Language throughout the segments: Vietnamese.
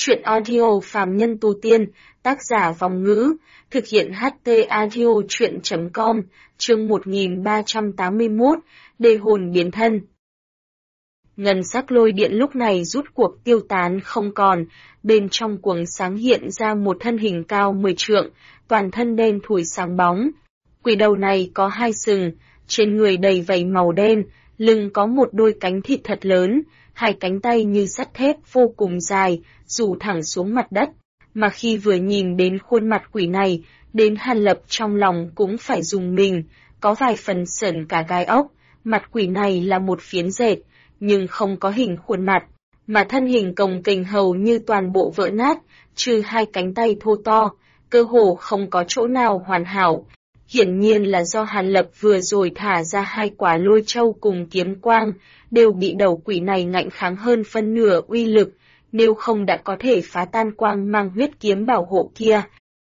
Truyện audio phàm nhân tu tiên, tác giả Vòng Ngữ, thực hiện HT audio truyện.com, chương 1381, đề hồn biến thân. Ngân sắc lôi điện lúc này rút cuộc tiêu tán không còn, bên trong cuồng sáng hiện ra một thân hình cao 10 trượng, toàn thân đen thủi sáng bóng. Quỷ đầu này có 2 sừng, trên người đầy vảy màu đen, lưng có một đôi cánh thịt thật lớn, 2 cánh tay như sắt thép vô cùng dài, rủ thẳng xuống mặt đất. Mà khi vừa nhìn đến khuôn mặt quỷ này, đến Hàn Lập trong lòng cũng phải rùng mình, có vài phần sởn cả gai ốc. Mặt quỷ này là một phiến dệt, nhưng không có hình khuôn mặt, mà thân hình cồng kềnh hầu như toàn bộ vỡ nát, trừ 2 cánh tay thô to, cơ hồ không có chỗ nào hoàn hảo. Hiển nhiên là do Hàn Lập vừa rồi thả ra 2 quả lôi châu cùng kiếm quang, đều bị đầu quỷ này ngạnh kháng hơn phân nửa uy lực, nếu không đã có thể phá tan quang mang huyết kiếm bảo hộ kia.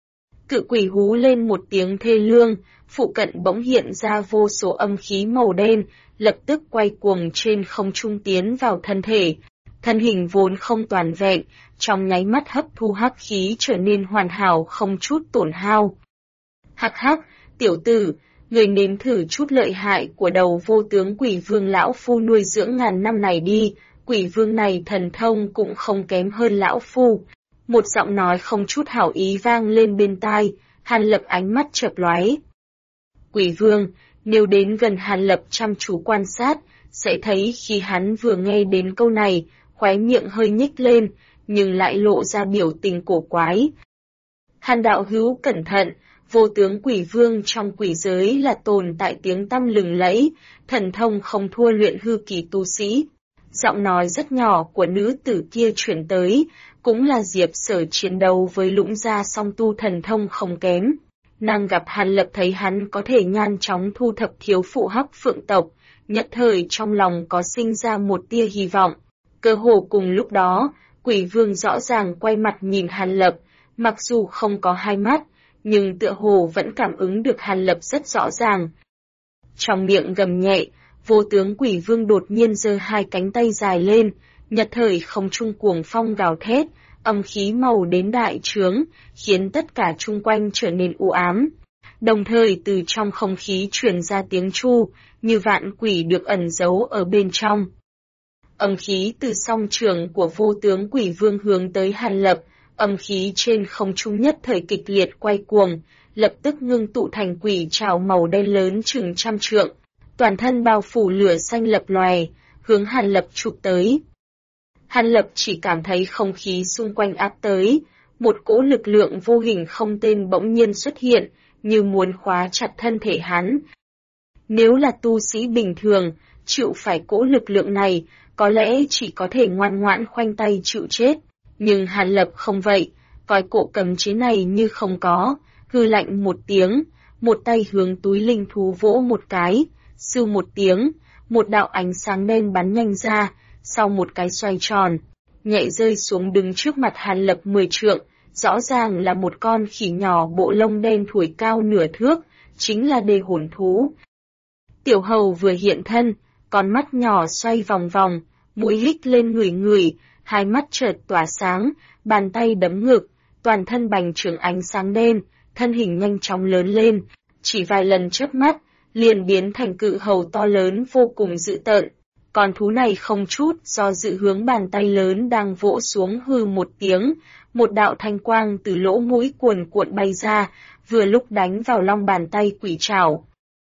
Cự quỷ hú lên một tiếng thê lương, phụ cận bỗng hiện ra vô số âm khí màu đen, lập tức quay cuồng trên không trung tiến vào thân thể. Thân hình vốn không toàn vẹn, trong nháy mắt hấp thu hắc khí trở nên hoàn hảo không chút tổn hao. Hắc hắc, tiểu tử, người nếm thử chút lợi hại của đầu vô tướng quỷ vương lão phu nuôi dưỡng ngàn năm này đi, quỷ vương này thần thông cũng không kém hơn lão phu. Một giọng nói không chút hảo ý vang lên bên tai, Hàn Lập ánh mắt chợp lóe. Quỷ vương, nếu đến gần Hàn Lập chăm chú quan sát, sẽ thấy khi hắn vừa nghe đến câu này, khóe miệng hơi nhích lên, nhưng lại lộ ra biểu tình cổ quái. Hàn đạo hữu cẩn thận, vô tướng quỷ vương trong quỷ giới là tồn tại tiếng tăm lừng lẫy, thần thông không thua luyện hư kỳ tu sĩ. Giọng nói rất nhỏ của nữ tử kia chuyển tới, cũng là Diệp Sở chiến đấu với Lũng Gia song tu thần thông không kém. Nàng gặp Hàn Lập thấy hắn có thể nhanh chóng thu thập thiếu phụ Hắc Phượng tộc, nhất thời trong lòng có sinh ra một tia hy vọng. Cơ hồ cùng lúc đó, quỷ vương rõ ràng quay mặt nhìn Hàn Lập, mặc dù không có 2 mắt, nhưng tựa hồ vẫn cảm ứng được Hàn Lập rất rõ ràng. Trong miệng gầm nhẹ, vô tướng quỷ vương đột nhiên giơ 2 cánh tay dài lên, nhất thời không trung cuồng phong gào thét, âm khí màu đến đại trướng, khiến tất cả chung quanh trở nên u ám. Đồng thời từ trong không khí truyền ra tiếng chu, như vạn quỷ được ẩn giấu ở bên trong. Âm khí từ song trường của vô tướng quỷ vương hướng tới Hàn Lập, âm khí trên không trung nhất thời kịch liệt quay cuồng, lập tức ngưng tụ thành quỷ trảo màu đen lớn chừng 100 trượng, toàn thân bao phủ lửa xanh lập lòe, hướng Hàn Lập chụp tới. Hàn Lập chỉ cảm thấy không khí xung quanh áp tới, một cỗ lực lượng vô hình không tên bỗng nhiên xuất hiện, như muốn khóa chặt thân thể hắn. Nếu là tu sĩ bình thường, chịu phải cỗ lực lượng này, có lẽ chỉ có thể ngoan ngoãn khoanh tay chịu chết. Nhưng Hàn Lập không vậy, coi cỗ cấm chế này như không có, hư lạnh một tiếng, một tay hướng túi linh thú vỗ một cái, sưu một tiếng, một đạo ánh sáng đen bắn nhanh ra, sau một cái xoay tròn, nhẹ rơi xuống đứng trước mặt Hàn Lập 10 trượng, rõ ràng là một con khỉ nhỏ bộ lông đen thủi cao nửa thước, chính là đề hồn thú. Tiểu hầu vừa hiện thân, con mắt nhỏ xoay vòng vòng, mũi hích lên ngửi, 2 mắt chợt tỏa sáng, bàn tay đấm ngực, toàn thân bành trướng ánh sáng đen, thân hình nhanh chóng lớn lên, chỉ vài lần chớp mắt, liền biến thành cự hầu to lớn vô cùng dữ tợn. Con thú này không chút do dự hướng bàn tay lớn đang vỗ xuống hư một tiếng, một đạo thanh quang từ lỗ mũi cuồn cuộn bay ra, vừa lúc đánh vào long bàn tay quỷ trảo.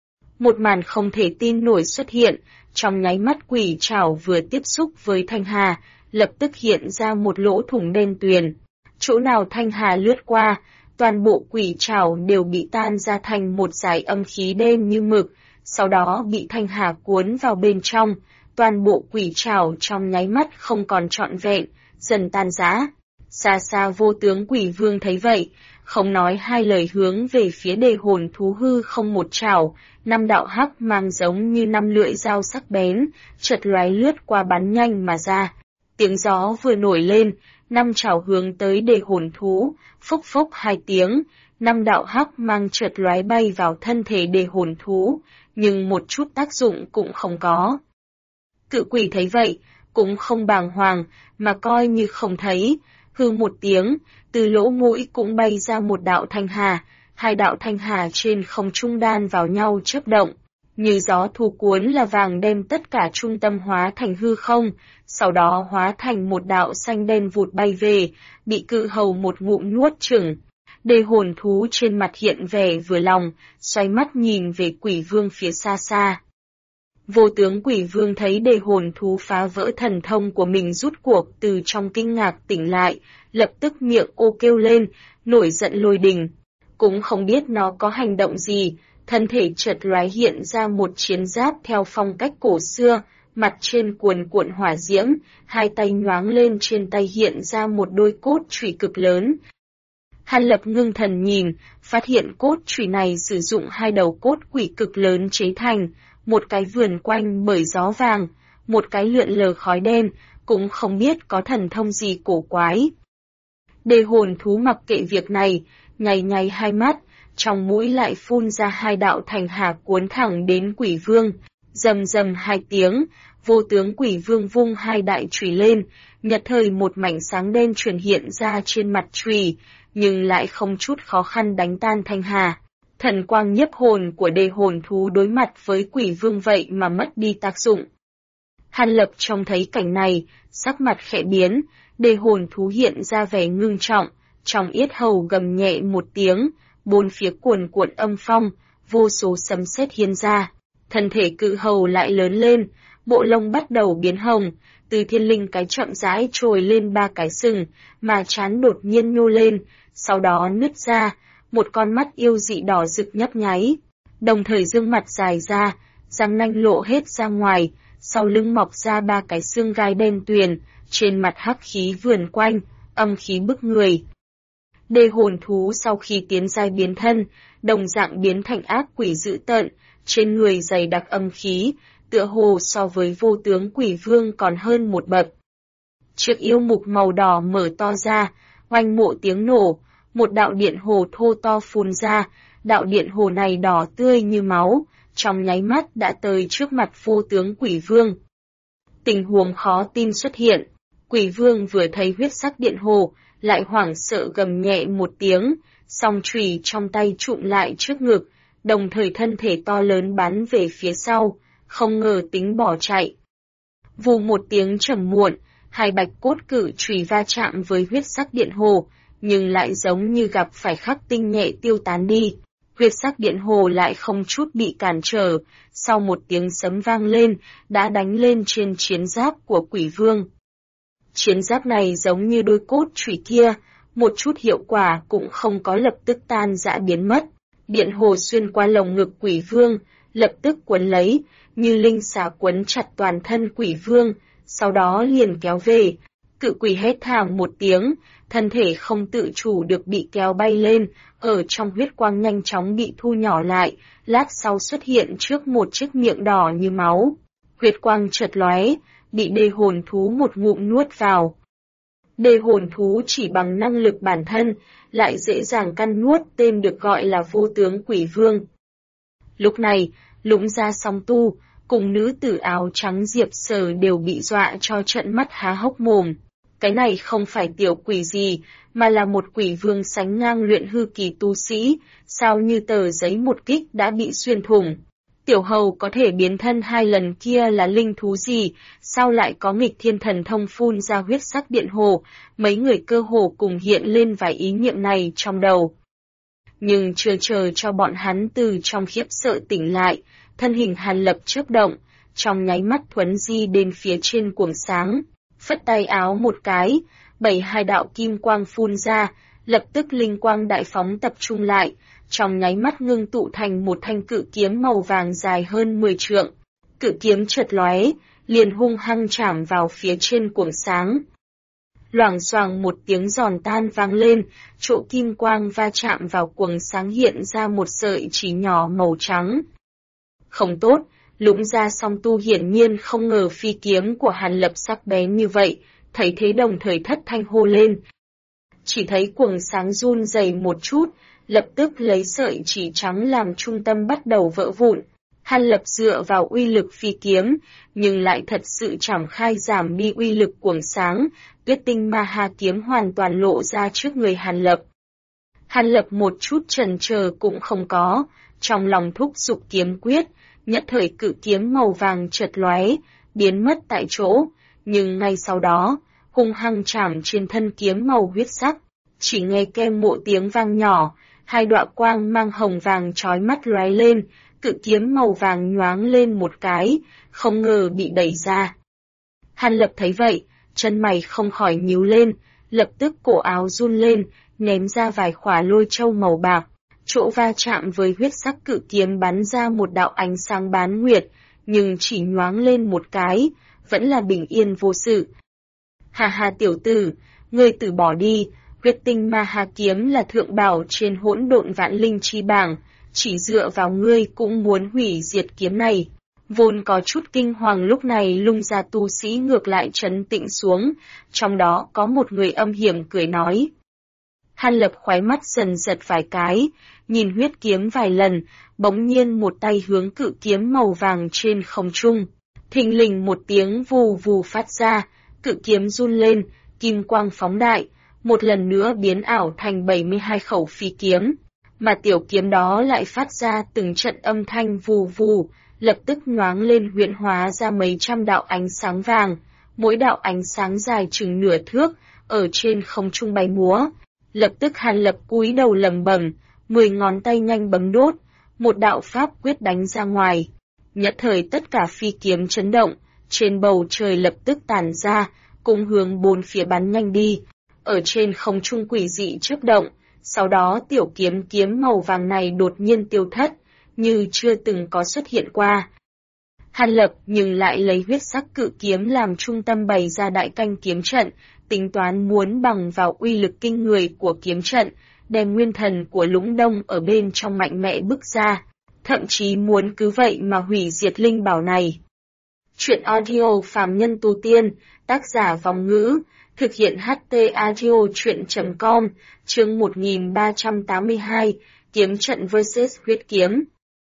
Một màn không thể tin nổi xuất hiện, trong nháy mắt quỷ trảo vừa tiếp xúc với thanh hà, lập tức hiện ra một lỗ thủng đen tuyền. Chỗ nào thanh hà lướt qua, toàn bộ quỷ trảo đều bị tan ra thành một dải âm khí đen như mực, sau đó bị thanh hà cuốn vào bên trong, toàn bộ quỷ trảo trong nháy mắt không còn trọn vẹn, dần tan rã. Xa xa vô tướng quỷ vương thấy vậy, không nói 2 lời hướng về phía đề hồn thú hư không một trảo, 5 đạo hắc mang giống như 5 lưỡi dao sắc bén, chợt lóe lướt qua bắn nhanh mà ra. Tiếng gió vừa nổi lên, 5 trảo hướng tới đề hồn thú, phốc phốc 2 tiếng, 5 đạo hắc mang chợt lóe bay vào thân thể đề hồn thú, nhưng một chút tác dụng cũng không có. Cự quỷ thấy vậy, cũng không bàng hoàng, mà coi như không thấy, Hư một tiếng, từ lỗ mũi cũng bay ra một đạo thanh hà, hai đạo thanh hà trên không trung đan vào nhau chớp động, như gió thu cuốn là vàng đem tất cả trung tâm hóa thành hư không, sau đó hóa thành một đạo xanh đen vụt bay về, bị cự hầu một ngụm nuốt chửng. Đề hồn thú trên mặt hiện vẻ vừa lòng, xoay mắt nhìn về quỷ vương phía xa xa. Vô tướng quỷ vương thấy đề hồn thú phá vỡ thần thông của mình rút cuộc từ trong kinh ngạc tỉnh lại, lập tức miệng ô kêu lên, nổi giận lôi đình. Cũng không biết nó có hành động gì, thân thể chợt lóe hiện ra một chiến giáp theo phong cách cổ xưa, mặt trên cuồn cuộn hỏa diễm, hai tay nhoáng lên trên tay hiện ra một đôi cốt chủy cực lớn. Hàn Lập ngưng thần nhìn, phát hiện cốt chủy này sử dụng hai đầu cốt quỷ cực lớn chế thành, một cái vườn quanh bởi gió vàng, một cái lượn lờ khói đen, cũng không biết có thần thông gì cổ quái. Đề hồn thú mặc kệ việc này, nháy nháy hai mắt, trong mũi lại phun ra hai đạo thành hà cuốn thẳng đến quỷ vương, rầm rầm hai tiếng, vô tướng quỷ vương vung hai đại chùy lên, nhật thời một mảnh sáng đen truyền hiện ra trên mặt chùy, nhưng lại không chút khó khăn đánh tan thanh hà. Thần quang nhiếp hồn của đề hồn thú đối mặt với quỷ vương vậy mà mất đi tác dụng. Hàn Lập trông thấy cảnh này, sắc mặt khẽ biến, đề hồn thú hiện ra vẻ ngưng trọng, trong yết hầu gầm nhẹ một tiếng, bốn phía cuồn cuộn âm phong, vô số sấm sét hiên ra. Thân thể cự hầu lại lớn lên, bộ lông bắt đầu biến hồng, từ thiên linh cái chậm rãi trồi lên ba cái sừng, mà trán đột nhiên nhô lên, sau đó nứt ra, một con mắt yêu dị đỏ rực nhấp nháy, đồng thời dương mặt dài ra, răng nanh lộ hết ra ngoài, sau lưng mọc ra ba cái xương gai đen tuyền, trên mặt hắc khí vườn quanh, âm khí bức người. Đề hồn thú sau khi tiến giai biến thân, đồng dạng biến thành ác quỷ dữ tợn, trên người dày đặc âm khí, tựa hồ so với vô tướng quỷ vương còn hơn một bậc. Chiếc yêu mục màu đỏ mở to ra, oanh mộ tiếng nổ, một đạo điện hồ thô to phun ra, đạo điện hồ này đỏ tươi như máu, trong nháy mắt đã tới trước mặt vô tướng quỷ vương. Tình huống khó tin xuất hiện, quỷ vương vừa thấy huyết sắc điện hồ, lại hoảng sợ gầm nhẹ một tiếng, song chùy trong tay trụm lại trước ngực, đồng thời thân thể to lớn bắn về phía sau, không ngờ tính bỏ chạy. Vù một tiếng trầm muộn, hai bạch cốt cự chùy va chạm với huyết sắc điện hồ, nhưng lại giống như gặp phải khắc tinh nhẹ tiêu tán đi. Huyết sắc điện hồ lại không chút bị cản trở, sau một tiếng sấm vang lên, đã đánh lên trên chiến giáp của quỷ vương. Chiến giáp này giống như đôi cốt chùy kia, một chút hiệu quả cũng không có, lập tức tan rã biến mất. Điện hồ xuyên qua lồng ngực quỷ vương, lập tức quấn lấy, như linh xà quấn chặt toàn thân quỷ vương, sau đó liền kéo về. Cự quỷ hét thảm một tiếng, thân thể không tự chủ được bị kéo bay lên, ở trong huyết quang nhanh chóng bị thu nhỏ lại, lát sau xuất hiện trước một chiếc miệng đỏ như máu. Huyết quang chợt lóe, bị đề hồn thú một ngụm nuốt vào. Đề hồn thú chỉ bằng năng lực bản thân, lại dễ dàng căn nuốt tên được gọi là vô tướng quỷ vương. Lúc này, Lũng Gia Song Tu, cùng nữ tử áo trắng Diệp Sở đều bị dọa cho trợn mắt há hốc mồm. Cái này không phải tiểu quỷ gì, mà là một quỷ vương sánh ngang luyện hư kỳ tu sĩ, sao như tờ giấy một kích đã bị xuyên thủng. Tiểu hầu có thể biến thân 2 lần kia là linh thú gì, sao lại có nghịch thiên thần thông phun ra huyết sắc điện hồ, mấy người cơ hồ cùng hiện lên vài ý niệm này trong đầu. Nhưng chưa chờ cho bọn hắn từ trong khiếp sợ tỉnh lại, thân hình Hàn Lập chớp động, trong nháy mắt thuấn di đến phía trên cuồng sáng, phất tay áo một cái, 72 đạo kim quang phun ra, lập tức linh quang đại phóng tập trung lại, trong nháy mắt ngưng tụ thành một thanh cự kiếm màu vàng dài hơn 10 trượng. Cự kiếm chợt lóe, liền hung hăng chạm vào phía trên cuồng sáng. Loảng xoảng một tiếng giòn tan vang lên, chỗ kim quang va chạm vào cuồng sáng hiện ra một sợi chỉ nhỏ màu trắng. Không tốt, Lũng Gia Song Tu hiển nhiên không ngờ phi kiếm của Hàn Lập sắc bén như vậy, thấy thế đồng thời thất thanh hô lên. Chỉ thấy cuồng sáng run rẩy một chút, lập tức lấy sợi chỉ trắng làm trung tâm bắt đầu vỡ vụn. Hàn Lập dựa vào uy lực phi kiếm, nhưng lại thật sự chảm khai giảm đi uy lực cuồng sáng, Tuyết Tinh Ma Ha kiếm hoàn toàn lộ ra trước người Hàn Lập. Hàn Lập một chút chần chờ cũng không có, trong lòng thúc giục kiếm quyết, nhất thời cự kiếm màu vàng chợt lóe, biến mất tại chỗ, nhưng ngay sau đó, hung hăng chạm trên thân kiếm màu huyết sắc, chỉ nghe keng một tiếng vang nhỏ, hai đọa quang mang hồng vàng chói mắt lóe lên, cự kiếm màu vàng nhoáng lên một cái, không ngờ bị đẩy ra. Hàn Lập thấy vậy, chân mày không khỏi nhíu lên, lập tức cổ áo run lên, ném ra vài khỏa lôi châu màu bạc, chỗ va chạm với huyết sắc cự kiếm bắn ra một đạo ánh sáng bán nguyệt, nhưng chỉ nhoáng lên một cái, vẫn là bình yên vô sự. Hà hà tiểu tử, ngươi từ bỏ đi, huyết tinh ma ha kiếm là thượng bảo trên hỗn độn vạn linh chi bảng, chỉ dựa vào ngươi cũng muốn hủy diệt kiếm này. Vốn có chút kinh hoàng lúc này lung gia tu sĩ ngược lại trấn tĩnh xuống, trong đó có một người âm hiểm cười nói. Hàn Lập khóe mắt dần giật vài cái, nhìn huyết kiếm vài lần, bỗng nhiên một tay hướng cự kiếm màu vàng trên không trung. Thình lình một tiếng vù vù phát ra, cự kiếm run lên, kim quang phóng đại, một lần nữa biến ảo thành 72 khẩu phi kiếm, mà tiểu kiếm đó lại phát ra từng trận âm thanh vù vù, lập tức nhoáng lên huyễn hóa ra mấy trăm đạo ánh sáng vàng, mỗi đạo ánh sáng dài chừng nửa thước, ở trên không trung bay múa. Lập tức Hàn Lập cúi đầu lẩm bẩm, 10 ngón tay nhanh bấm đốt, một đạo pháp quyết đánh ra ngoài. Nhất thời tất cả phi kiếm chấn động, trên bầu trời lập tức tản ra, cùng hướng bốn phía bắn nhanh đi. Ở trên không trung quỷ dị chớp động, sau đó tiểu kiếm màu vàng này đột nhiên tiêu thất, như chưa từng có xuất hiện qua. Hàn Lập nhưng lại lấy huyết sắc cự kiếm làm trung tâm bày ra đại canh kiếm trận, tính toán muốn bằng vào uy lực kinh người của kiếm trận, đem nguyên thần của Lũng Đông ở bên trong mạnh mẽ bức ra, thậm chí muốn cứ vậy mà hủy diệt linh bảo này. Chuyện audio phàm nhân tu tiên, tác giả Vong Ngữ, thực hiện HT audio chuyện.com, chương 1382, kiếm trận vs huyết kiếm.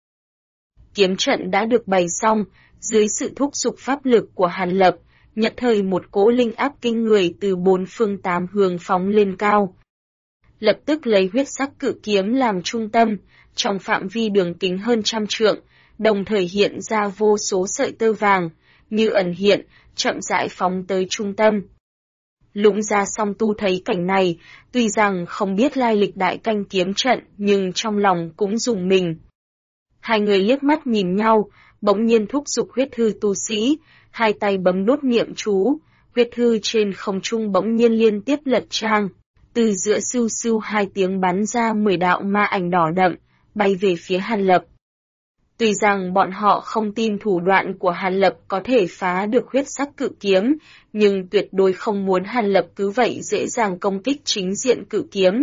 Kiếm trận đã được bày xong, dưới sự thúc giục pháp lực của Hàn Lập, nhất thời một cỗ linh áp kinh người từ bốn phương tám hướng phóng lên cao. Lập tức lấy huyết sắc cự kiếm làm trung tâm, trong phạm vi đường kính hơn 100 trượng, đồng thời hiện ra vô số sợi tơ vàng, như ẩn hiện, chậm rãi phóng tới trung tâm. Lũng gia song tu thấy cảnh này, tuy rằng không biết lai lịch đại canh kiếm trận, nhưng trong lòng cũng rùng mình. Hai người liếc mắt nhìn nhau, bỗng nhiên thúc giục huyết thư tu sĩ, hai tay bấm đốt niệm chú, huyết thư trên không trung bỗng nhiên liên tiếp lật trang, từ giữa sưu sưu hai tiếng bắn ra 10 đạo ma ảnh đỏ đậm, bay về phía Hàn Lập. Tuy rằng bọn họ không tin thủ đoạn của Hàn Lập có thể phá được huyết sắc cự kiếm, nhưng tuyệt đối không muốn Hàn Lập cứ vậy dễ dàng công kích chính diện cự kiếm.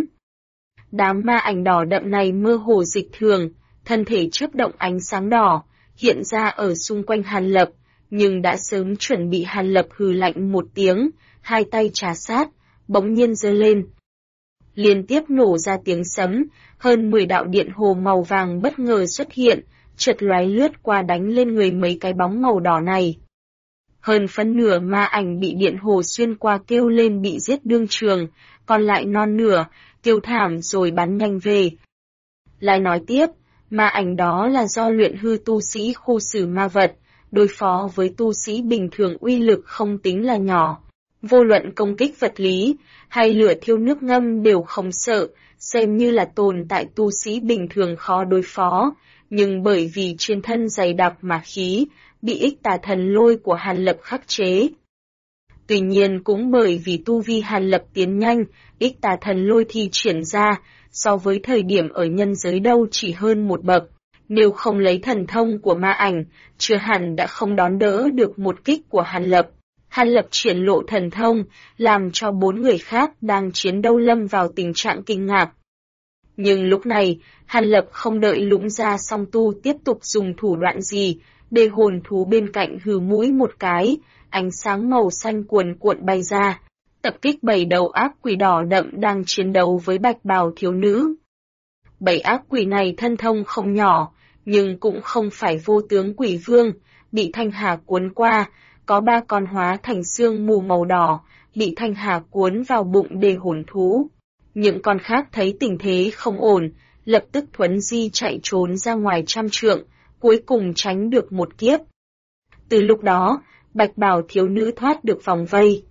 Đám ma ảnh đỏ đậm này mơ hồ dịch thường, thân thể chớp động ánh sáng đỏ, hiện ra ở xung quanh Hàn Lập, nhưng đã sớm chuẩn bị. Hàn Lập hừ lạnh một tiếng, hai tay trà sát, bỗng nhiên giơ lên. Liên tiếp nổ ra tiếng sấm, hơn 10 đạo điện hồ màu vàng bất ngờ xuất hiện, chợt lóe lướt qua đánh lên người mấy cái bóng màu đỏ này. Hơn phân nửa ma ảnh bị điện hồ xuyên qua kêu lên bị giết đương trường, còn lại non nửa, kêu thảm rồi bắn nhanh về. Lại nói tiếp, ma ảnh đó là do luyện hư tu sĩ khu xử ma vật, đối phó với tu sĩ bình thường uy lực không tính là nhỏ. Vô luận công kích vật lý, hay lửa thiêu nước ngâm đều không sợ, xem như là tồn tại tu sĩ bình thường khó đối phó, nhưng bởi vì trên thân dày đặc mà khí, bị ích tà thần lôi của Hàn Lập khắc chế. Tuy nhiên cũng bởi vì tu vi Hàn Lập tiến nhanh, ích tà thần lôi thi triển ra, so với thời điểm ở nhân giới đâu chỉ hơn một bậc. Nếu không lấy thần thông của ma ảnh, chưa hẳn đã không đón đỡ được một kích của Hàn Lập. Hàn Lập triển lộ thần thông, làm cho 4 người khác đang chiến đấu lâm vào tình trạng kinh ngạc. Nhưng lúc này, Hàn Lập không đợi Lũng gia song tu tiếp tục dùng thủ đoạn gì, để hồn thú bên cạnh hừ mũi một cái, ánh sáng màu xanh cuồn cuộn bay ra, tập kích 7 đầu ác quỷ đỏ đậm đang chiến đấu với bạch bào thiếu nữ. 7 ác quỷ này thân thông không nhỏ, nhưng cũng không phải vô tướng quỷ vương, bị thanh hà cuốn qua, có 3 con hóa thành xương mù màu đỏ, bị thanh hà cuốn vào bụng đề hồn thú. Những con khác thấy tình thế không ổn, lập tức thuấn di chạy trốn ra ngoài 100 trượng, cuối cùng tránh được một kiếp. Từ lúc đó, bạch bào thiếu nữ thoát được vòng vây.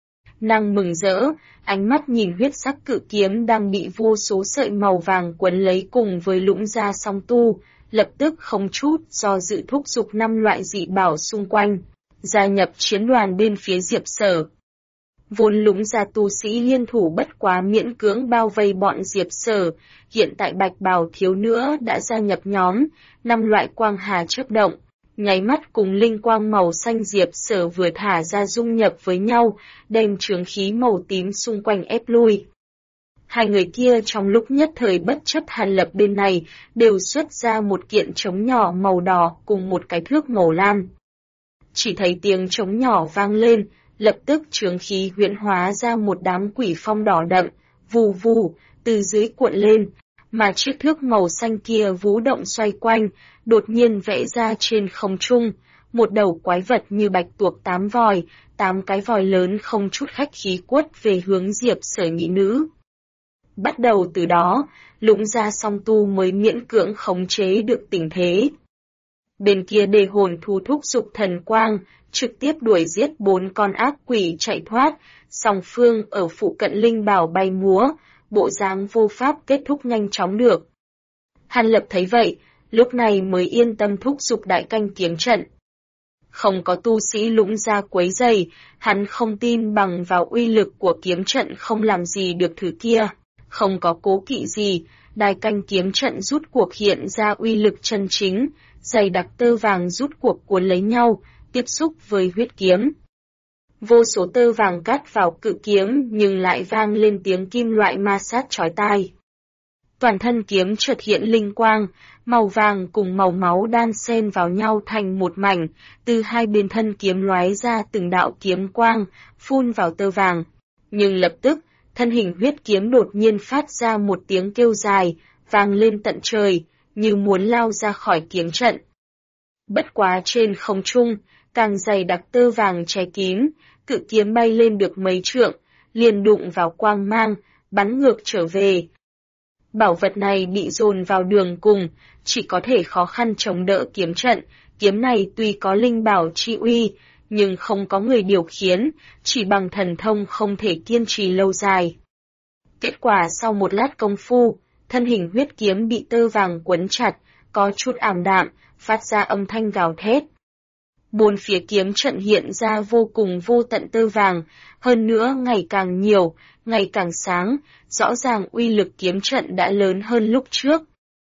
Nàng mừng rỡ, ánh mắt nhìn huyết sắc cự kiếm đang bị vô số sợi màu vàng quấn lấy cùng với Lũng Gia Song Tu, lập tức không chút do dự thúc giục 5 loại dị bảo xung quanh, gia nhập chiến đoàn bên phía Diệp Sở. Vốn Lũng Gia tu sĩ liên thủ bất quá miễn cưỡng bao vây bọn Diệp Sở, hiện tại bạch bào thiếu nữ đã gia nhập nhóm, 5 loại quang hà chớp động, nháy mắt cùng linh quang màu xanh Diệp Sở vừa thả ra dung nhập với nhau, đem chướng khí màu tím xung quanh ép lui. Hai người kia trong lúc nhất thời bất chấp Hàn Lập bên này, đều xuất ra một kiện trống nhỏ màu đỏ cùng một cái thước màu lam. Chỉ thấy tiếng trống nhỏ vang lên, lập tức chướng khí huyễn hóa ra một đám quỷ phong đỏ đậm, vù vù, từ dưới cuộn lên, mà chiếc thước màu xanh kia vũ động xoay quanh, đột nhiên vẽ ra trên không trung, một đầu quái vật như bạch tuộc 8 vòi, 8 cái vòi lớn không chút khách khí quất về hướng Diệp Sở nhị nữ. Bắt đầu từ đó, Lũng Gia Song Tu mới miễn cưỡng khống chế được tình thế. Bên kia đề hồn thú thúc giục thần quang, trực tiếp đuổi giết 4 con ác quỷ chạy thoát, song phương ở phụ cận linh bảo bay múa, bộ dáng vô pháp kết thúc nhanh chóng được. Hàn Lập thấy vậy, lúc này mới yên tâm thúc giục đại canh kiếm trận. Không có tu sĩ Lũng Gia quấy rầy, hắn không tin bằng vào uy lực của kiếm trận không làm gì được thứ kia. Không có cố kỵ gì, đại canh kiếm trận rút cuộc hiện ra uy lực chân chính, dày đặc tơ vàng rút cuộc cuốn lấy nhau, tiếp xúc với huyết kiếm. Vô số tơ vàng cắt vào cự kiếm nhưng lại vang lên tiếng kim loại ma sát chói tai. Toàn thân kiếm chợt hiện linh quang, màu vàng cùng màu máu đan xen vào nhau thành một mảnh, từ hai bên thân kiếm lóe ra từng đạo kiếm quang, phun vào tơ vàng. Nhưng lập tức, thân hình huyết kiếm đột nhiên phát ra một tiếng kêu dài, vang lên tận trời, như muốn lao ra khỏi kiếm trận. Bất quá trên không trung, càng dày đặc tơ vàng che kín, cự kiếm bay lên được mấy trượng, liền đụng vào quang mang, bắn ngược trở về. Bảo vật này bị dồn vào đường cùng, chỉ có thể khó khăn chống đỡ kiếm trận, kiếm này tuy có linh bảo chi uy, nhưng không có người điều khiển, chỉ bằng thần thông không thể kiên trì lâu dài. Kết quả sau một lát công phu, thân hình huyết kiếm bị tơ vàng quấn chặt, có chút ảm đạm, phát ra âm thanh gào thét. Bốn phía kiếm trận hiện ra vô cùng vô tận tơ vàng, hơn nữa ngày càng nhiều, ngày càng sáng, rõ ràng uy lực kiếm trận đã lớn hơn lúc trước.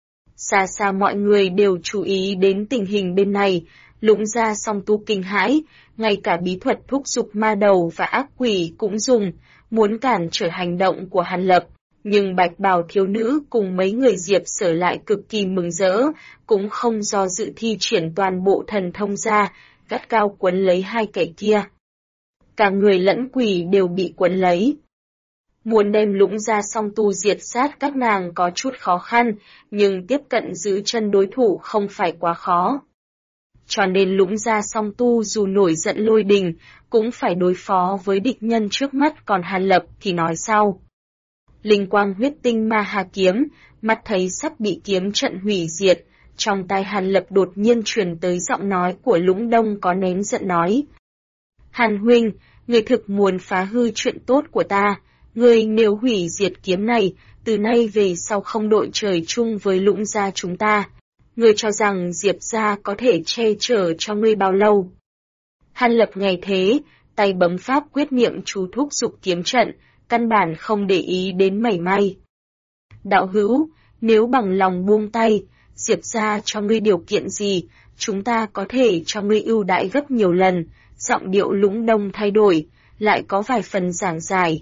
Xa xa mọi người đều chú ý đến tình hình bên này, Lũng Gia Song Tu kinh hãi, ngay cả bí thuật thúc giục ma đầu và ác quỷ cũng dùng, muốn cản trở hành động của Hàn Lập. Nhưng bạch bào thiếu nữ cùng mấy người Diệp Sở lại cực kỳ mừng rỡ, cũng không do dự thi triển toàn bộ thần thông ra, gắt cao quấn lấy hai kẻ kia. Cả người lẫn quỷ đều bị quấn lấy. Muốn đem Lũng Gia Song Tu diệt sát các nàng có chút khó khăn, nhưng tiếp cận giữ chân đối thủ không phải quá khó. Cho nên Lũng Gia Song Tu dù nổi giận lôi đình, cũng phải đối phó với địch nhân trước mắt, còn Hàn Lập thì nói sau. Linh quang huyết tinh ma hà kiếm, mắt thấy sắp bị kiếm trận hủy diệt, trong tai Hàn Lập đột nhiên truyền tới giọng nói của Lũng Đông có nén giận nói. Hàn huynh, người thực muốn phá hư chuyện tốt của ta, người nếu hủy diệt kiếm này, từ nay về sau không đội trời chung với Lũng Gia chúng ta. Ngươi cho rằng Diệp gia có thể che chở cho ngươi bao lâu? Hàn Lập nghe thế, tay bấm pháp quyết niệm chú thúc giục kiếm trận, căn bản không để ý đến mảy may. Đạo hữu, nếu bằng lòng buông tay, Diệp gia cho ngươi điều kiện gì, chúng ta có thể cho ngươi ưu đãi gấp nhiều lần. Giọng điệu Lũng Đông thay đổi, lại có vài phần giảng giải.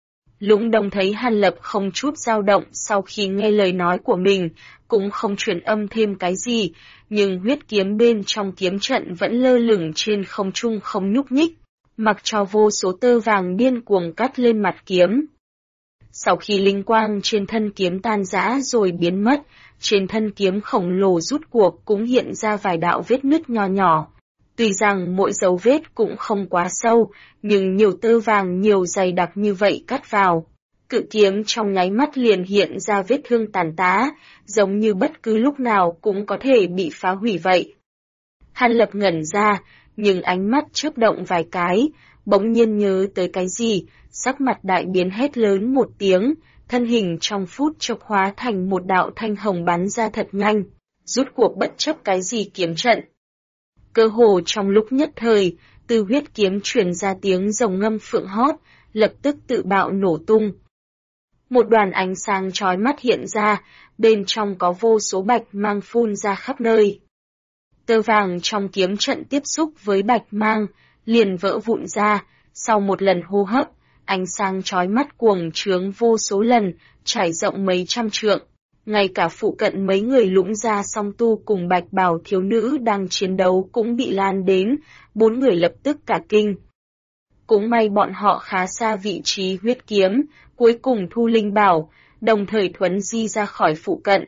Lũng Đông thấy Hàn Lập không chút dao động sau khi nghe lời nói của mình, cũng không truyền âm thêm cái gì, nhưng huyết kiếm bên trong kiếm trận vẫn lơ lửng trên không trung không nhúc nhích, mặc cho vô số tơ vàng điên cuồng cắt lên mặt kiếm. Sau khi linh quang trên thân kiếm tan rã rồi biến mất, trên thân kiếm khổng lồ rút cuộc cũng hiện ra vài đạo vết nứt nho nhỏ. Tuy rằng mỗi dấu vết cũng không quá sâu, nhưng nhiều tơ vàng nhiều dày đặc như vậy cắt vào. Cự kiếm trong nháy mắt liền hiện ra vết thương tàn tá, giống như bất cứ lúc nào cũng có thể bị phá hủy vậy. Hàn Lập ngẩn ra, nhưng ánh mắt chớp động vài cái, bỗng nhiên nhớ tới cái gì, sắc mặt đại biến hét lớn một tiếng, thân hình trong phút chốc hóa thành một đạo thanh hồng bắn ra thật nhanh, rút cuộc bất chấp cái gì kiếm trận. Cơ hồ trong lúc nhất thời, từ huyết kiếm truyền ra tiếng rồng ngâm phượng hót, lập tức tự bạo nổ tung. Một đoàn ánh sáng chói mắt hiện ra, bên trong có vô số bạch mang phun ra khắp nơi. Tơ vàng trong kiếm trận tiếp xúc với bạch mang, liền vỡ vụn ra, sau một lần hô hấp, ánh sáng chói mắt cuồng trướng vô số lần, trải rộng mấy trăm trượng. Ngay cả phụ cận mấy người Lũng Gia Song Tu cùng bạch bào thiếu nữ đang chiến đấu cũng bị lan đến, 4 người lập tức cả kinh. Cũng may bọn họ khá xa vị trí huyết kiếm, cuối cùng thu linh bảo, đồng thời thuấn di ra khỏi phụ cận.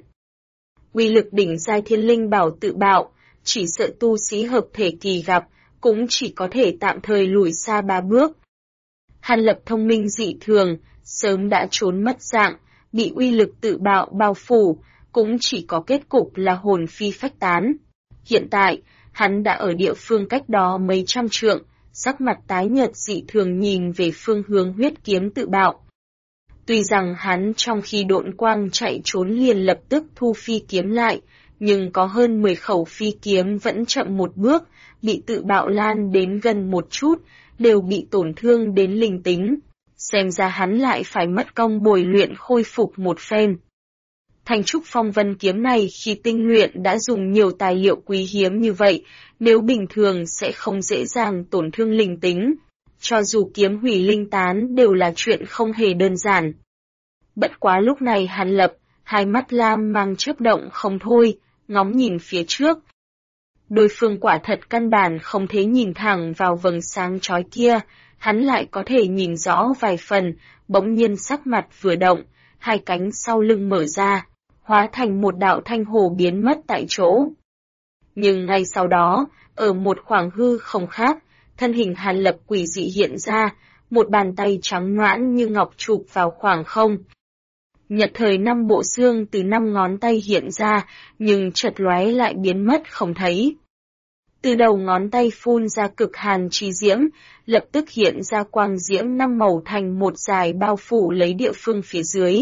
Uy lực đỉnh giai thiên linh bảo tự bạo, chỉ sợ tu sĩ hợp thể kỳ gặp, cũng chỉ có thể tạm thời lùi xa 3 bước. Hàn Lập thông minh dị thường, sớm đã trốn mất dạng, bị uy lực tự bạo bao phủ, cũng chỉ có kết cục là hồn phi phách tán. Hiện tại, hắn đã ở địa phương cách đó mấy trăm trượng, sắc mặt tái nhợt dị thường nhìn về phương hướng huyết kiếm tự bạo. Tuy rằng hắn trong khi độn quang chạy trốn liền lập tức thu phi kiếm lại, nhưng có hơn 10 khẩu phi kiếm vẫn chậm một bước, bị tự bạo lan đến gần một chút, đều bị tổn thương đến linh tính. Xem ra hắn lại phải mất công bồi luyện khôi phục một phen. Thanh trúc phong vân kiếm này khi tinh luyện đã dùng nhiều tài liệu quý hiếm như vậy, nếu bình thường sẽ không dễ dàng tổn thương linh tính. Cho dù kiếm hủy linh tán đều là chuyện không hề đơn giản. Bất quá lúc này Hàn Lập, hai mắt lam mang chớp động không thôi, ngóng nhìn phía trước. Đối phương quả thật căn bản không thể nhìn thẳng vào vầng sáng chói kia, hắn lại có thể nhìn rõ vài phần, bỗng nhiên sắc mặt vừa động, hai cánh sau lưng mở ra, hóa thành một đạo thanh hồ biến mất tại chỗ. Nhưng ngay sau đó, ở một khoảng hư không khác, thân hình Hàn Lập quỷ dị hiện ra, một bàn tay trắng nõn như ngọc chụp vào khoảng không. Nhật thời 5 bộ xương từ 5 ngón tay hiện ra, nhưng chợt lóe lại biến mất không thấy. Từ đầu ngón tay phun ra cực hàn chi diễm, lập tức hiện ra quang diễm 5 màu thành một dải bao phủ lấy địa phương phía dưới.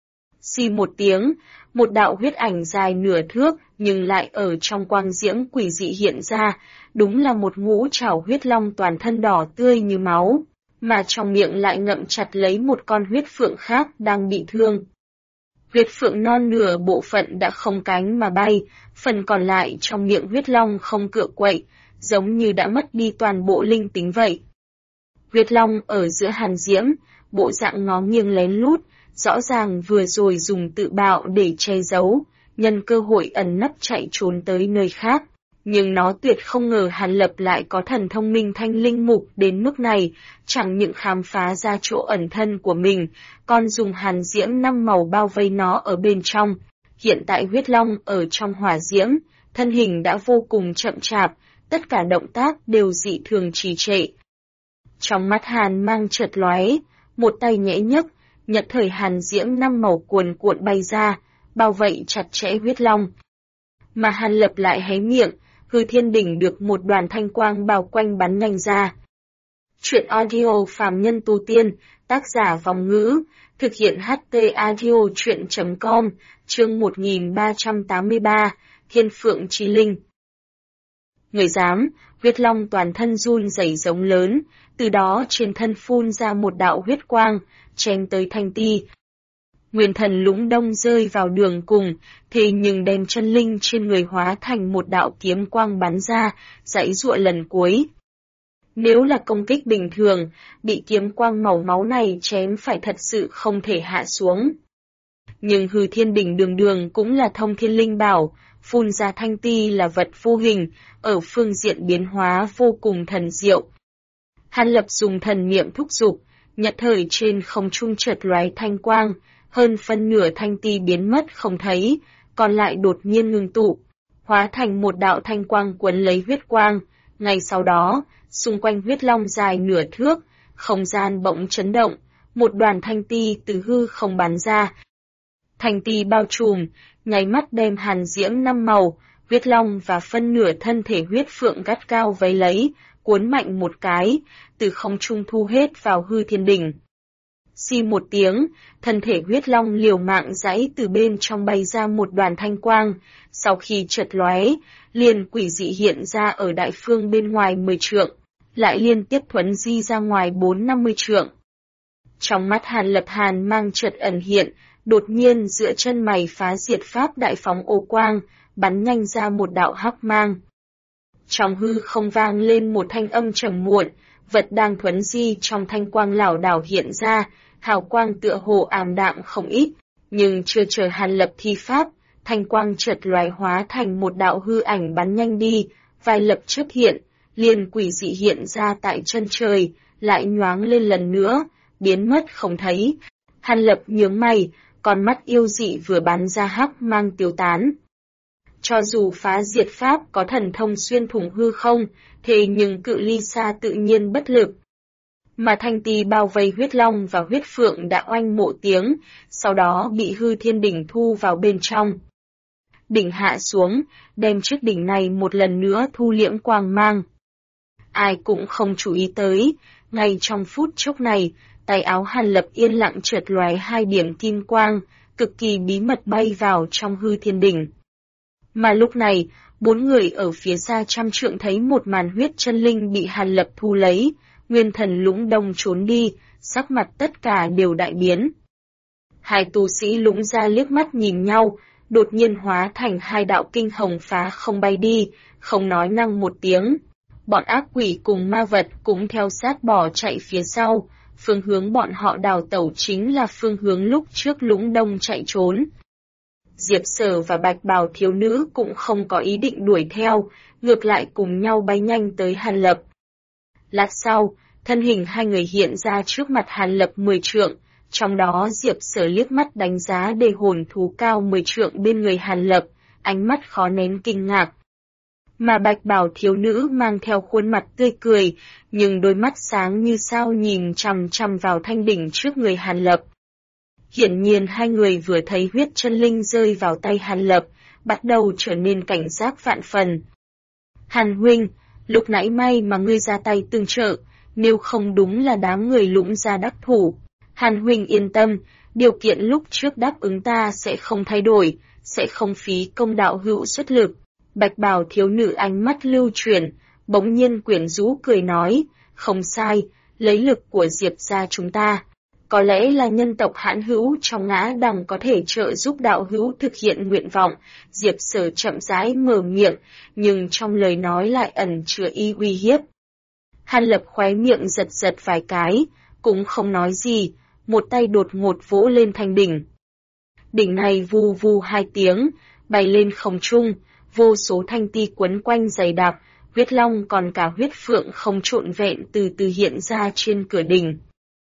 Xì một tiếng, một đạo huyết ảnh dài nửa thước nhưng lại ở trong quang diễm quỷ dị hiện ra, đúng là một ngũ trảo huyết long toàn thân đỏ tươi như máu, mà trong miệng lại ngậm chặt lấy một con huyết phượng khác đang bị thương. Huyết phượng non nửa bộ phận đã không cánh mà bay, phần còn lại trong miệng huyết long không cựa quậy, giống như đã mất đi toàn bộ linh tính vậy. Huyết long ở giữa hàn diễm, bộ dạng ngó nghiêng lén lút, rõ ràng vừa rồi dùng tự bạo để che giấu, nhân cơ hội ẩn nấp chạy trốn tới nơi khác. Nhưng nó tuyệt không ngờ Hàn Lập lại có thần thông minh thanh linh mục đến mức này, chẳng những khám phá ra chỗ ẩn thân của mình, còn dùng hàn diễm 5 màu bao vây nó ở bên trong. Hiện tại huyết long ở trong hỏa diễm, thân hình đã vô cùng chậm chạp, tất cả động tác đều dị thường trì trệ. Trong mắt Hàn mang chợt lóe, một tay nhẽ nhấc, nhật thời hàn diễm 5 màu cuồn cuộn bay ra, bao vây chặt chẽ huyết long. Mà Hàn Lập lại hé miệng, hư thiên đỉnh được một đoàn thanh quang bao quanh bắn nhanh ra. Chuyện audio phàm nhân tu tiên, tác giả Vòng Ngữ, thực hiện HT audio chuyện.com, chương 1383, Thiên Phượng Chi Linh. Người dám, huyết long toàn thân run rẩy giống lớn, từ đó trên thân phun ra một đạo huyết quang, chém tới Thanh Ti. Nguyên thần Lũng Đông rơi vào đường cùng, thế nhưng đem chân linh trên người hóa thành một đạo kiếm quang bắn ra, giãy giụa lần cuối. Nếu là công kích bình thường, bị kiếm quang màu máu này chém phải thật sự không thể hạ xuống. Nhưng hư thiên đỉnh đường đường cũng là thông thiên linh bảo, phun ra Thanh Ti là vật vô hình, ở phương diện biến hóa vô cùng thần diệu. Hàn Lập dùng thần niệm thúc giục, nhật thời trên không trung chợt lóe thanh quang, hơn phân nửa Thanh Ti biến mất không thấy, còn lại đột nhiên ngừng tụ, hóa thành một đạo thanh quang quấn lấy huyết quang. Ngay sau đó, xung quanh huyết long dài nửa thước, không gian bỗng chấn động, một đoàn thanh ti từ hư không bắn ra. Thanh ti bao trùm, nháy mắt đem hàn diễm 5 màu, huyết long và phân nửa thân thể huyết phượng gắt cao váy lấy, cuốn mạnh một cái, từ không trung thu hết vào hư thiên đỉnh. Xì một tiếng, thân thể huyết long liều mạng giãy từ bên trong bay ra một đoàn thanh quang, sau khi chợt lóe, liền quỷ dị hiện ra ở đại phương bên ngoài 10 trượng, lại liên tiếp thuấn di ra ngoài 4-50 trượng. Trong mắt Hàn Lập hàn mang chợt ẩn hiện, đột nhiên giữa chân mày phá diệt pháp đại phóng ô quang, bắn nhanh ra một đạo hắc mang. Trong hư không vang lên một thanh âm trầm muộn, vật đang thuấn di trong thanh quang lảo đảo hiện ra, hào quang tựa hồ ảm đạm không ít, nhưng chưa chờ Hàn Lập thi pháp, thanh quang chợt loài hóa thành một đạo hư ảnh bắn nhanh đi, vài lập chớp hiện, liền quỷ dị hiện ra tại chân trời, lại nhoáng lên lần nữa, biến mất không thấy. Hàn Lập nhướng mày, con mắt yêu dị vừa bắn ra hắc mang tiêu tán. Cho dù phá diệt pháp có thần thông xuyên thủng hư không, thế nhưng cự ly xa tự nhiên bất lực. Mà thanh ti bao vây huyết long và huyết phượng đã oanh mộ tiếng, sau đó bị hư thiên đỉnh thu vào bên trong. Đỉnh hạ xuống, đem chiếc đỉnh này một lần nữa thu liễm quang mang. Ai cũng không chú ý tới, ngay trong phút chốc này, tay áo Hàn Lập yên lặng chợt lóe 2 điểm kim quang, cực kỳ bí mật bay vào trong hư thiên đỉnh. Mà lúc này, 4 người ở phía xa trăm trượng thấy một màn huyết chân linh bị Hàn Lập thu lấy, nguyên thần Lũng Đông trốn đi, sắc mặt tất cả đều đại biến. 2 tu sĩ Lũng gia liếc mắt nhìn nhau, đột nhiên hóa thành 2 đạo kinh hồng phá không bay đi, không nói năng một tiếng. Bọn ác quỷ cùng ma vật cũng theo sát bỏ chạy phía sau, phương hướng bọn họ đào tẩu chính là phương hướng lúc trước Lũng Đông chạy trốn. Diệp Sở và Bạch Bào thiếu nữ cũng không có ý định đuổi theo, ngược lại cùng nhau bay nhanh tới Hàn Lập. Lát sau, thân hình 2 người hiện ra trước mặt Hàn Lập 10 trượng, trong đó Diệp Sở liếc mắt đánh giá đề hồn thú cao 10 trượng bên người Hàn Lập, ánh mắt khó nén kinh ngạc. Mà Bạch Bào thiếu nữ mang theo khuôn mặt tươi cười, nhưng đôi mắt sáng như sao nhìn chằm chằm vào thanh đỉnh trước người Hàn Lập. Hiển nhiên 2 người vừa thấy huyết chân linh rơi vào tay Hàn Lập, bắt đầu trở nên cảnh giác vạn phần. Hàn huynh, lúc nãy may mà ngươi ra tay tương trợ, nếu không đúng là đám người Lũng gia đắc thủ. Hàn huynh yên tâm, điều kiện lúc trước đáp ứng ta sẽ không thay đổi, sẽ không phí công đạo hữu xuất lực. Bạch Bào thiếu nữ ánh mắt lưu chuyển, bỗng nhiên quyến rũ cười nói, không sai, lấy lực của Diệp gia chúng ta. Có lẽ là nhân tộc hãn hữu trong ngã đằng có thể trợ giúp đạo hữu thực hiện nguyện vọng. Diệp Sở chậm rãi mở miệng, nhưng trong lời nói lại ẩn chứa ý uy hiếp. Hàn Lập khóe miệng giật giật vài cái, cũng không nói gì, một tay đột ngột vỗ lên thanh đỉnh. Đỉnh này vù vù 2 tiếng, bay lên không trung, vô số thanh ti quấn quanh dày đặc, huyết long còn cả huyết phượng không trộn vẹn từ từ hiện ra trên cửa đỉnh.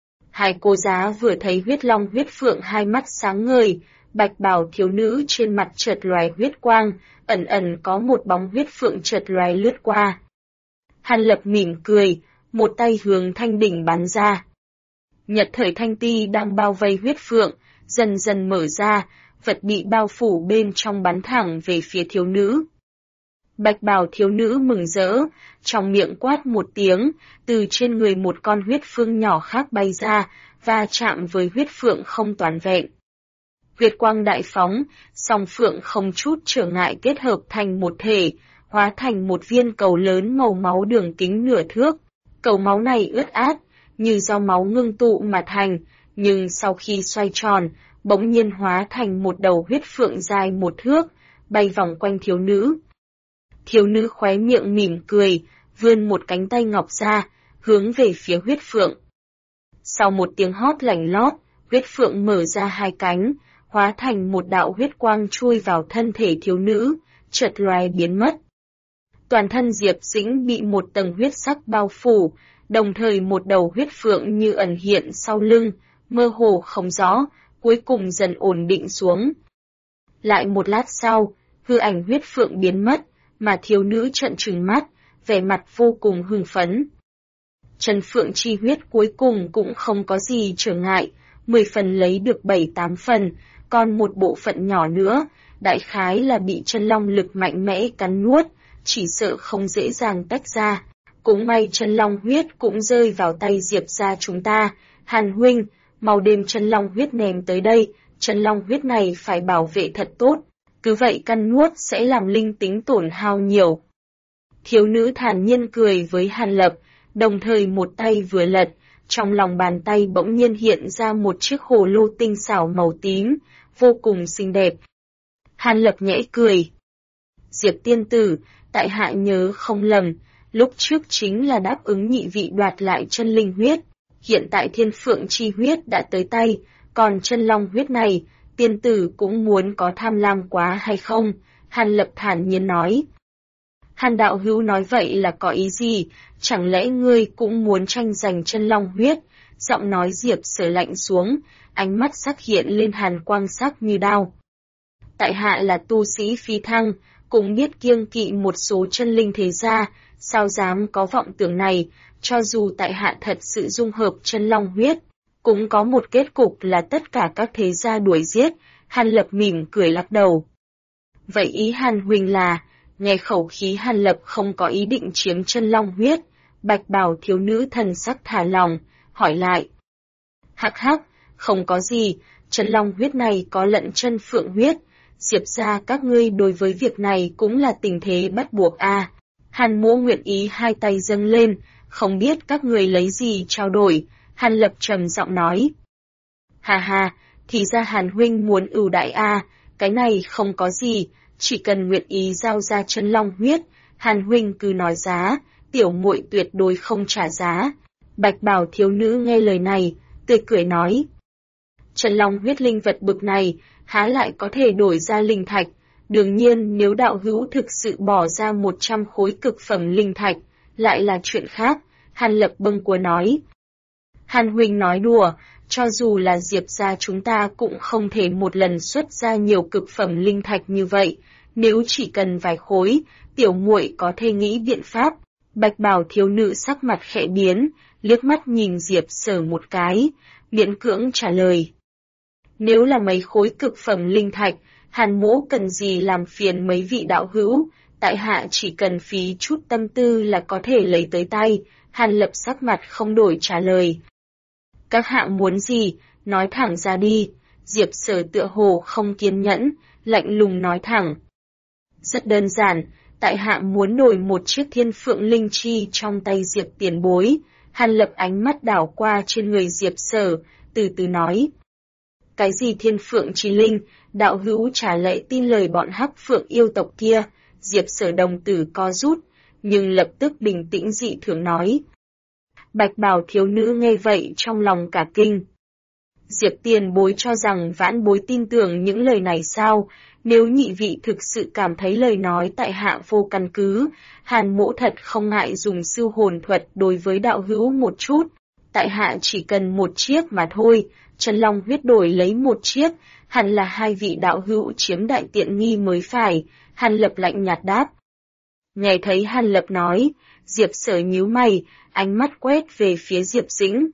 2 cô giá vừa thấy huyết long huyết phượng 2 mắt sáng ngời, Bạch Bào thiếu nữ trên mặt chợt lóe huyết quang, ẩn ẩn có một bóng huyết phượng chợt lóe lướt qua. Hàn Lập mỉm cười, một tay hướng thanh đỉnh bắn ra. Nhật thời thanh ti đang bao vây huyết phượng, dần dần mở ra, vật bị bao phủ bên trong bắn thẳng về phía thiếu nữ. Bạch Bào thiếu nữ mừng rỡ, trong miệng quát một tiếng, từ trên người một con huyết phương nhỏ khác bay ra, và chạm với huyết phượng không toàn vẹn. Huyết quang đại phóng, song phượng không chút trở ngại kết hợp thành một thể, hóa thành một viên cầu lớn màu máu đường kính nửa thước. Cầu máu này ướt át, như do máu ngưng tụ mà thành, nhưng sau khi xoay tròn, bỗng nhiên hóa thành một đầu huyết phượng dài 1 thước, bay vòng quanh thiếu nữ. Thiếu nữ khóe miệng mỉm cười, vươn một cánh tay ngọc ra, hướng về phía huyết phượng. Sau một tiếng hót lảnh lót, huyết phượng mở ra 2 cánh, hóa thành một đạo huyết quang chui vào thân thể thiếu nữ, chợt lóe biến mất. Toàn thân Diệp Dĩnh bị một tầng huyết sắc bao phủ, đồng thời một đầu huyết phượng như ẩn hiện sau lưng, mơ hồ không rõ, cuối cùng dần ổn định xuống. Lại một lát sau, hư ảnh huyết phượng biến mất, mà thiếu nữ trợn trừng mắt, vẻ mặt vô cùng hưng phấn. Chân phượng chi huyết cuối cùng cũng không có gì trở ngại, 10 phần lấy được 7-8 phần, còn một bộ phận nhỏ nữa, đại khái là bị chân long lực mạnh mẽ cắn nuốt, chỉ sợ không dễ dàng tách ra. Cũng may chân long huyết cũng rơi vào tay Diệp gia chúng ta. Hàn huynh, mau đem chân long huyết ném tới đây, chân long huyết này phải bảo vệ thật tốt, cứ vậy căn nuốt sẽ làm linh tính tổn hao nhiều. Thiếu nữ thản nhiên cười với Hàn Lập, đồng thời một tay vừa lật, trong lòng bàn tay bỗng nhiên hiện ra một chiếc hồ lô tinh xảo màu tím, vô cùng xinh đẹp. Hàn Lập nhẽ cười. Diệp tiên tử, tại hạ nhớ không lầm, lúc trước chính là đáp ứng nhị vị đoạt lại chân linh huyết, hiện tại thiên phượng chi huyết đã tới tay, còn chân long huyết này, tiên tử cũng muốn có tham lam quá hay không? Hàn Lập thản nhiên nói. Hàn đạo hữu nói vậy là có ý gì, chẳng lẽ ngươi cũng muốn tranh giành chân long huyết? Giọng nói Diệp Sở lạnh xuống, ánh mắt sắc hiện lên hàn quang sắc như đao. Tại hạ là tu sĩ phi thăng, cũng biết kiêng kỵ một số chân linh thế gia, sao dám có vọng tưởng này, cho dù tại hạ thật sự dung hợp chân long huyết, cũng có một kết cục là tất cả các thế gia đuổi giết. Hàn Lập mỉm cười lắc đầu. Vậy ý Hàn huynh là, nghe khẩu khí Hàn Lập không có ý định chiếm chân long huyết, bạch bào thiếu nữ thần sắc thả lòng, hỏi lại. Hắc hắc, không có gì, chân long huyết này có lẫn chân phượng huyết, Diệp gia các ngươi đối với việc này cũng là tình thế bắt buộc a. Hàn Mỗ nguyện ý hai tay dâng lên, không biết các người lấy gì trao đổi. Hàn Lập trầm giọng nói. Hà hà, thì ra Hàn huynh muốn ưu đãi a, cái này không có gì, chỉ cần nguyện ý giao ra chân long huyết, Hàn huynh cứ nói giá, tiểu muội tuyệt đối không trả giá. Bạch bào thiếu nữ nghe lời này, tươi cười nói. Chân long huyết linh vật bực này, há lại có thể đổi ra linh thạch, đương nhiên nếu đạo hữu thực sự bỏ ra 100 khối cực phẩm linh thạch, lại là chuyện khác. Hàn Lập bâng quơ nói. Hàn huynh nói đùa, cho dù là Diệp gia chúng ta cũng không thể một lần xuất ra nhiều cực phẩm linh thạch như vậy, nếu chỉ cần vài khối, tiểu muội có thể nghĩ biện pháp. Bạch bào thiếu nữ sắc mặt khẽ biến, liếc mắt nhìn Diệp Sở một cái, miễn cưỡng trả lời. Nếu là mấy khối cực phẩm linh thạch, Hàn Mỗ cần gì làm phiền mấy vị đạo hữu, tại hạ chỉ cần phí chút tâm tư là có thể lấy tới tay. Hàn Lập sắc mặt không đổi trả lời. Các hạ muốn gì, nói thẳng ra đi. Diệp Sở tựa hồ không kiên nhẫn, lạnh lùng nói thẳng. Rất đơn giản, tại hạ muốn đổi một chiếc thiên phượng linh chi trong tay Diệp tiền bối. Hàn Lập ánh mắt đảo qua trên người Diệp Sở, từ từ nói. Cái gì thiên phượng chi linh, đạo hữu trả lệ tin lời bọn hắc phượng yêu tộc kia. Diệp Sở đồng tử co rút, nhưng lập tức bình tĩnh dị thường nói. Bạch bào thiếu nữ nghe vậy trong lòng cả kinh. Diệp tiền bối cho rằng vãn bối tin tưởng những lời này sao? Nếu nhị vị thực sự cảm thấy lời nói tại hạ vô căn cứ, Hàn Mỗ thật không ngại dùng siêu hồn thuật đối với đạo hữu một chút. Tại hạ chỉ cần một chiếc mà thôi, chân long huyết đổi lấy một chiếc, hẳn là hai vị đạo hữu chiếm đại tiện nghi mới phải. Hàn Lập lạnh nhạt đáp. Nghe thấy Hàn Lập nói, Diệp Sở nhíu mày, ánh mắt quét về phía Diệp Dĩnh.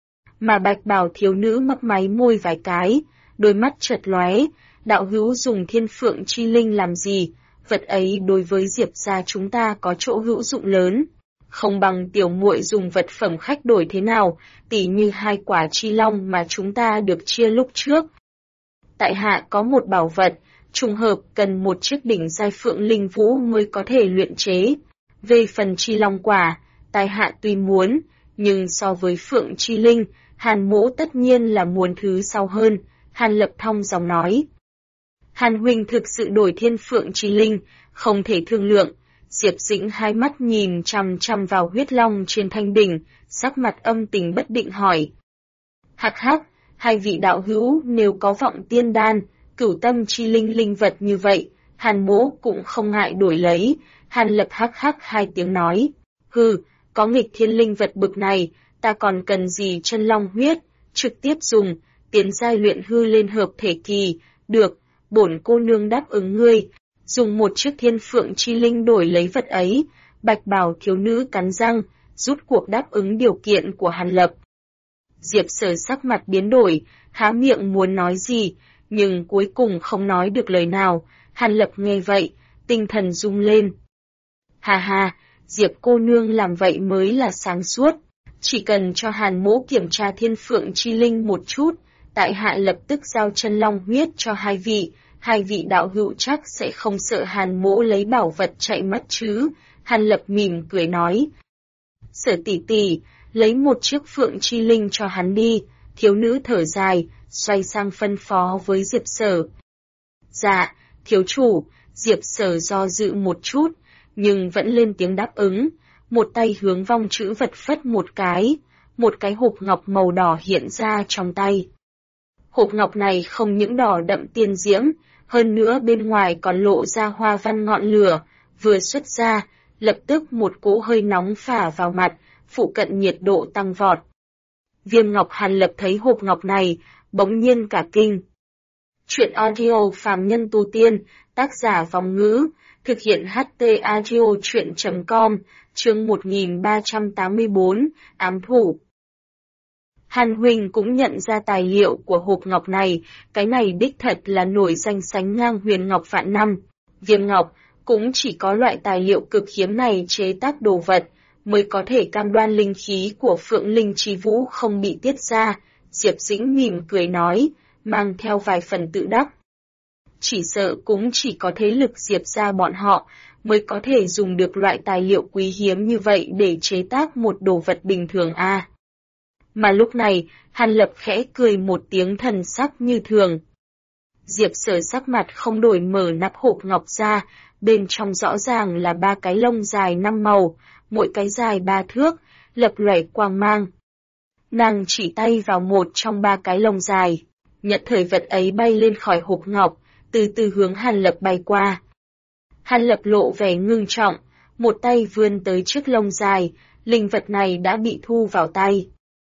Mà bạch bào thiếu nữ mấp máy môi vài cái, đôi mắt chợt lóe, đạo hữu dùng thiên phượng chi linh làm gì, vật ấy đối với Diệp gia chúng ta có chỗ hữu dụng lớn. Không bằng tiểu muội dùng vật phẩm khách đổi thế nào, tỉ như 2 quả chi long mà chúng ta được chia lúc trước. Tại hạ có một bảo vật, trùng hợp cần một chiếc đỉnh giai phượng linh vũ mới có thể luyện chế. Về phần chi long quả, tại hạ tuy muốn, nhưng so với phượng chi linh, Hàn Mỗ tất nhiên là muốn thứ sau hơn. Hàn Lập thong dòng nói. Hàn huynh thực sự đổi thiên phượng chi linh, không thể thương lượng. Diệp Dĩnh hai mắt nhìn chằm chằm vào huyết long trên thanh đỉnh, sắc mặt âm tình bất định hỏi. Hắc hắc, hai vị đạo hữu nếu có vọng tiên đan, cửu tâm chi linh linh vật như vậy, Hàn Mỗ cũng không ngại đổi lấy. Hàn Lập hắc hắc 2 tiếng nói. Hừ, có nghịch thiên linh vật bực này, ta còn cần gì chân long huyết, trực tiếp dùng, tiến giai luyện hư lên hợp thể kỳ, được, bổn cô nương đáp ứng ngươi, dùng một chiếc thiên phượng chi linh đổi lấy vật ấy. Bạch bào thiếu nữ cắn răng, rút cuộc đáp ứng điều kiện của Hàn Lập. Diệp Sở sắc mặt biến đổi, há miệng muốn nói gì, nhưng cuối cùng không nói được lời nào. Hàn Lập nghe vậy, tinh thần rung lên. Hà hà, Diệp cô nương làm vậy mới là sáng suốt. Chỉ cần cho Hàn mỗ kiểm tra thiên phượng chi linh một chút, tại hạ lập tức giao chân long huyết cho hai vị đạo hữu chắc sẽ không sợ Hàn mỗ lấy bảo vật chạy mất chứ. Hàn Lập mỉm cười nói. Sở tỷ tỷ, lấy một chiếc phượng chi linh cho hắn đi. Thiếu nữ thở dài, xoay sang phân phó với Diệp Sở. Dạ, thiếu chủ. Diệp Sở do dự một chút, nhưng vẫn lên tiếng đáp ứng. Một tay hướng vong chữ vật phất một cái hộp ngọc màu đỏ hiện ra trong tay. Hộp ngọc này không những đỏ đậm tiên diễm, hơn nữa bên ngoài còn lộ ra hoa văn ngọn lửa, vừa xuất ra, lập tức một cỗ hơi nóng phả vào mặt, phụ cận nhiệt độ tăng vọt. Viêm Ngọc Hàn Lập thấy hộp ngọc này, bỗng nhiên cả kinh. Chuyện audio phàm nhân tu tiên, tác giả Vong Ngữ, thực hiện HT audio chuyện.com, chương 1384, ám thủ. Hàn Huynh cũng nhận ra tài liệu của hộp ngọc này, cái này đích thật là nổi danh sánh ngang huyền ngọc vạn năm. Viêm ngọc cũng chỉ có loại tài liệu cực hiếm này chế tác đồ vật, mới có thể cam đoan linh khí của Phượng Linh Chi Vũ không bị tiết ra. Diệp Dĩnh mỉm cười nói, mang theo vài phần tự đắc. Chỉ sợ cũng chỉ có thế lực Diệp gia bọn họ mới có thể dùng được loại tài liệu quý hiếm như vậy để chế tác một đồ vật bình thường a. Mà lúc này, Hàn Lập khẽ cười một tiếng thần sắc như thường. Diệp Sở sắc mặt không đổi mở nắp hộp ngọc ra, bên trong rõ ràng là 3 cái lông dài 5 màu, mỗi cái dài 3 thước, lập lòe quang mang. Nàng chỉ tay vào một trong 3 cái lông dài, nhận thời vật ấy bay lên khỏi hộp ngọc, từ từ hướng Hàn Lập bay qua. Hàn Lập lộ vẻ ngưng trọng, một tay vươn tới chiếc lông dài, linh vật này đã bị thu vào tay.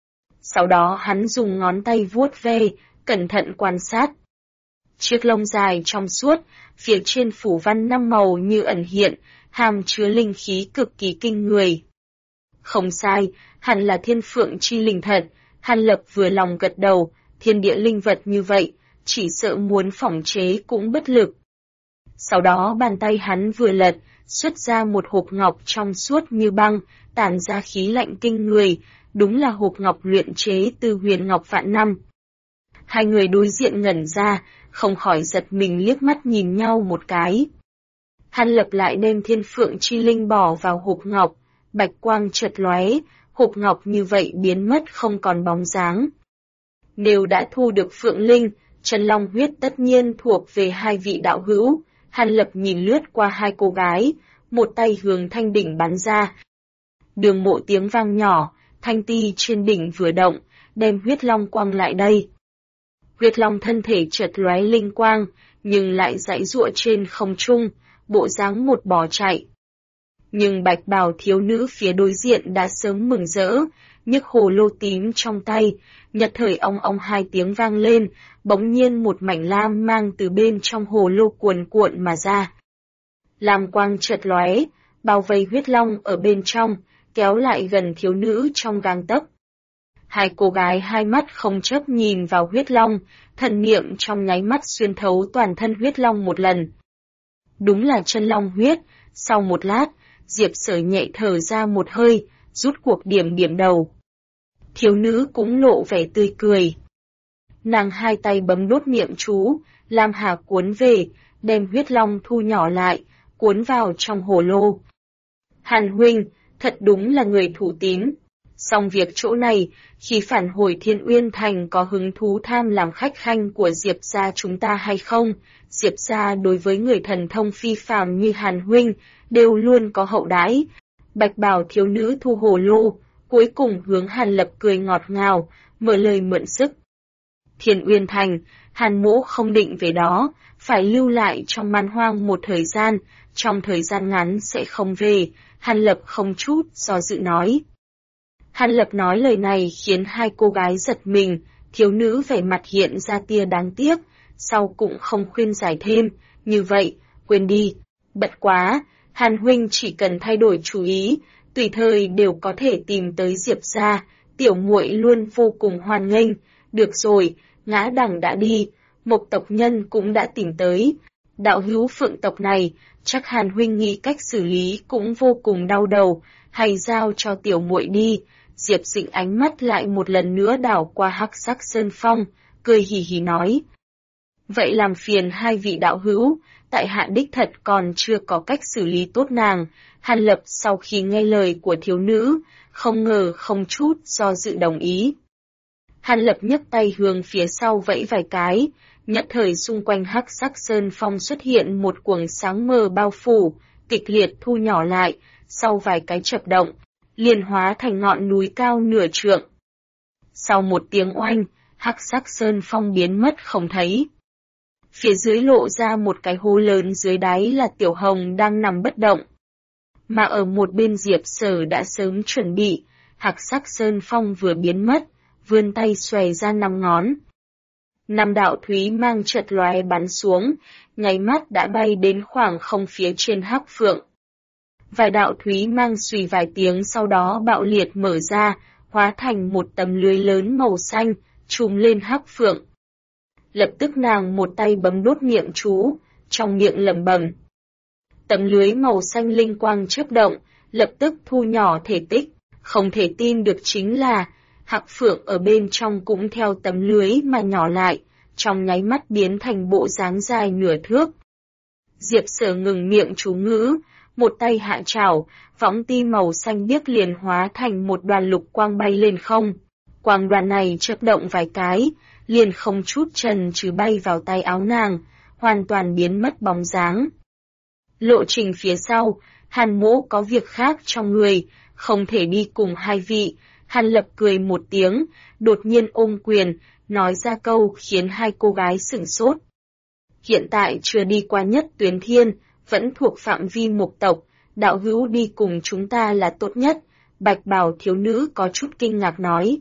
Sau đó hắn dùng ngón tay vuốt ve, cẩn thận quan sát. Chiếc lông dài trong suốt, phía trên phủ văn 5 màu như ẩn hiện, hàm chứa linh khí cực kỳ kinh người. Không sai, hẳn là thiên phượng chi linh thật. Hàn Lập vừa lòng gật đầu, thiên địa linh vật như vậy, chỉ sợ muốn phỏng chế cũng bất lực. Sau đó bàn tay hắn vừa lật, xuất ra một hộp ngọc trong suốt như băng, tản ra khí lạnh kinh người, đúng là hộp ngọc luyện chế từ huyền ngọc vạn năm. Hai người đối diện ngẩn ra, không khỏi giật mình liếc mắt nhìn nhau một cái. Hàn Lập lại đem thiên phượng chi linh bỏ vào hộp ngọc, bạch quang chợt lóe, hộp ngọc như vậy biến mất không còn bóng dáng. Nếu đã thu được phượng linh, chân long huyết tất nhiên thuộc về hai vị đạo hữu. Hàn Lập nhìn lướt qua hai cô gái, một tay hướng thanh đỉnh bắn ra. Đường mộ tiếng vang nhỏ, thanh ti trên đỉnh vừa động, đem huyết long quang lại đây. Huyết long thân thể chợt lóe linh quang, nhưng lại giãy giụa trên không trung, bộ dáng một bò chạy. Nhưng bạch bào thiếu nữ phía đối diện đã sớm mừng rỡ, nhấc hồ lô tím trong tay, nhật thời ong ong hai tiếng vang lên, bỗng nhiên một mảnh lam mang từ bên trong hồ lô cuồn cuộn mà ra. Lam quang chợt lóe, bao vây huyết long ở bên trong, kéo lại gần thiếu nữ trong gang tấc. Hai cô gái hai mắt không chớp nhìn vào huyết long, thần niệm trong nháy mắt xuyên thấu toàn thân huyết long một lần. Đúng là chân long huyết. Sau một lát, Diệp Sở nhẹ thở ra một hơi, rút cuộc điểm đầu. Thiếu nữ cũng lộ vẻ tươi cười. Nàng hai tay bấm đốt niệm chú, lam hà cuốn về, đem huyết long thu nhỏ lại, cuốn vào trong hồ lô. Hàn huynh, thật đúng là người thủ tín. Xong việc chỗ này, khi phản hồi Thiên Uyên Thành có hứng thú tham làm khách khanh của Diệp gia chúng ta hay không? Diệp gia đối với người thần thông phi phàm như Hàn huynh, đều luôn có hậu đãi. Bạch bào thiếu nữ thu hồ lô, cuối cùng hướng Hàn Lập cười ngọt ngào, mở lời mượn sức. Thiên Uyên Thành, Hàn mỗ không định về đó, phải lưu lại trong man hoang một thời gian, trong thời gian ngắn sẽ không về. Hàn Lập không chút do dự nói. Hàn Lập nói lời này khiến hai cô gái giật mình, thiếu nữ vẻ mặt hiện ra tia đáng tiếc, sau cũng không khuyên giải thêm, như vậy, quên đi. Bận quá, Hàn huynh chỉ cần thay đổi chú ý, tùy thời đều có thể tìm tới Diệp gia, tiểu muội luôn vô cùng hoan nghênh. Được rồi, Ngã Đằng đã đi, Mộc tộc nhân cũng đã tìm tới. Đạo hữu Phượng tộc này, chắc Hàn huynh nghĩ cách xử lý cũng vô cùng đau đầu, hay giao cho tiểu muội đi. Diệp Dĩnh ánh mắt lại một lần nữa đảo qua Hắc Sắc Sơn Phong, cười hì hì nói. Vậy làm phiền hai vị đạo hữu, tại hạ đích thật còn chưa có cách xử lý tốt nàng. Hàn Lập sau khi nghe lời của thiếu nữ, không ngờ không chút do dự đồng ý. Hàn Lập nhấc tay hướng phía sau vẫy vài cái, nhất thời xung quanh Hắc Sắc Sơn Phong xuất hiện một quầng sáng mờ bao phủ, kịch liệt thu nhỏ lại, sau vài cái chập động, liền hóa thành ngọn núi cao nửa trượng. Sau một tiếng oanh, Hắc Sắc Sơn Phong biến mất không thấy. Phía dưới lộ ra một cái hố lớn, dưới đáy là Tiểu Hồng đang nằm bất động. Mà ở một bên Diệp Sở đã sớm chuẩn bị, Hắc Sắc Sơn Phong vừa biến mất, vươn tay xòe ra 5 ngón. 5 đạo thúy mang chợt lóe bắn xuống, nháy mắt đã bay đến khoảng không phía trên Hắc Phượng. Vài đạo thúy mang xùy vài tiếng sau đó bạo liệt mở ra, hóa thành một tấm lưới lớn màu xanh, trùm lên Hắc Phượng. Lập tức nàng một tay bấm đốt miệng chú, trong miệng lẩm bẩm. Tấm lưới màu xanh linh quang chớp động, lập tức thu nhỏ thể tích, không thể tin được chính là, Hắc Phượng ở bên trong cũng theo tấm lưới mà nhỏ lại, trong nháy mắt biến thành bộ dáng dài nửa thước. Diệp Sở ngừng miệng chú ngữ, một tay hạ trảo, võng ti màu xanh biếc liền hóa thành một đoàn lục quang bay lên không. Quang đoàn này chớp động vài cái, liền không chút chần chừ bay vào tay áo nàng, hoàn toàn biến mất bóng dáng. Lộ trình phía sau, Hàn Mỗ có việc khác trong người, không thể đi cùng hai vị. Hàn Lập cười một tiếng, đột nhiên ôm quyền, nói ra câu khiến hai cô gái sửng sốt. Hiện tại chưa đi qua Nhất Tuyến Thiên, vẫn thuộc phạm vi Mộc tộc, đạo hữu đi cùng chúng ta là tốt nhất. Bạch bào thiếu nữ có chút kinh ngạc nói.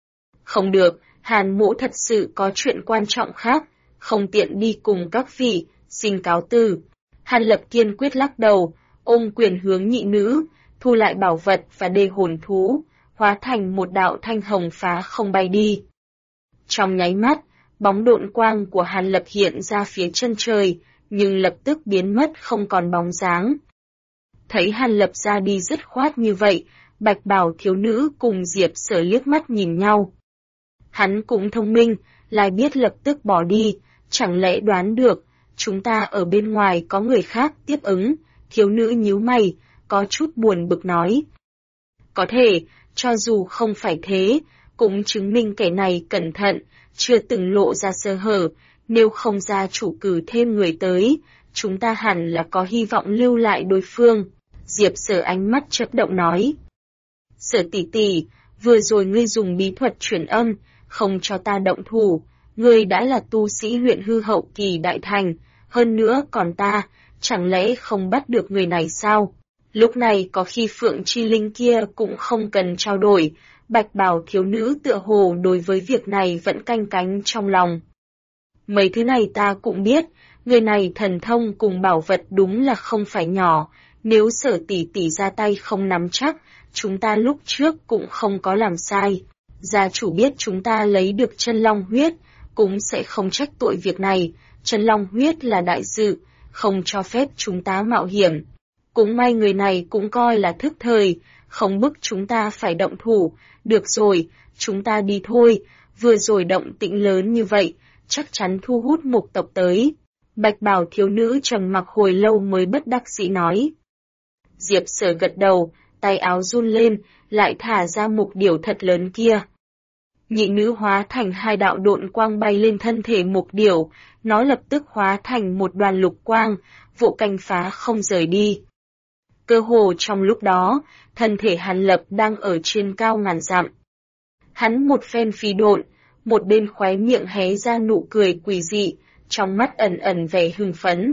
Không được, Hàn Mỗ thật sự có chuyện quan trọng khác, không tiện đi cùng các vị, xin cáo từ. Hàn Lập kiên quyết lắc đầu, ôm quyền hướng nhị nữ, thu lại bảo vật và đê hồn thú, hóa thành một đạo thanh hồng phá không bay đi. Trong nháy mắt, bóng độn quang của Hàn Lập hiện ra phía chân trời, nhưng lập tức biến mất không còn bóng dáng. Thấy Hàn Lập ra đi dứt khoát như vậy, Bạch bào thiếu nữ cùng Diệp Sở liếc mắt nhìn nhau. Hắn cũng thông minh, lại biết lập tức bỏ đi, chẳng lẽ đoán được, chúng ta ở bên ngoài có người khác tiếp ứng, thiếu nữ nhíu mày, có chút buồn bực nói. Có thể, cho dù không phải thế, cũng chứng minh kẻ này cẩn thận, chưa từng lộ ra sơ hở, nếu không gia chủ cử thêm người tới, chúng ta hẳn là có hy vọng lưu lại đối phương. Diệp Sở ánh mắt chớp động nói. Sở tỷ tỷ, vừa rồi ngươi dùng bí thuật chuyển âm, không cho ta động thủ, ngươi đã là tu sĩ luyện hư hậu kỳ đại thành, hơn nữa còn ta, chẳng lẽ không bắt được người này sao? Lúc này có khi Phượng Chi Linh kia cũng không cần trao đổi, Bạch bào thiếu nữ tựa hồ đối với việc này vẫn canh cánh trong lòng. Mấy thứ này ta cũng biết, người này thần thông cùng bảo vật đúng là không phải nhỏ, nếu Sở tỷ tỷ ra tay không nắm chắc, chúng ta lúc trước cũng không có làm sai. Gia chủ biết chúng ta lấy được chân long huyết, cũng sẽ không trách tội việc này, chân long huyết là đại sự, không cho phép chúng ta mạo hiểm. Cũng may người này cũng coi là thức thời, không bức chúng ta phải động thủ, được rồi, chúng ta đi thôi, vừa rồi động tĩnh lớn như vậy, chắc chắn thu hút Mộc tộc tới. Bạch bào thiếu nữ trầm mặc hồi lâu mới bất đắc dĩ nói. Diệp Sở gật đầu, tay áo run lên, lại thả ra mục điểu thật lớn kia. Nhị nữ hóa thành hai đạo độn quang bay lên thân thể mục điểu, nó lập tức hóa thành một đoàn lục quang, vụ canh phá không rời đi. Cơ hồ trong lúc đó, thân thể Hàn Lập đang ở trên cao ngàn dặm. Hắn một phen phi độn, một bên khóe miệng hé ra nụ cười quỷ dị, trong mắt ẩn ẩn vẻ hưng phấn.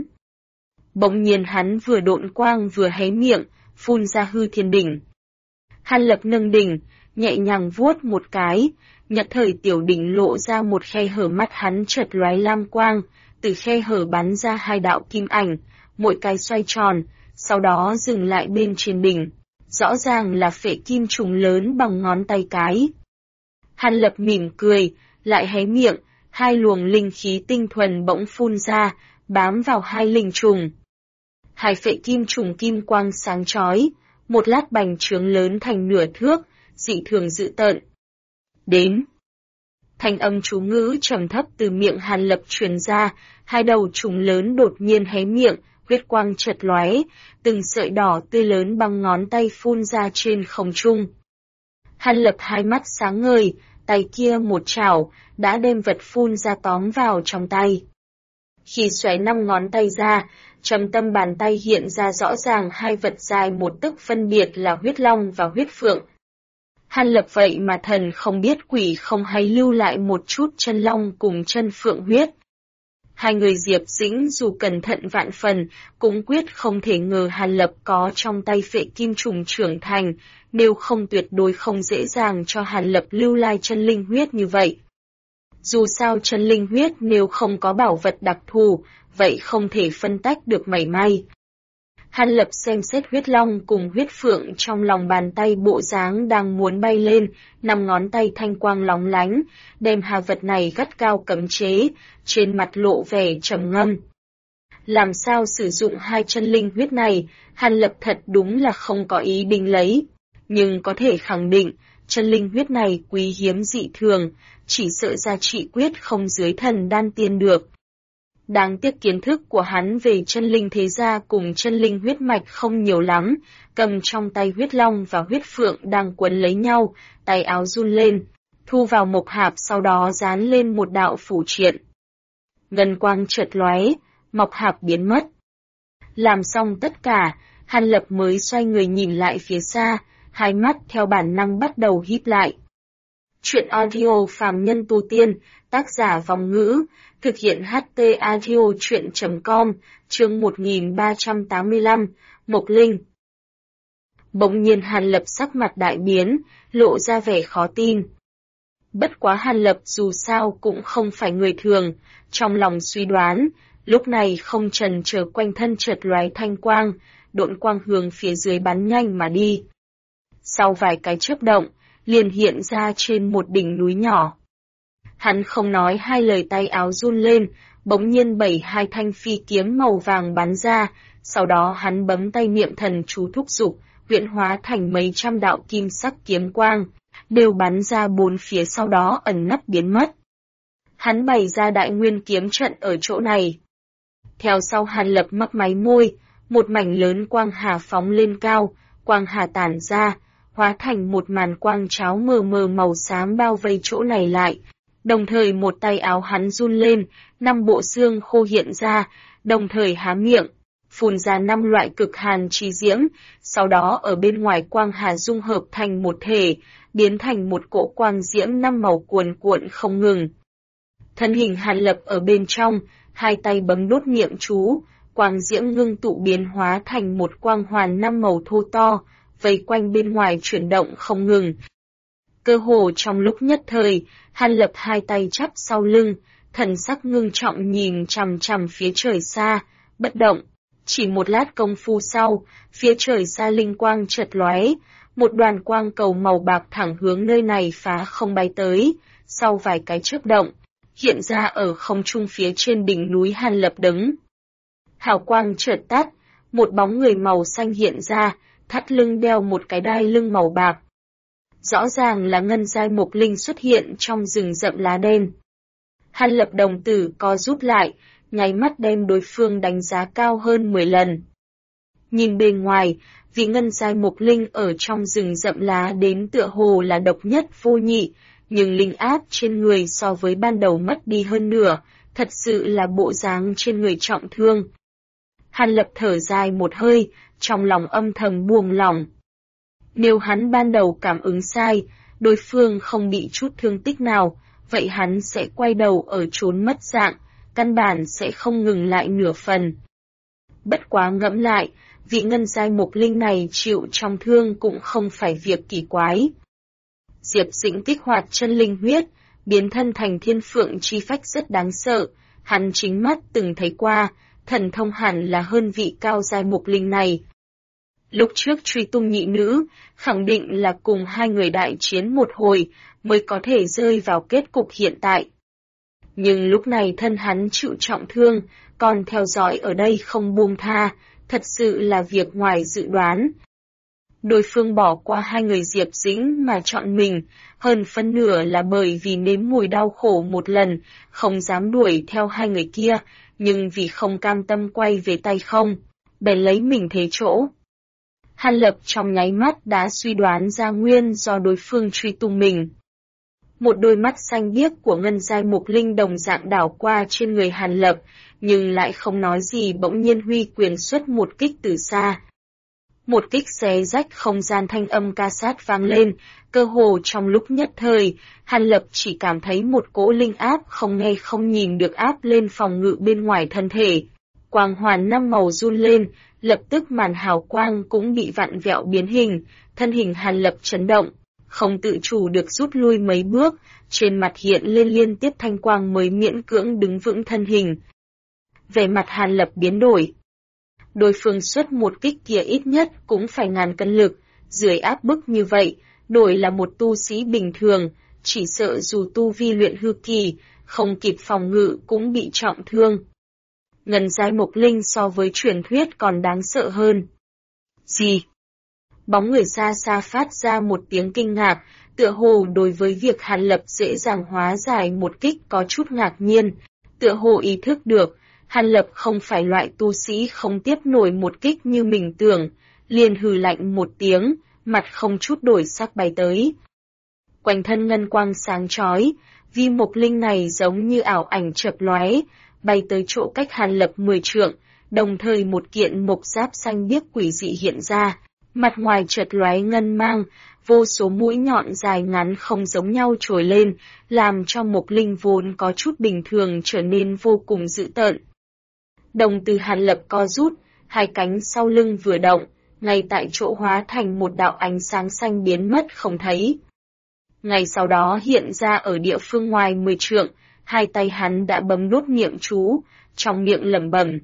Bỗng nhiên hắn vừa độn quang vừa hé miệng, phun ra hư thiên đỉnh. Hàn Lập nâng đỉnh, nhẹ nhàng vuốt một cái, Nhất thời tiểu đỉnh lộ ra một khe hở, mắt hắn chợt lóe lam quang, từ khe hở bắn ra hai đạo kim ảnh, mỗi cái xoay tròn, sau đó dừng lại bên trên đỉnh. Rõ ràng là phệ kim trùng lớn bằng ngón tay cái. Hàn Lập mỉm cười, lại hé miệng, hai luồng linh khí tinh thuần bỗng phun ra, bám vào hai linh trùng. Hai phệ kim trùng kim quang sáng chói, một lát bành trướng lớn thành nửa thước, dị thường dữ tợn. Đến. Thanh âm chú ngữ trầm thấp từ miệng Hàn Lập truyền ra, hai đầu trùng lớn đột nhiên hé miệng, huyết quang chợt lóe, từng sợi đỏ tươi lớn bằng ngón tay phun ra trên không trung. Hàn Lập hai mắt sáng ngời, tay kia một chảo, đã đem vật phun ra tóm vào trong tay. Khi xoáy 5 ngón tay ra, trong tâm bàn tay hiện ra rõ ràng hai vật dài một tấc phân biệt là huyết long và huyết phượng. Hàn Lập vậy mà thần không biết quỷ không hay lưu lại một chút chân long cùng chân phượng huyết. Hai người Diệp Dĩnh dù cẩn thận vạn phần, cũng quyết không thể ngờ Hàn Lập có trong tay phệ kim trùng trưởng thành, nếu không tuyệt đối không dễ dàng cho Hàn Lập lưu lại chân linh huyết như vậy. Dù sao chân linh huyết nếu không có bảo vật đặc thù, vậy không thể phân tách được mảy may. Hàn Lập xem xét huyết long cùng huyết phượng trong lòng bàn tay, bộ dáng đang muốn bay lên, 5 ngón tay thanh quang lóng lánh, đem hai vật này gắt cao cấm chế, trên mặt lộ vẻ trầm ngâm. Làm sao sử dụng hai chân linh huyết này, Hàn Lập thật đúng là không có ý định lấy, nhưng có thể khẳng định, chân linh huyết này quý hiếm dị thường, chỉ sợ giá trị quyết không dưới thần đan tiên được. Đáng tiếc kiến thức của hắn về chân linh thế gia cùng chân linh huyết mạch không nhiều lắm, cầm trong tay huyết long và huyết phượng đang quấn lấy nhau, tay áo run lên, thu vào mộc hạp, sau đó dán lên một đạo phủ triện. Ngân quang chợt lóe, mộc hạp biến mất. Làm xong tất cả, Hàn Lập mới xoay người nhìn lại phía xa, hai mắt theo bản năng bắt đầu híp lại. Chuyện audio phàm nhân tu tiên, tác giả Vòng Ngữ, thực hiện HT audio chuyện.com, chương 1385, Mộc Linh. Bỗng nhiên Hàn Lập sắc mặt đại biến, lộ ra vẻ khó tin. Bất quá Hàn Lập dù sao cũng không phải người thường, trong lòng suy đoán, lúc này không chần chờ quanh thân chợt lóe thanh quang, độn quang hướng phía dưới bắn nhanh mà đi. Sau vài cái chớp động, liền hiện ra trên một đỉnh núi nhỏ. Hắn không nói hai lời, tay áo run lên, bỗng nhiên 7-2 thanh phi kiếm màu vàng bắn ra, sau đó hắn bấm tay niệm thần chú thúc dục, huyễn hóa thành mấy trăm đạo kim sắc kiếm quang, đều bắn ra bốn phía, sau đó ẩn nấp biến mất. Hắn bày ra đại nguyên kiếm trận ở chỗ này. Theo sau Hàn Lập mấp máy môi, một mảnh lớn quang hà phóng lên cao, quang hà tản ra, hóa thành một màn quang cháo mờ mờ màu xám bao vây chỗ này lại. Đồng thời một tay áo hắn run lên, 5 bộ xương khô hiện ra, đồng thời há miệng, phun ra 5 loại cực hàn chi diễm, sau đó ở bên ngoài quang hà dung hợp thành một thể, biến thành một cỗ quang diễm 5 màu cuồn cuộn không ngừng. Thân hình Hàn Lập ở bên trong, hai tay bấm đốt niệm chú, quang diễm ngưng tụ biến hóa thành một quang hoàn 5 màu thô to, vây quanh bên ngoài chuyển động không ngừng. Cơ hồ trong lúc nhất thời, Hàn Lập hai tay chắp sau lưng, thần sắc ngưng trọng nhìn chằm chằm phía trời xa, bất động. Chỉ một lát công phu sau, phía trời xa linh quang chợt lóe, một đoàn quang cầu màu bạc thẳng hướng nơi này phá không bay tới, sau vài cái chớp động, hiện ra ở không trung phía trên đỉnh núi Hàn Lập đứng. Hào quang chợt tắt, một bóng người màu xanh hiện ra, thắt lưng đeo một cái đai lưng màu bạc. Rõ ràng là ngân giai Mộc Linh xuất hiện trong rừng rậm lá đen. Hàn Lập đồng tử co rút lại, nháy mắt đem đối phương đánh giá cao hơn 10 lần. Nhìn bên ngoài, vị ngân giai Mộc Linh ở trong rừng rậm lá đến tựa hồ là độc nhất vô nhị, nhưng linh áp trên người so với ban đầu mất đi hơn nửa, thật sự là bộ dáng trên người trọng thương. Hàn Lập thở dài một hơi, trong lòng âm thầm buông lỏng. Nếu hắn ban đầu cảm ứng sai, đối phương không bị chút thương tích nào, vậy hắn sẽ quay đầu ở trốn mất dạng, căn bản sẽ không ngừng lại nửa phần. Bất quá ngẫm lại, vị ngân giai Mộc Linh này chịu trọng thương cũng không phải việc kỳ quái. Diệp Dĩnh kích hoạt chân linh huyết, biến thân thành thiên phượng chi phách rất đáng sợ, hắn chính mắt từng thấy qua, thần thông hẳn là hơn vị cao giai mục linh này. Lúc trước truy tung nhị nữ, khẳng định là cùng hai người đại chiến một hồi, mới có thể rơi vào kết cục hiện tại. Nhưng lúc này thân hắn chịu trọng thương, còn theo dõi ở đây không buông tha, thật sự là việc ngoài dự đoán. Đối phương bỏ qua hai người Diệp Dĩnh mà chọn mình, hơn phân nửa là bởi vì nếm mùi đau khổ một lần, không dám đuổi theo hai người kia, nhưng vì không cam tâm quay về tay không, bèn lấy mình thế chỗ. Hàn Lập trong nháy mắt đã suy đoán ra nguyên do đối phương truy tung mình. Một đôi mắt xanh biếc của ngân giai mục linh đồng dạng đảo qua trên người Hàn Lập, nhưng lại không nói gì, bỗng nhiên huy quyền xuất một kích từ xa. Một kích xé rách không gian, thanh âm ca sát vang lên, cơ hồ trong lúc nhất thời, Hàn Lập chỉ cảm thấy một cỗ linh áp không nghe không nhìn được áp lên phòng ngự bên ngoài thân thể. Quang hoàn năm màu run lên, lập tức màn hào quang cũng bị vặn vẹo biến hình, thân hình Hàn Lập chấn động, không tự chủ được rút lui mấy bước, trên mặt hiện lên liên tiếp thanh quang mới miễn cưỡng đứng vững thân hình. Vẻ mặt Hàn Lập biến đổi. Đối phương xuất một kích kia ít nhất cũng phải ngàn cân lực, dưới áp bức như vậy, đổi là một tu sĩ bình thường, chỉ sợ dù tu vi luyện hư kỳ, không kịp phòng ngự cũng bị trọng thương. Ngân giai mục linh so với truyền thuyết còn đáng sợ hơn. Gì? Bóng người xa xa phát ra một tiếng kinh ngạc, tựa hồ đối với việc Hàn Lập dễ dàng hóa giải một kích có chút ngạc nhiên, tựa hồ ý thức được, Hàn Lập không phải loại tu sĩ không tiếp nổi một kích như mình tưởng, liền hừ lạnh một tiếng, mặt không chút đổi sắc bay tới. Quanh thân ngân quang sáng chói, vi mục linh này giống như ảo ảnh chợt lóe, bay tới chỗ cách Hàn Lập 10 trượng, đồng thời một kiện mộc giáp xanh biếc quỷ dị hiện ra, mặt ngoài chợt lóe ngân mang, vô số mũi nhọn dài ngắn không giống nhau trồi lên, làm cho mộc linh vốn có chút bình thường trở nên vô cùng dữ tợn. Đồng từ Hàn Lập co rút, hai cánh sau lưng vừa động, ngay tại chỗ hóa thành một đạo ánh sáng xanh biến mất không thấy. Ngay sau đó hiện ra ở địa phương ngoài 10 trượng, hai tay hắn đã bấm đốt niệm chú, trong miệng lẩm bẩm.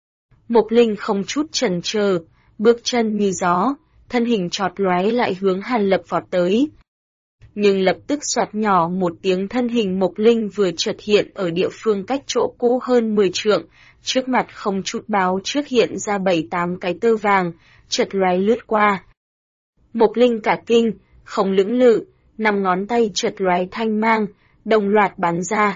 Mộc linh không chút chần chờ, bước chân như gió, thân hình chọt lóe lại hướng Hàn Lập vọt tới. Nhưng lập tức xoạt nhỏ một tiếng, thân hình mộc linh vừa chợt hiện ở địa phương cách chỗ cũ hơn 10 trượng, trước mặt không chút báo trước hiện ra 7-8 cái tơ vàng, chợt lóe lướt qua. Mộc linh cả kinh, không lưỡng lự, 5 ngón tay chợt lóe thanh mang, đồng loạt bắn ra.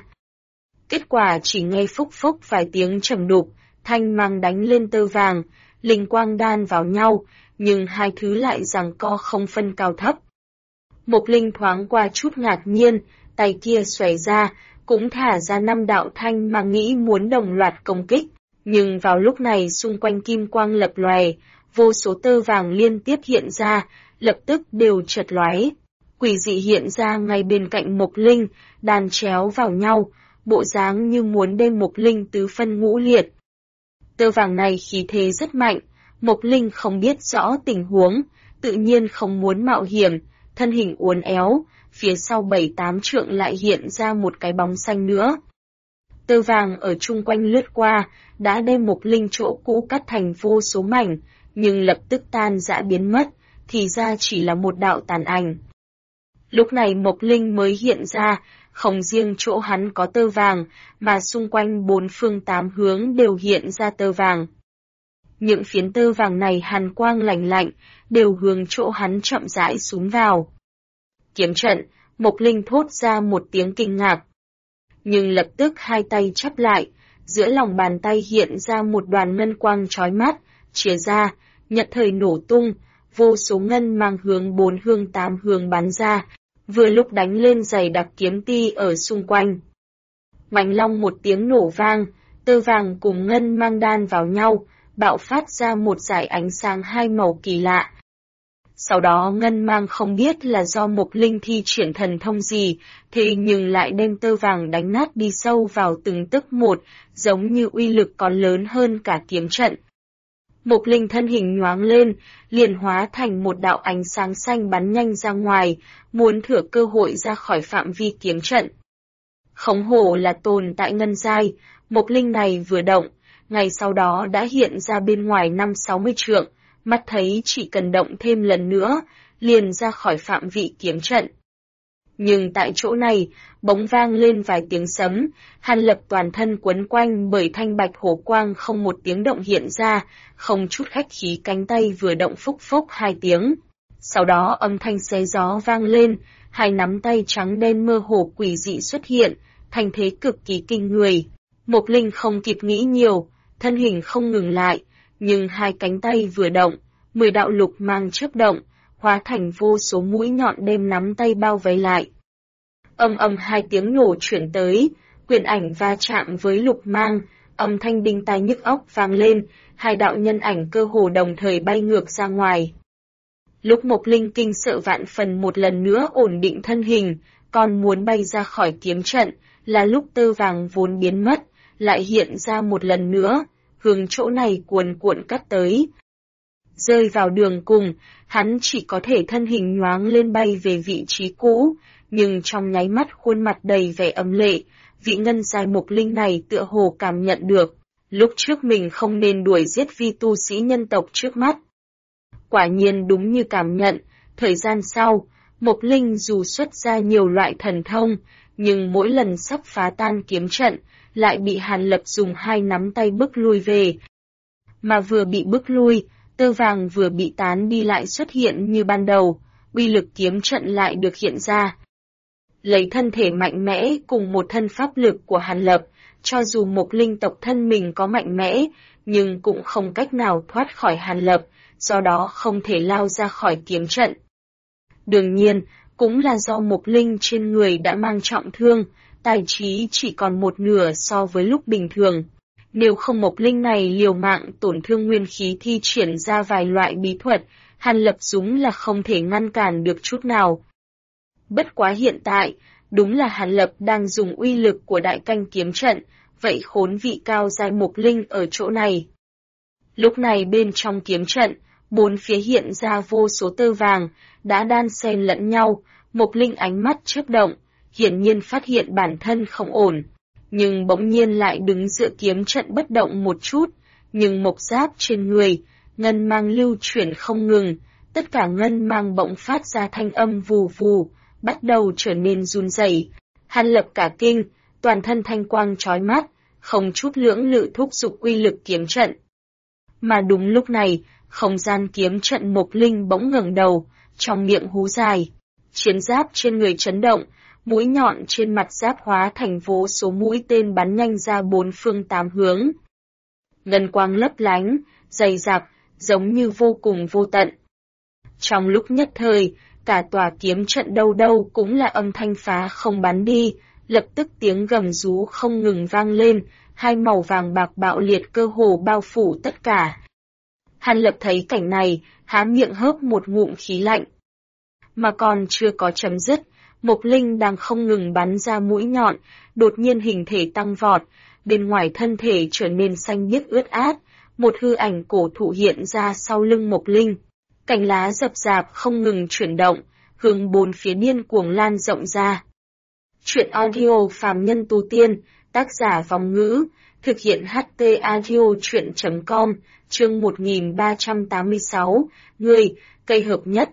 Kết quả chỉ nghe phúc phúc vài tiếng trầm đục, thanh mang đánh lên tơ vàng, linh quang đan vào nhau, nhưng hai thứ lại giằng co không phân cao thấp. Mộc linh thoáng qua chút ngạc nhiên, tay kia xòe ra, cũng thả ra 5 đạo thanh mang nghĩ muốn đồng loạt công kích, nhưng vào lúc này xung quanh kim quang lập lòe, vô số tơ vàng liên tiếp hiện ra, lập tức đều chợt lóe. Quỷ dị hiện ra ngay bên cạnh mộc linh, đan chéo vào nhau, bộ dáng như muốn đem mộc linh tứ phân ngũ liệt. Tơ vàng này khí thế rất mạnh, mộc linh không biết rõ tình huống, tự nhiên không muốn mạo hiểm, thân hình uốn éo, phía sau 7-8 trượng lại hiện ra một cái bóng xanh nữa. Tơ vàng ở chung quanh lướt qua, đã đem mộc linh chỗ cũ cắt thành vô số mảnh, nhưng lập tức tan rã biến mất, thì ra chỉ là một đạo tàn ảnh. Lúc này mộc linh mới hiện ra, không riêng chỗ hắn có tơ vàng, mà xung quanh 4 phương 8 hướng đều hiện ra tơ vàng. Những phiến tơ vàng này hàn quang lạnh lạnh, đều hướng chỗ hắn chậm rãi xuống vào. Kiếm trận, mộc linh thốt ra một tiếng kinh ngạc. Nhưng lập tức hai tay chắp lại, giữa lòng bàn tay hiện ra một đoàn ngân quang chói mắt, chìa ra, nhận thời nổ tung, vô số ngân mang hướng 4 hướng 8 hướng bắn ra, vừa lúc đánh lên dày đặc kiếm ti ở xung quanh. Mảnh long một tiếng nổ vang, tơ vàng cùng ngân mang đan vào nhau, bạo phát ra một dải ánh sáng hai màu kỳ lạ. Sau đó ngân mang không biết là do mộc linh thi triển thần thông gì, thế nhưng lại đem tơ vàng đánh nát đi sâu vào từng tấc một, giống như uy lực còn lớn hơn cả kiếm trận. Mộc Linh thân hình nhoáng lên, liền hóa thành một đạo ánh sáng xanh bắn nhanh ra ngoài, muốn thừa cơ hội ra khỏi phạm vi kiếm trận. Không hổ là tồn tại ngân giai, Mộc Linh này vừa động, ngay sau đó đã hiện ra bên ngoài 50-60 trượng, mắt thấy chỉ cần động thêm lần nữa, liền ra khỏi phạm vị kiếm trận. Nhưng tại chỗ này, bỗng vang lên vài tiếng sấm, Hàn Lập toàn thân quấn quanh bởi thanh bạch hổ quang không một tiếng động hiện ra, không chút khách khí cánh tay vừa động phúc phúc 2 tiếng. Sau đó âm thanh xé gió vang lên, 2 nắm tay trắng đen mơ hồ quỷ dị xuất hiện, thành thế cực kỳ kinh người. Mộc Linh không kịp nghĩ nhiều, thân hình không ngừng lại, nhưng 2 cánh tay vừa động, 10 đạo lục mang chớp động, hóa thành vô số mũi nhọn đem nắm tay bao vây lại. Âm ầm 2 tiếng nổ chuyển tới, quyền ảnh va chạm với lục mang, âm thanh đinh tai nhức óc vang lên, 2 đạo nhân ảnh cơ hồ đồng thời bay ngược ra ngoài. Lúc Mộc Linh kinh sợ vạn phần một lần nữa ổn định thân hình, còn muốn bay ra khỏi kiếm trận, là lúc tơ vàng vốn biến mất, lại hiện ra một lần nữa, hướng chỗ này cuồn cuộn cắt tới. Rơi vào đường cùng, hắn chỉ có thể thân hình nhoáng lên bay về vị trí cũ, nhưng trong nháy mắt khuôn mặt đầy vẻ âm lệ, vị ngân giai Mộc Linh này tựa hồ cảm nhận được, lúc trước mình không nên đuổi giết vi tu sĩ nhân tộc trước mắt. Quả nhiên đúng như cảm nhận, thời gian sau, Mộc Linh dù xuất ra nhiều loại thần thông, nhưng mỗi lần sắp phá tan kiếm trận, lại bị Hàn Lập dùng 2 nắm tay bức lui về. Mà vừa bị bức lui, tơ vàng vừa bị tán đi lại xuất hiện như ban đầu, uy lực kiếm trận lại được hiện ra. Lấy thân thể mạnh mẽ cùng một thân pháp lực của Hàn Lập, cho dù Mộc Linh tộc thân mình có mạnh mẽ, nhưng cũng không cách nào thoát khỏi Hàn Lập, do đó không thể lao ra khỏi kiếm trận. Đương nhiên, cũng là do Mộc Linh trên người đã mang trọng thương, tài trí chỉ còn một nửa so với lúc bình thường. Nếu không Mộc Linh này liều mạng tổn thương nguyên khí thi triển ra vài loại bí thuật, Hàn Lập đúng là không thể ngăn cản được chút nào. Bất quá hiện tại, đúng là Hàn Lập đang dùng uy lực của đại canh kiếm trận, vậy khốn vị cao giai Mộc Linh ở chỗ này. Lúc này bên trong kiếm trận, 4 phía hiện ra vô số tơ vàng, đã đan xen lẫn nhau, Mộc Linh ánh mắt chớp động, hiển nhiên phát hiện bản thân không ổn. Nhưng bỗng nhiên lại đứng giữa kiếm trận bất động một chút, nhưng mộc giáp trên người, ngân mang lưu chuyển không ngừng, tất cả ngân mang bỗng phát ra thanh âm vù vù, bắt đầu trở nên run rẩy. Hàn Lập cả kinh, toàn thân thanh quang chói mắt, không chút lưỡng lự thúc giục uy lực kiếm trận. Mà đúng lúc này, không gian kiếm trận Mộc Linh bỗng ngẩng đầu, trong miệng hú dài, chiến giáp trên người chấn động, mũi nhọn trên mặt giáp hóa thành vô số mũi tên bắn nhanh ra 4 phương 8 hướng. Ngân quang lấp lánh, dày dặc, giống như vô cùng vô tận. Trong lúc nhất thời, cả tòa kiếm trận đâu đâu cũng là âm thanh phá không bắn đi, lập tức tiếng gầm rú không ngừng vang lên, 2 màu vàng bạc bạo liệt cơ hồ bao phủ tất cả. Hàn Lập thấy cảnh này, há miệng hớp một ngụm khí lạnh. Mà còn chưa có chấm dứt, Mộc Linh đang không ngừng bắn ra mũi nhọn, đột nhiên hình thể tăng vọt, bên ngoài thân thể trở nên xanh biếc ướt át, một hư ảnh cổ thụ hiện ra sau lưng Mộc Linh. Cành lá rậm rạp không ngừng chuyển động, hướng 4 phía điên cuồng lan rộng ra. Chuyện audio phàm nhân tu tiên, tác giả Vong Ngữ, thực hiện HT audio chuyện.com, chương 1386, người, cây hợp nhất.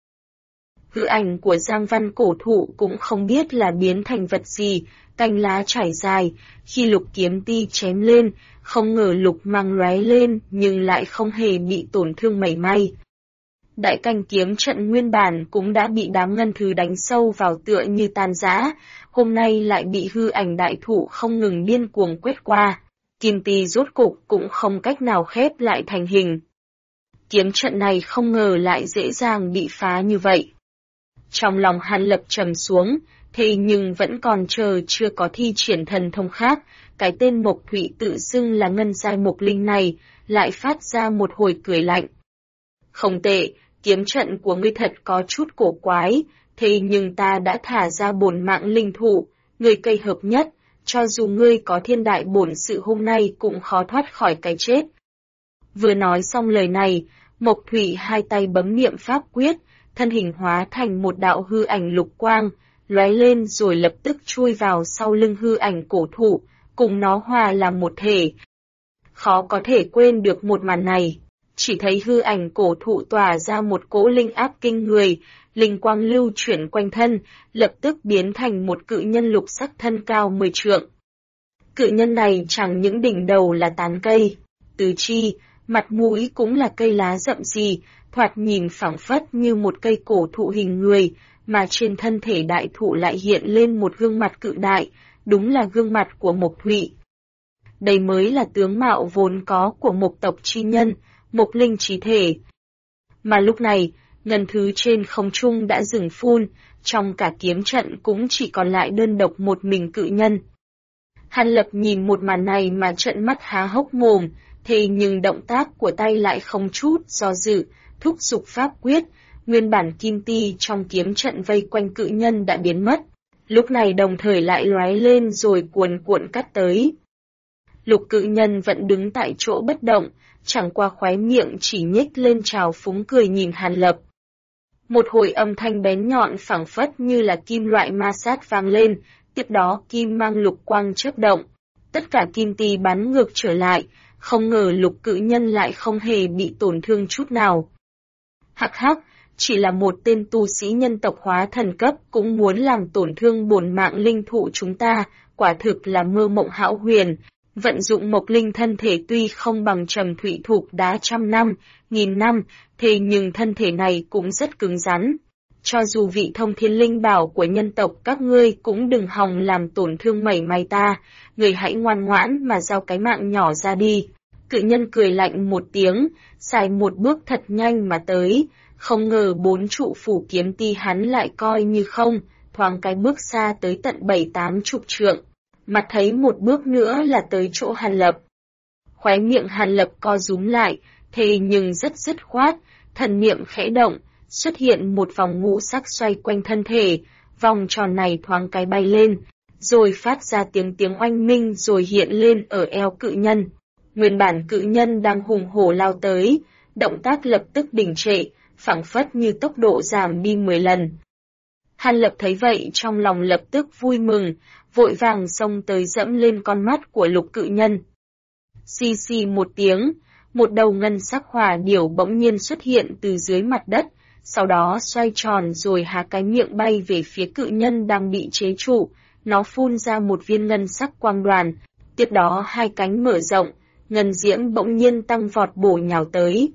Hư ảnh của Giang Văn cổ thụ cũng không biết là biến thành vật gì, cành lá trải dài, khi lục kiếm ti chém lên, không ngờ lục mang lóe lên nhưng lại không hề bị tổn thương mảy may. Đại canh kiếm trận nguyên bản cũng đã bị đám ngân thứ đánh sâu vào tựa như tan rã, hôm nay lại bị hư ảnh đại thụ không ngừng điên cuồng quét qua, kim ti rốt cục cũng không cách nào khép lại thành hình. Kiếm trận này không ngờ lại dễ dàng bị phá như vậy. Trong lòng Hàn Lập trầm xuống, thế nhưng vẫn còn chờ chưa có thi triển thần thông khác, cái tên Mộc Thụy tự xưng là ngân giai Mộc Linh này, lại phát ra một hồi cười lạnh. Không tệ, kiếm trận của ngươi thật có chút cổ quái, thế nhưng ta đã thả ra bổn mạng linh thụ, người cây hợp nhất, cho dù ngươi có thiên đại bổn sự hôm nay cũng khó thoát khỏi cái chết. Vừa nói xong lời này, Mộc Thủy hai tay bấm niệm pháp quyết, thân hình hóa thành một đạo hư ảnh lục quang, lóe lên rồi lập tức chui vào sau lưng hư ảnh cổ thụ, cùng nó hòa làm một thể. Khó có thể quên được một màn này, chỉ thấy hư ảnh cổ thụ tỏa ra một cỗ linh áp kinh người, linh quang lưu chuyển quanh thân, lập tức biến thành một cự nhân lục sắc thân cao 10 trượng. Cự nhân này chẳng những đỉnh đầu là tán cây, tứ chi, mặt mũi cũng là cây lá rậm rì, thoạt nhìn phảng phất như một cây cổ thụ hình người, mà trên thân thể đại thụ lại hiện lên một gương mặt cự đại, đúng là gương mặt của Mộc Thụy. Đây mới là tướng mạo vốn có của Mộc tộc chi nhân, Mộc linh chí thể. Mà lúc này, ngân thứ trên không trung đã dừng phun, trong cả kiếm trận cũng chỉ còn lại đơn độc một mình cự nhân. Hàn Lập nhìn một màn này mà trợn mắt há hốc mồm, thế nhưng động tác của tay lại không chút do dự, thúc giục pháp quyết, nguyên bản kim ti trong kiếm trận vây quanh cự nhân đã biến mất, lúc này đồng thời lại lóe lên rồi cuồn cuộn cắt tới. Lục cự nhân vẫn đứng tại chỗ bất động, chẳng qua khóe miệng chỉ nhếch lên trào phúng cười nhìn Hàn Lập. Một hồi âm thanh bén nhọn phảng phất như là kim loại ma sát vang lên, tiếp đó kim mang lục quang chớp động. Tất cả kim ti bắn ngược trở lại, không ngờ lục cự nhân lại không hề bị tổn thương chút nào. Hắc hắc, chỉ là một tên tu sĩ nhân tộc hóa thần cấp cũng muốn làm tổn thương bổn mạng linh thụ chúng ta, quả thực là mơ mộng hão huyền. Vận dụng mộc linh thân thể tuy không bằng trầm thủy thục đá trăm năm, nghìn năm, thế nhưng thân thể này cũng rất cứng rắn. Cho dù vị thông thiên linh bảo của nhân tộc các ngươi cũng đừng hòng làm tổn thương mảy may ta, người hãy ngoan ngoãn mà giao cái mạng nhỏ ra đi. Cự nhân cười lạnh một tiếng, xài một bước thật nhanh mà tới, không ngờ 4 trụ phủ kiếm ti hắn lại coi như không, thoáng cái bước xa tới tận 7-8 chục trượng. Mặt thấy một bước nữa là tới chỗ Hàn Lập. Khóe miệng Hàn Lập co rúm lại, thế nhưng rất dứt khoát, thần niệm khẽ động, xuất hiện một vòng ngũ sắc xoay quanh thân thể, vòng tròn này thoáng cái bay lên, rồi phát ra tiếng oanh minh rồi hiện lên ở eo cự nhân. Nguyên bản cự nhân đang hùng hổ lao tới, động tác lập tức đình trệ, phảng phất như tốc độ giảm đi 10 lần. Hàn Lập thấy vậy trong lòng lập tức vui mừng, vội vàng xông tới dẫm lên con mắt của lục cự nhân. Xì xì một tiếng, một đầu ngân sắc hỏa điểu bỗng nhiên xuất hiện từ dưới mặt đất, sau đó xoay tròn rồi há cái miệng bay về phía cự nhân đang bị chế trụ, nó phun ra một viên ngân sắc quang đoàn, tiếp đó hai cánh mở rộng, ngân diễm bỗng nhiên tăng vọt bổ nhào tới.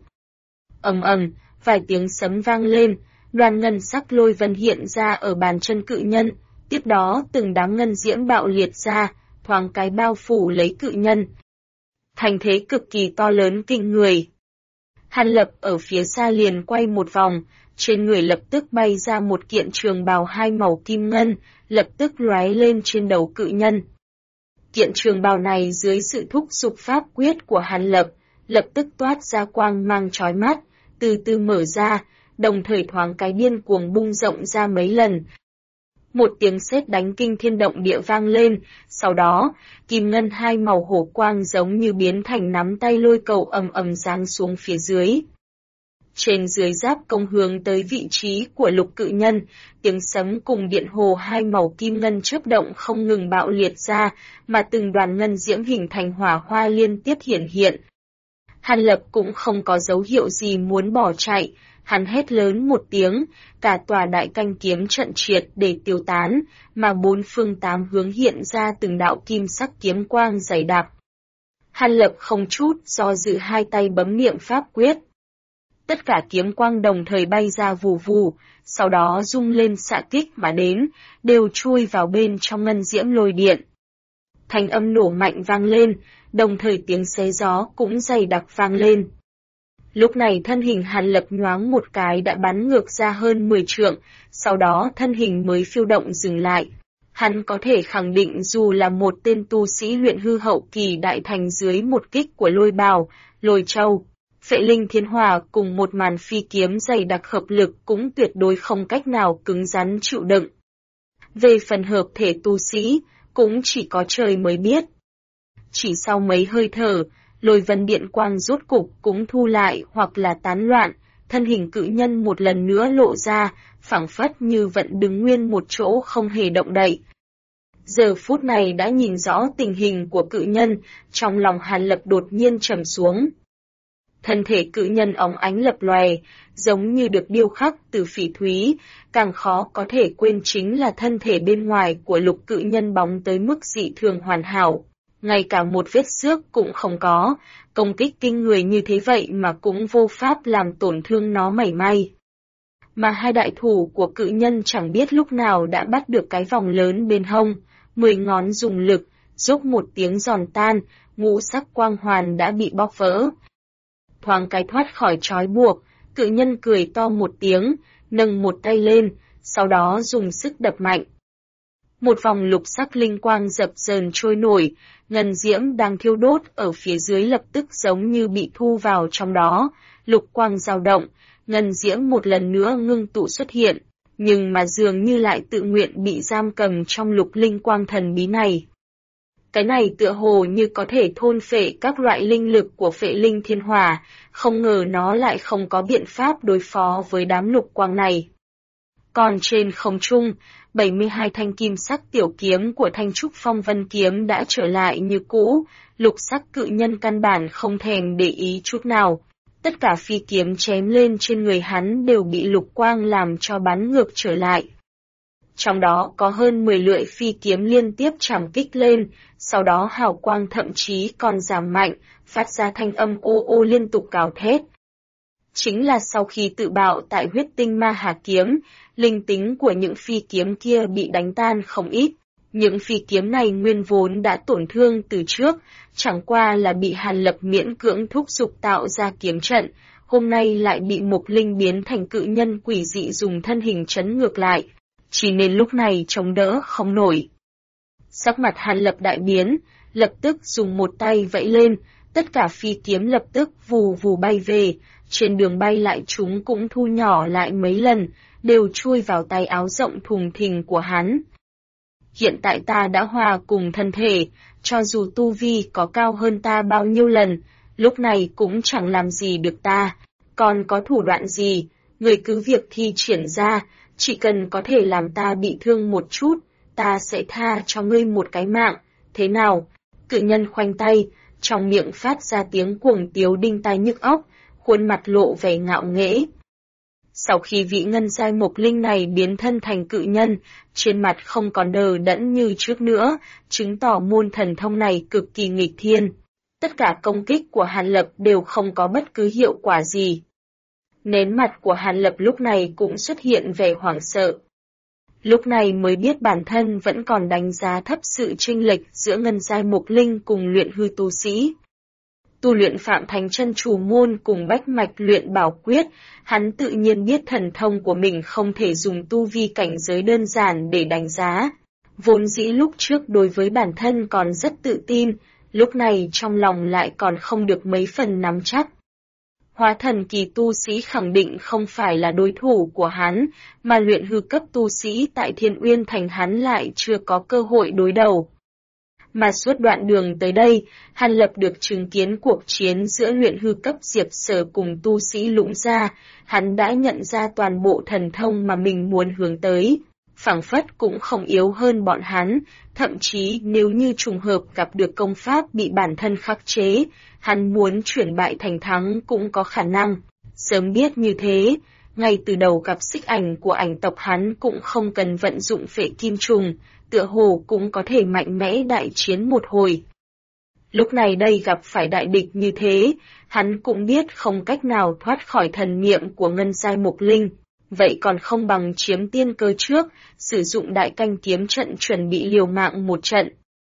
Ầm ầm, vài tiếng sấm vang lên, đoàn ngân sắc lôi vân hiện ra ở bàn chân cự nhân, tiếp đó từng đám ngân diễm bạo liệt ra, thoáng cái bao phủ lấy cự nhân. Thành thế cực kỳ to lớn kinh người. Hàn Lập ở phía xa liền quay một vòng, trên người lập tức bay ra một kiện trường bào hai màu kim ngân, lập tức lóe lên trên đầu cự nhân. Kiện trường bào này dưới sự thúc giục pháp quyết của Hàn Lập, lập tức toát ra quang mang chói mắt, từ từ mở ra, đồng thời thoáng cái điên cuồng bung rộng ra mấy lần. Một tiếng sét đánh kinh thiên động địa vang lên, sau đó, kim ngân hai màu hổ quang giống như biến thành nắm tay lôi cầu ầm ầm giáng xuống phía dưới. Trên dưới giáp công hướng tới vị trí của lục cự nhân, tiếng sấm cùng điện hồ hai màu kim ngân chớp động không ngừng bạo liệt ra, mà từng đoàn ngân diễm hình thành hỏa hoa liên tiếp hiển hiện. Hàn Lập cũng không có dấu hiệu gì muốn bỏ chạy, hắn hét lớn một tiếng, cả tòa đại canh kiếm trận triệt để tiêu tán, mà bốn phương tám hướng hiện ra từng đạo kim sắc kiếm quang dày đặc. Hàn Lập không chút do dự hai tay bấm niệm pháp quyết. Tất cả kiếm quang đồng thời bay ra vù vù, sau đó rung lên xạ kích mà đến, đều chui vào bên trong ngân diễm lôi điện. Thanh âm nổ mạnh vang lên, đồng thời tiếng xé gió cũng dày đặc vang lên. Lúc này thân hình Hàn Lập nhoáng một cái đã bắn ngược ra hơn 10 trượng, sau đó thân hình mới phiêu động dừng lại. Hắn có thể khẳng định dù là một tên tu sĩ luyện hư hậu kỳ đại thành dưới một kích của lôi bào, lôi châu, phệ linh thiên hỏa cùng một màn phi kiếm dày đặc hợp lực cũng tuyệt đối không cách nào cứng rắn chịu đựng. Về phần hợp thể tu sĩ, cũng chỉ có trời mới biết. Chỉ sau mấy hơi thở, Lôi vân điện quang rốt cục cũng thu lại hoặc là tán loạn, thân hình cự nhân một lần nữa lộ ra, phảng phất như vẫn đứng nguyên một chỗ không hề động đậy. Giờ phút này đã nhìn rõ tình hình của cự nhân, trong lòng Hàn Lập đột nhiên trầm xuống. Thân thể cự nhân óng ánh lập lòe, giống như được điêu khắc từ phỉ thúy, càng khó có thể quên chính là thân thể bên ngoài của lục cự nhân bóng tới mức dị thường hoàn hảo. Ngay cả một vết xước cũng không có, công kích kinh người như thế vậy mà cũng vô pháp làm tổn thương nó mảy may. Mà hai đại thủ của cự nhân chẳng biết lúc nào đã bắt được cái vòng lớn bên hông, 10 ngón dùng lực, rúc một tiếng giòn tan, ngũ sắc quang hoàn đã bị bóc vỡ. Thoáng cái thoát khỏi trói buộc, cự nhân cười to một tiếng, nâng một tay lên, sau đó dùng sức đập mạnh. Một vòng lục sắc linh quang dập dờn trôi nổi, ngân diễm đang thiêu đốt ở phía dưới lập tức giống như bị thu vào trong đó, lục quang dao động, ngân diễm một lần nữa ngưng tụ xuất hiện, nhưng mà dường như lại tự nguyện bị giam cầm trong lục linh quang thần bí này. Cái này tựa hồ như có thể thôn phệ các loại linh lực của phệ linh thiên hỏa, không ngờ nó lại không có biện pháp đối phó với đám lục quang này. Còn trên không trung, 72 thanh kim sắc tiểu kiếm của Thanh Trúc Phong Vân kiếm đã trở lại như cũ, lục sắc cự nhân căn bản không thèm để ý chút nào. Tất cả phi kiếm chém lên trên người hắn đều bị lục quang làm cho bắn ngược trở lại. Trong đó có hơn 10 lưỡi phi kiếm liên tiếp chạm kích lên, sau đó hào quang thậm chí còn giảm mạnh, phát ra thanh âm ô ô liên tục gào thét. Chính là sau khi tự bạo tại huyết tinh ma hà kiếm, linh tính của những phi kiếm kia bị đánh tan không ít. Những phi kiếm này nguyên vốn đã tổn thương từ trước, chẳng qua là bị Hàn Lập miễn cưỡng thúc giục tạo ra kiếm trận, hôm nay lại bị Mộc Linh biến thành cự nhân quỷ dị dùng thân hình chấn ngược lại, chỉ nên lúc này chống đỡ không nổi. Sắc mặt Hàn Lập đại biến, lập tức dùng một tay vẫy lên, tất cả phi kiếm lập tức vù vù bay về, trên đường bay lại chúng cũng thu nhỏ lại mấy lần, đều chui vào tay áo rộng thùng thình của hắn. Hiện tại ta đã hòa cùng thân thể, cho dù tu vi có cao hơn ta bao nhiêu lần, lúc này cũng chẳng làm gì được ta, còn có thủ đoạn gì, người cứ việc thi triển ra, chỉ cần có thể làm ta bị thương một chút, ta sẽ tha cho ngươi một cái mạng, thế nào? Cự nhân khoanh tay, trong miệng phát ra tiếng cuồng tiếu đinh tai nhức óc, khuôn mặt lộ vẻ ngạo nghễ. Sau khi vị ngân giai Mộc Linh này biến thân thành cự nhân, trên mặt không còn đờ đẫn như trước nữa, chứng tỏ môn thần thông này cực kỳ nghịch thiên. Tất cả công kích của Hàn Lập đều không có bất cứ hiệu quả gì. Nén mặt của Hàn Lập lúc này cũng xuất hiện vẻ hoảng sợ. Lúc này mới biết bản thân vẫn còn đánh giá thấp sự chênh lệch giữa ngân giai Mộc Linh cùng luyện hư tu sĩ. Tu luyện Phạm Thành Chân Chủ Môn cùng bách mạch luyện bảo quyết, hắn tự nhiên biết thần thông của mình không thể dùng tu vi cảnh giới đơn giản để đánh giá. Vốn dĩ lúc trước đối với bản thân còn rất tự tin, lúc này trong lòng lại còn không được mấy phần nắm chắc. Hóa thần kỳ tu sĩ khẳng định không phải là đối thủ của hắn, mà luyện hư cấp tu sĩ tại Thiên Uyên Thành hắn lại chưa có cơ hội đối đầu. Mà suốt đoạn đường tới đây, Hàn Lập được chứng kiến cuộc chiến giữa luyện hư cấp Diệp Sở cùng tu sĩ Lũng Gia, hắn đã nhận ra toàn bộ thần thông mà mình muốn hướng tới. Phảng phất cũng không yếu hơn bọn hắn, thậm chí nếu như trùng hợp gặp được công pháp bị bản thân khắc chế, hắn muốn chuyển bại thành thắng cũng có khả năng. Sớm biết như thế, ngay từ đầu gặp xích ảnh của ảnh tộc hắn cũng không cần vận dụng phệ kim trùng, tựa hồ cũng có thể mạnh mẽ đại chiến một hồi. Lúc này đây gặp phải đại địch như thế, hắn cũng biết không cách nào thoát khỏi thần niệm của ngân giai Mộc Linh, vậy còn không bằng chiếm tiên cơ trước, sử dụng đại canh kiếm trận chuẩn bị liều mạng một trận.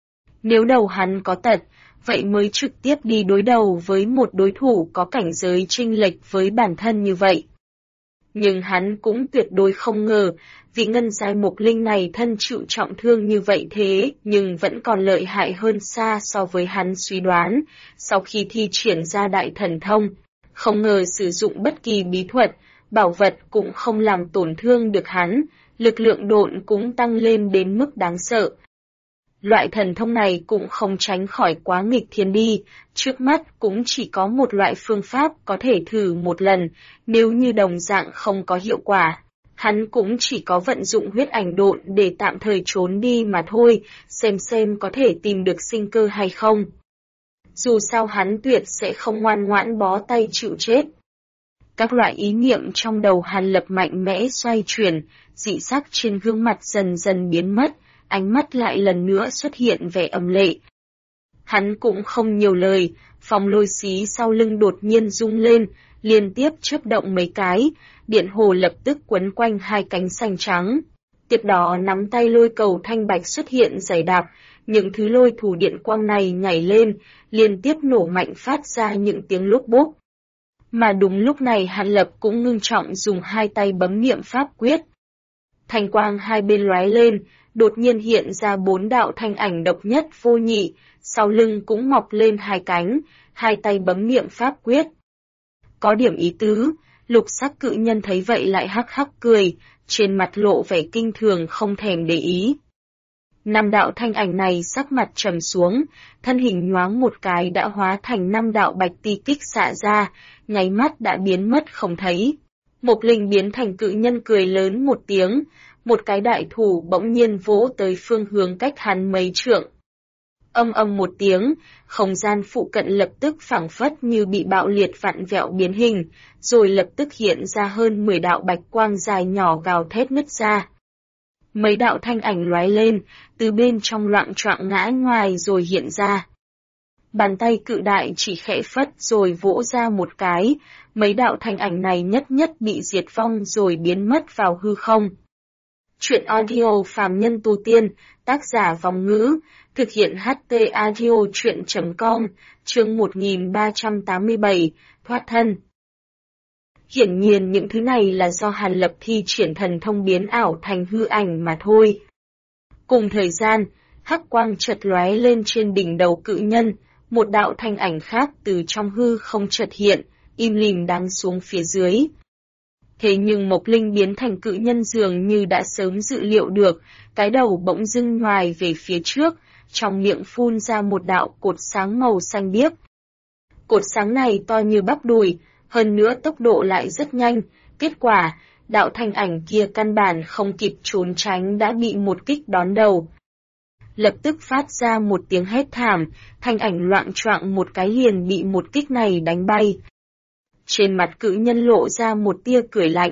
Nếu đầu hắn có tật, vậy mới trực tiếp đi đối đầu với một đối thủ có cảnh giới chênh lệch với bản thân như vậy. Nhưng hắn cũng tuyệt đối không ngờ, vị ngân giai Mộc Linh này thân chịu trọng thương như vậy thế, nhưng vẫn còn lợi hại hơn xa so với hắn suy đoán, sau khi thi triển ra đại thần thông. Không ngờ sử dụng bất kỳ bí thuật, bảo vật cũng không làm tổn thương được hắn, lực lượng độn cũng tăng lên đến mức đáng sợ. Loại thần thông này cũng không tránh khỏi quá nghịch thiên đi, trước mắt cũng chỉ có một loại phương pháp có thể thử một lần, nếu như đồng dạng không có hiệu quả. Hắn cũng chỉ có vận dụng huyết ảnh độn để tạm thời trốn đi mà thôi, xem có thể tìm được sinh cơ hay không. Dù sao hắn tuyệt sẽ không ngoan ngoãn bó tay chịu chết. Các loại ý niệm trong đầu Hàn Lập mạnh mẽ xoay chuyển, dị sắc trên gương mặt dần dần biến mất, ánh mắt lại lần nữa xuất hiện vẻ âm lệ. Hắn cũng không nhiều lời, phong lôi xí sau lưng đột nhiên rung lên, liên tiếp chớp động mấy cái, điện hồ lập tức quấn quanh hai cánh xanh trắng. Tiếp đó nắm tay lôi cầu thanh bạch xuất hiện dày đặc, những thứ lôi thủ điện quang này nhảy lên, liên tiếp nổ mạnh phát ra những tiếng lốp bốp. Mà đúng lúc này Hàn Lập cũng ngưng trọng dùng hai tay bấm niệm pháp quyết. Thanh quang hai bên lóe lên, đột nhiên hiện ra 4 đạo thanh ảnh độc nhất vô nhị, sau lưng cũng mọc lên hai cánh, hai tay bấm niệm pháp quyết. Có điểm ý tứ, lục sắc cự nhân thấy vậy lại hắc hắc cười, trên mặt lộ vẻ kinh thường không thèm để ý. 5 đạo thanh ảnh này sắc mặt trầm xuống, thân hình nhoáng một cái đã hóa thành 5 đạo bạch ti kích xạ ra, nháy mắt đã biến mất không thấy. Mộc Linh biến thành cự nhân cười lớn một tiếng, một cái đại thủ bỗng nhiên vỗ tới phương hướng cách hắn mấy trượng. Âm âm một tiếng, không gian phụ cận lập tức phảng phất như bị bạo liệt vặn vẹo biến hình, rồi lập tức hiện ra hơn 10 đạo bạch quang dài nhỏ gào thét nứt ra. Mấy đạo thanh ảnh lóe lên, từ bên trong loạng choạng ngã ngoài rồi hiện ra. Bàn tay cự đại chỉ khẽ phất rồi vỗ ra một cái, mấy đạo thanh ảnh này nhất nhất bị diệt vong rồi biến mất vào hư không. Chuyện audio phàm nhân tu tiên, tác giả Vong Ngữ, thực hiện HT audio chuyện.com, chương 1387, thoát thân. Hiển nhiên những thứ này là do Hàn Lập thi triển thần thông biến ảo thành hư ảnh mà thôi. Cùng thời gian, hắc quang chợt lóe lên trên đỉnh đầu cự nhân, một đạo thanh ảnh khác từ trong hư không chợt hiện, im lìm đang xuống phía dưới. Thế nhưng Mộc Linh biến thành cự nhân dường như đã sớm dự liệu được, cái đầu bỗng dưng nhoài về phía trước, trong miệng phun ra một đạo cột sáng màu xanh biếc. Cột sáng này to như bắp đùi, hơn nữa tốc độ lại rất nhanh, kết quả, đạo thanh ảnh kia căn bản không kịp trốn tránh đã bị một kích đón đầu. Lập tức phát ra một tiếng hét thảm, thanh ảnh loạng choạng một cái liền bị một kích này đánh bay. Trên mặt cự nhân lộ ra một tia cười lạnh.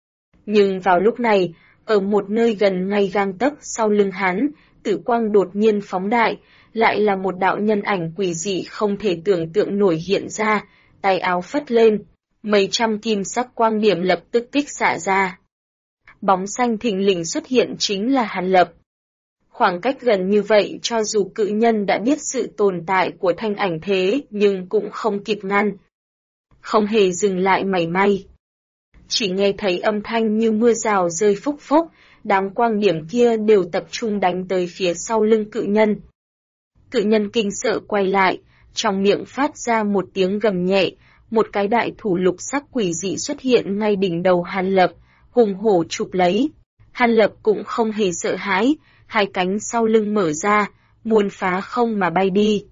Nhưng vào lúc này, ở một nơi gần ngay gang tấc sau lưng hắn, tử quang đột nhiên phóng đại, lại là một đạo nhân ảnh quỷ dị không thể tưởng tượng nổi hiện ra, tay áo phất lên, mấy trăm kim sắc quang điểm lập tức kích xạ ra. Bóng xanh thình lình xuất hiện chính là Hàn Lập. Khoảng cách gần như vậy cho dù cự nhân đã biết sự tồn tại của thanh ảnh thế nhưng cũng không kịp ngăn. Không hề dừng lại mảy may. Chỉ nghe thấy âm thanh như mưa rào rơi phúc phúc, đám quang điểm kia đều tập trung đánh tới phía sau lưng cự nhân. Cự nhân kinh sợ quay lại, trong miệng phát ra một tiếng gầm nhẹ, một cái đại thủ lục sắc quỷ dị xuất hiện ngay đỉnh đầu Hàn Lập, hùng hổ chụp lấy. Hàn Lập cũng không hề sợ hãi, hai cánh sau lưng mở ra, muốn phá không mà bay đi.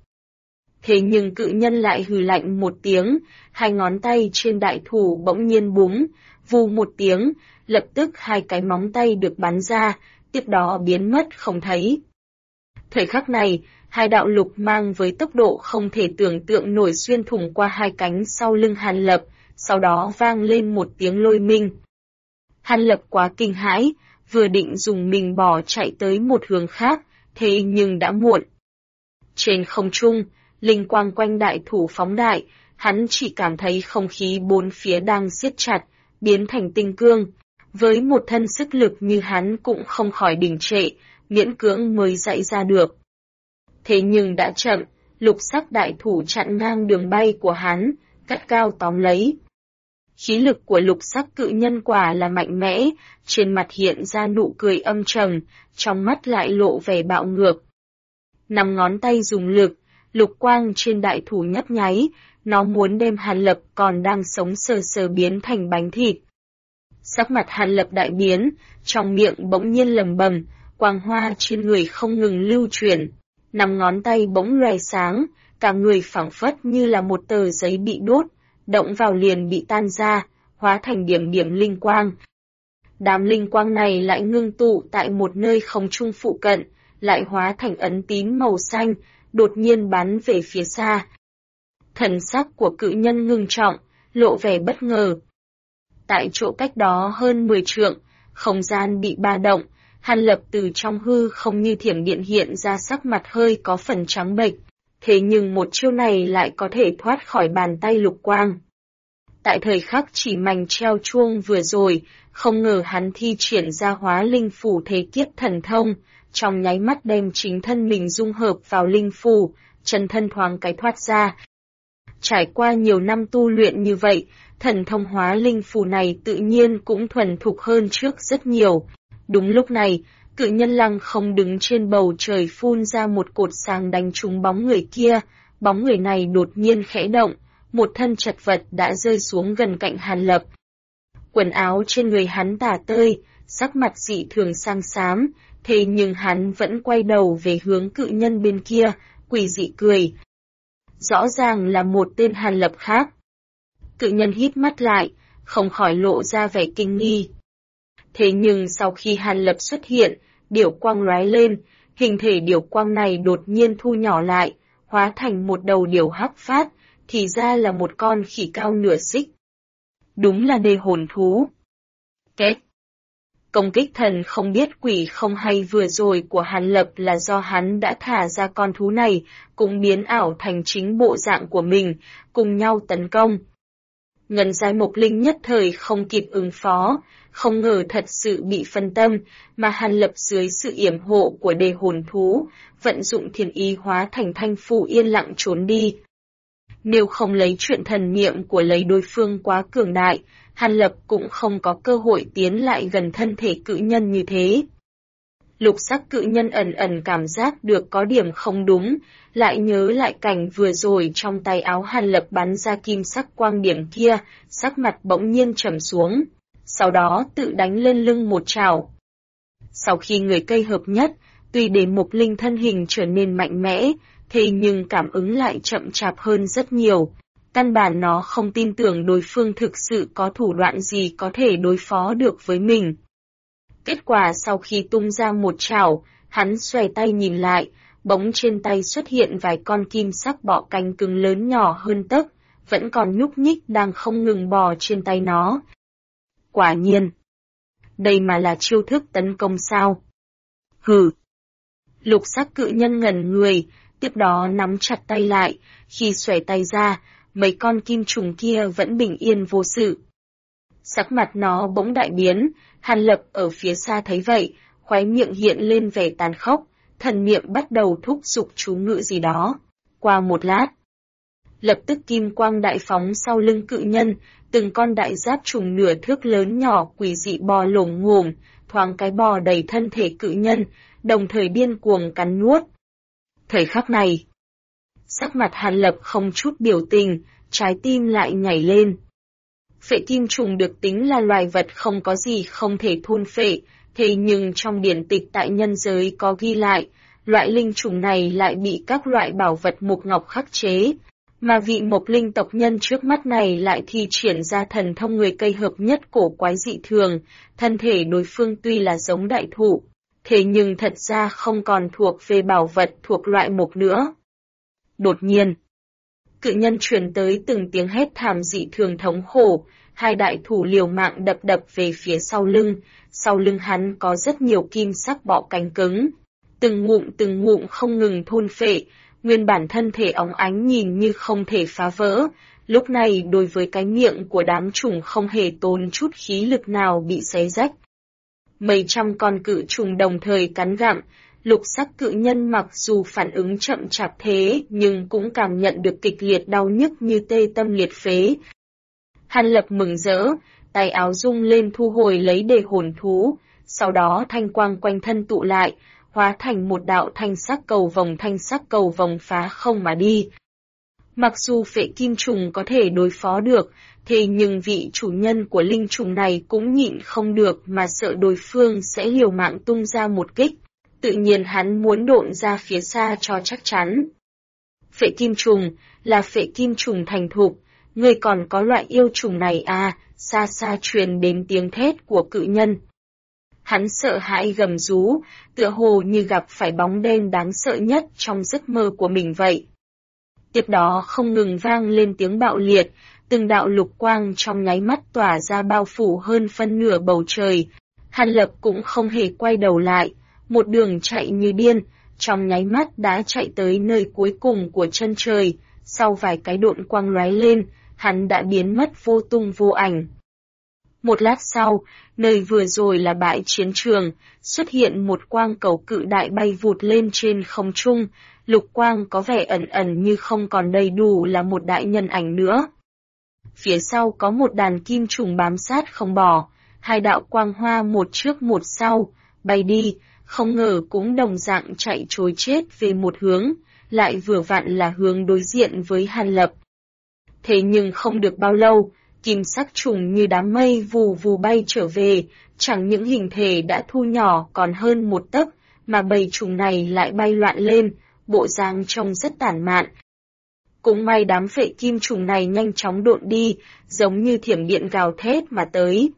Thế nhưng cự nhân lại hừ lạnh một tiếng, hai ngón tay trên đại thủ bỗng nhiên búng, vù một tiếng, lập tức hai cái móng tay được bắn ra, tiếp đó biến mất không thấy. Thời khắc này, hai đạo lục mang với tốc độ không thể tưởng tượng nổi xuyên thủng qua hai cánh sau lưng Hàn Lập, sau đó vang lên một tiếng lôi minh. Hàn Lập quá kinh hãi, vừa định dùng mình bỏ chạy tới một hướng khác, thế nhưng đã muộn. Trên không trung, linh quang quanh đại thủ phóng đại, hắn chỉ cảm thấy không khí bốn phía đang siết chặt, biến thành tinh cương. Với một thân sức lực như hắn cũng không khỏi đình trệ, miễn cưỡng mới dậy ra được. Thế nhưng đã chậm, lục sắc đại thủ chặn ngang đường bay của hắn, gắt cao tóm lấy. Khí lực của lục sắc cự nhân quả là mạnh mẽ, trên mặt hiện ra nụ cười âm trầm, trong mắt lại lộ vẻ bạo ngược. 5 ngón tay dùng lực, lục quang trên đại thủ nhấp nháy, nó muốn đem Hàn Lập còn đang sống sờ sờ biến thành bánh thịt. Sắc mặt Hàn Lập đại biến, trong miệng bỗng nhiên lẩm bẩm, quang hoa trên người không ngừng lưu chuyển, 5 ngón tay bỗng lóe sáng, cả người phảng phất như là một tờ giấy bị đốt, động vào liền bị tan ra, hóa thành điểm điểm linh quang. Đám linh quang này lại ngưng tụ tại một nơi không trung phụ cận, lại hóa thành ấn tín màu xanh, đột nhiên bắn về phía xa. Thần sắc của cự nhân ngưng trọng, lộ vẻ bất ngờ. Tại chỗ cách đó hơn 10 trượng, không gian bị ba động, Hàn Lập từ trong hư không như thiểm điện hiện ra, sắc mặt hơi có phần trắng bệch, thế nhưng một chiêu này lại có thể thoát khỏi bàn tay Lục Quang. Tại thời khắc chỉ mảnh treo chuông vừa rồi, không ngờ hắn thi triển ra hóa linh phù thế kiếp thần thông, trong nháy mắt đem chính thân mình dung hợp vào linh phù, chân thân thoáng cái thoát ra. Trải qua nhiều năm tu luyện như vậy, thần thông hóa linh phù này tự nhiên cũng thuần thục hơn trước rất nhiều. Đúng lúc này, cự nhân lăng không đứng trên bầu trời phun ra một cột sáng đánh trúng bóng người kia, bóng người này đột nhiên khẽ động, một thân chật vật đã rơi xuống gần cạnh Hàn Lập. Quần áo trên người hắn tả tơi, sắc mặt dị thường sang xám, thế nhưng hắn vẫn quay đầu về hướng cự nhân bên kia, quỷ dị cười. Rõ ràng là một tên Hàn Lập khác. Cự nhân hít mắt lại, không khỏi lộ ra vẻ kinh nghi. Thế nhưng sau khi Hàn Lập xuất hiện, điểu quang lóe lên, hình thể điểu quang này đột nhiên thu nhỏ lại, hóa thành một đầu điểu hắc phát, thì ra là một con khỉ cao nửa xích. Đúng là đề hồn thú. Kết. Công kích thần không biết quỷ không hay vừa rồi của Hàn Lập là do hắn đã thả ra con thú này, cũng biến ảo thành chính bộ dạng của mình, cùng nhau tấn công. Ngân Giai Mộc Linh nhất thời không kịp ứng phó, không ngờ thật sự bị phân tâm, mà Hàn Lập dưới sự yểm hộ của đề hồn thú, vận dụng thiên ý hóa thành thanh phù yên lặng trốn đi. Nếu không lấy chuyện thần niệm của lấy đối phương quá cường đại, Hàn Lập cũng không có cơ hội tiến lại gần thân thể cự nhân như thế. Lục sắc cự nhân ẩn ẩn cảm giác được có điểm không đúng, lại nhớ lại cảnh vừa rồi trong tay áo Hàn Lập bắn ra kim sắc quang điểm kia, sắc mặt bỗng nhiên trầm xuống, sau đó tự đánh lên lưng một trảo. Sau khi người cây hợp nhất, tuy để Mộc Linh thân hình trở nên mạnh mẽ, thế nhưng cảm ứng lại chậm chạp hơn rất nhiều. Căn bản nó không tin tưởng đối phương thực sự có thủ đoạn gì có thể đối phó được với mình. Kết quả sau khi tung ra một chảo, hắn xòe tay nhìn lại, bỗng trên tay xuất hiện vài con kim sắc bọ cánh cứng lớn nhỏ hơn tấc, vẫn còn nhúc nhích đang không ngừng bò trên tay nó. Quả nhiên, đây mà là chiêu thức tấn công sao? Hừ. Lục sắc cự nhân ngẩn người, tiếp đó nắm chặt tay lại, khi xòe tay ra, mấy con kim trùng kia vẫn bình yên vô sự. Sắc mặt nó bỗng đại biến, Hàn Lập ở phía xa thấy vậy, khóe miệng hiện lên vẻ tàn khốc, thần niệm bắt đầu thúc giục chú ngữ gì đó. Qua một lát, lập tức kim quang đại phóng sau lưng cự nhân, từng con đại giáp trùng nửa thước lớn nhỏ quỷ dị bò lổm ngổm, thoáng cái bò đầy thân thể cự nhân, đồng thời điên cuồng cắn nuốt. Thời khắc này, sắc mặt Hàn Lập không chút biểu tình, trái tim lại nhảy lên. Phệ kim trùng được tính là loài vật không có gì không thể thôn phệ, thế nhưng trong điển tịch tại nhân giới có ghi lại, loại linh trùng này lại bị các loại bảo vật mộc ngọc khắc chế, mà vị Mộc Linh tộc nhân trước mắt này lại thi triển ra thần thông người cây hợp nhất cổ quái dị thường, thân thể đối phương tuy là giống đại thụ, thế nhưng thật ra không còn thuộc về bảo vật thuộc loại mộc nữa. Đột nhiên, cự nhân truyền tới từng tiếng hét thảm dị thường thống khổ, hai đại thủ liều mạng đập đập về phía sau lưng hắn có rất nhiều kim sắc bọ cánh cứng, từng ngụm không ngừng thôn phệ, nguyên bản thân thể óng ánh nhìn như không thể phá vỡ, lúc này đối với cái miệng của đám trùng không hề tốn chút khí lực nào bị xé rách. Mấy trăm con cự trùng đồng thời cắn gặm, lục sắc cự nhân mặc dù phản ứng chậm chạp thế nhưng cũng cảm nhận được kịch liệt đau nhức như tê tâm liệt phế. Hàn Lập mừng rỡ, tay áo rung lên thu hồi lấy đề hồn thú, sau đó thanh quang quanh thân tụ lại, hóa thành một đạo thanh sắc cầu vồng phá không mà đi. Mặc dù phệ kim trùng có thể đối phó được, thế nhưng vị chủ nhân của linh trùng này cũng nhịn không được mà sợ đối phương sẽ liều mạng tung ra một kích, Tự nhiên hắn muốn độn ra phía xa cho chắc chắn. Phệ kim trùng, là phệ kim trùng thành thục, ngươi còn có loại yêu trùng này à, xa xa truyền đến tiếng thét của cự nhân. Hắn sợ hãi gầm rú, tựa hồ như gặp phải bóng đen đáng sợ nhất trong giấc mơ của mình vậy. Tiếp đó không ngừng vang lên tiếng bạo liệt, từng đạo lục quang trong nháy mắt tỏa ra bao phủ hơn phân nửa bầu trời. Hàn Lập cũng không hề quay đầu lại, một đường chạy như điên, trong nháy mắt đã chạy tới nơi cuối cùng của chân trời, sau vài cái độn quang lóe lên, hắn đã biến mất vô tung vô ảnh. Một lát sau, nơi vừa rồi là bãi chiến trường, xuất hiện một quang cầu cự đại bay vụt lên trên không trung, lục quang có vẻ ẩn ẩn như không còn đầy đủ là một đại nhân ảnh nữa. Phía sau có một đàn kim trùng bám sát không bỏ, hai đạo quang hoa một trước một sau, bay đi, không ngờ cũng đồng dạng chạy trối chết về một hướng, lại vừa vặn là hướng đối diện với Hàn Lập. Thế nhưng không được bao lâu, kim sắc trùng như đám mây vù vù bay trở về, chẳng những hình thể đã thu nhỏ còn hơn một tấc, mà bầy trùng này lại bay loạn lên, bộ dáng trông rất tản mạn. Cũng may đám phệ kim trùng này nhanh chóng độn đi, giống như thiểm điện gào thét mà tới.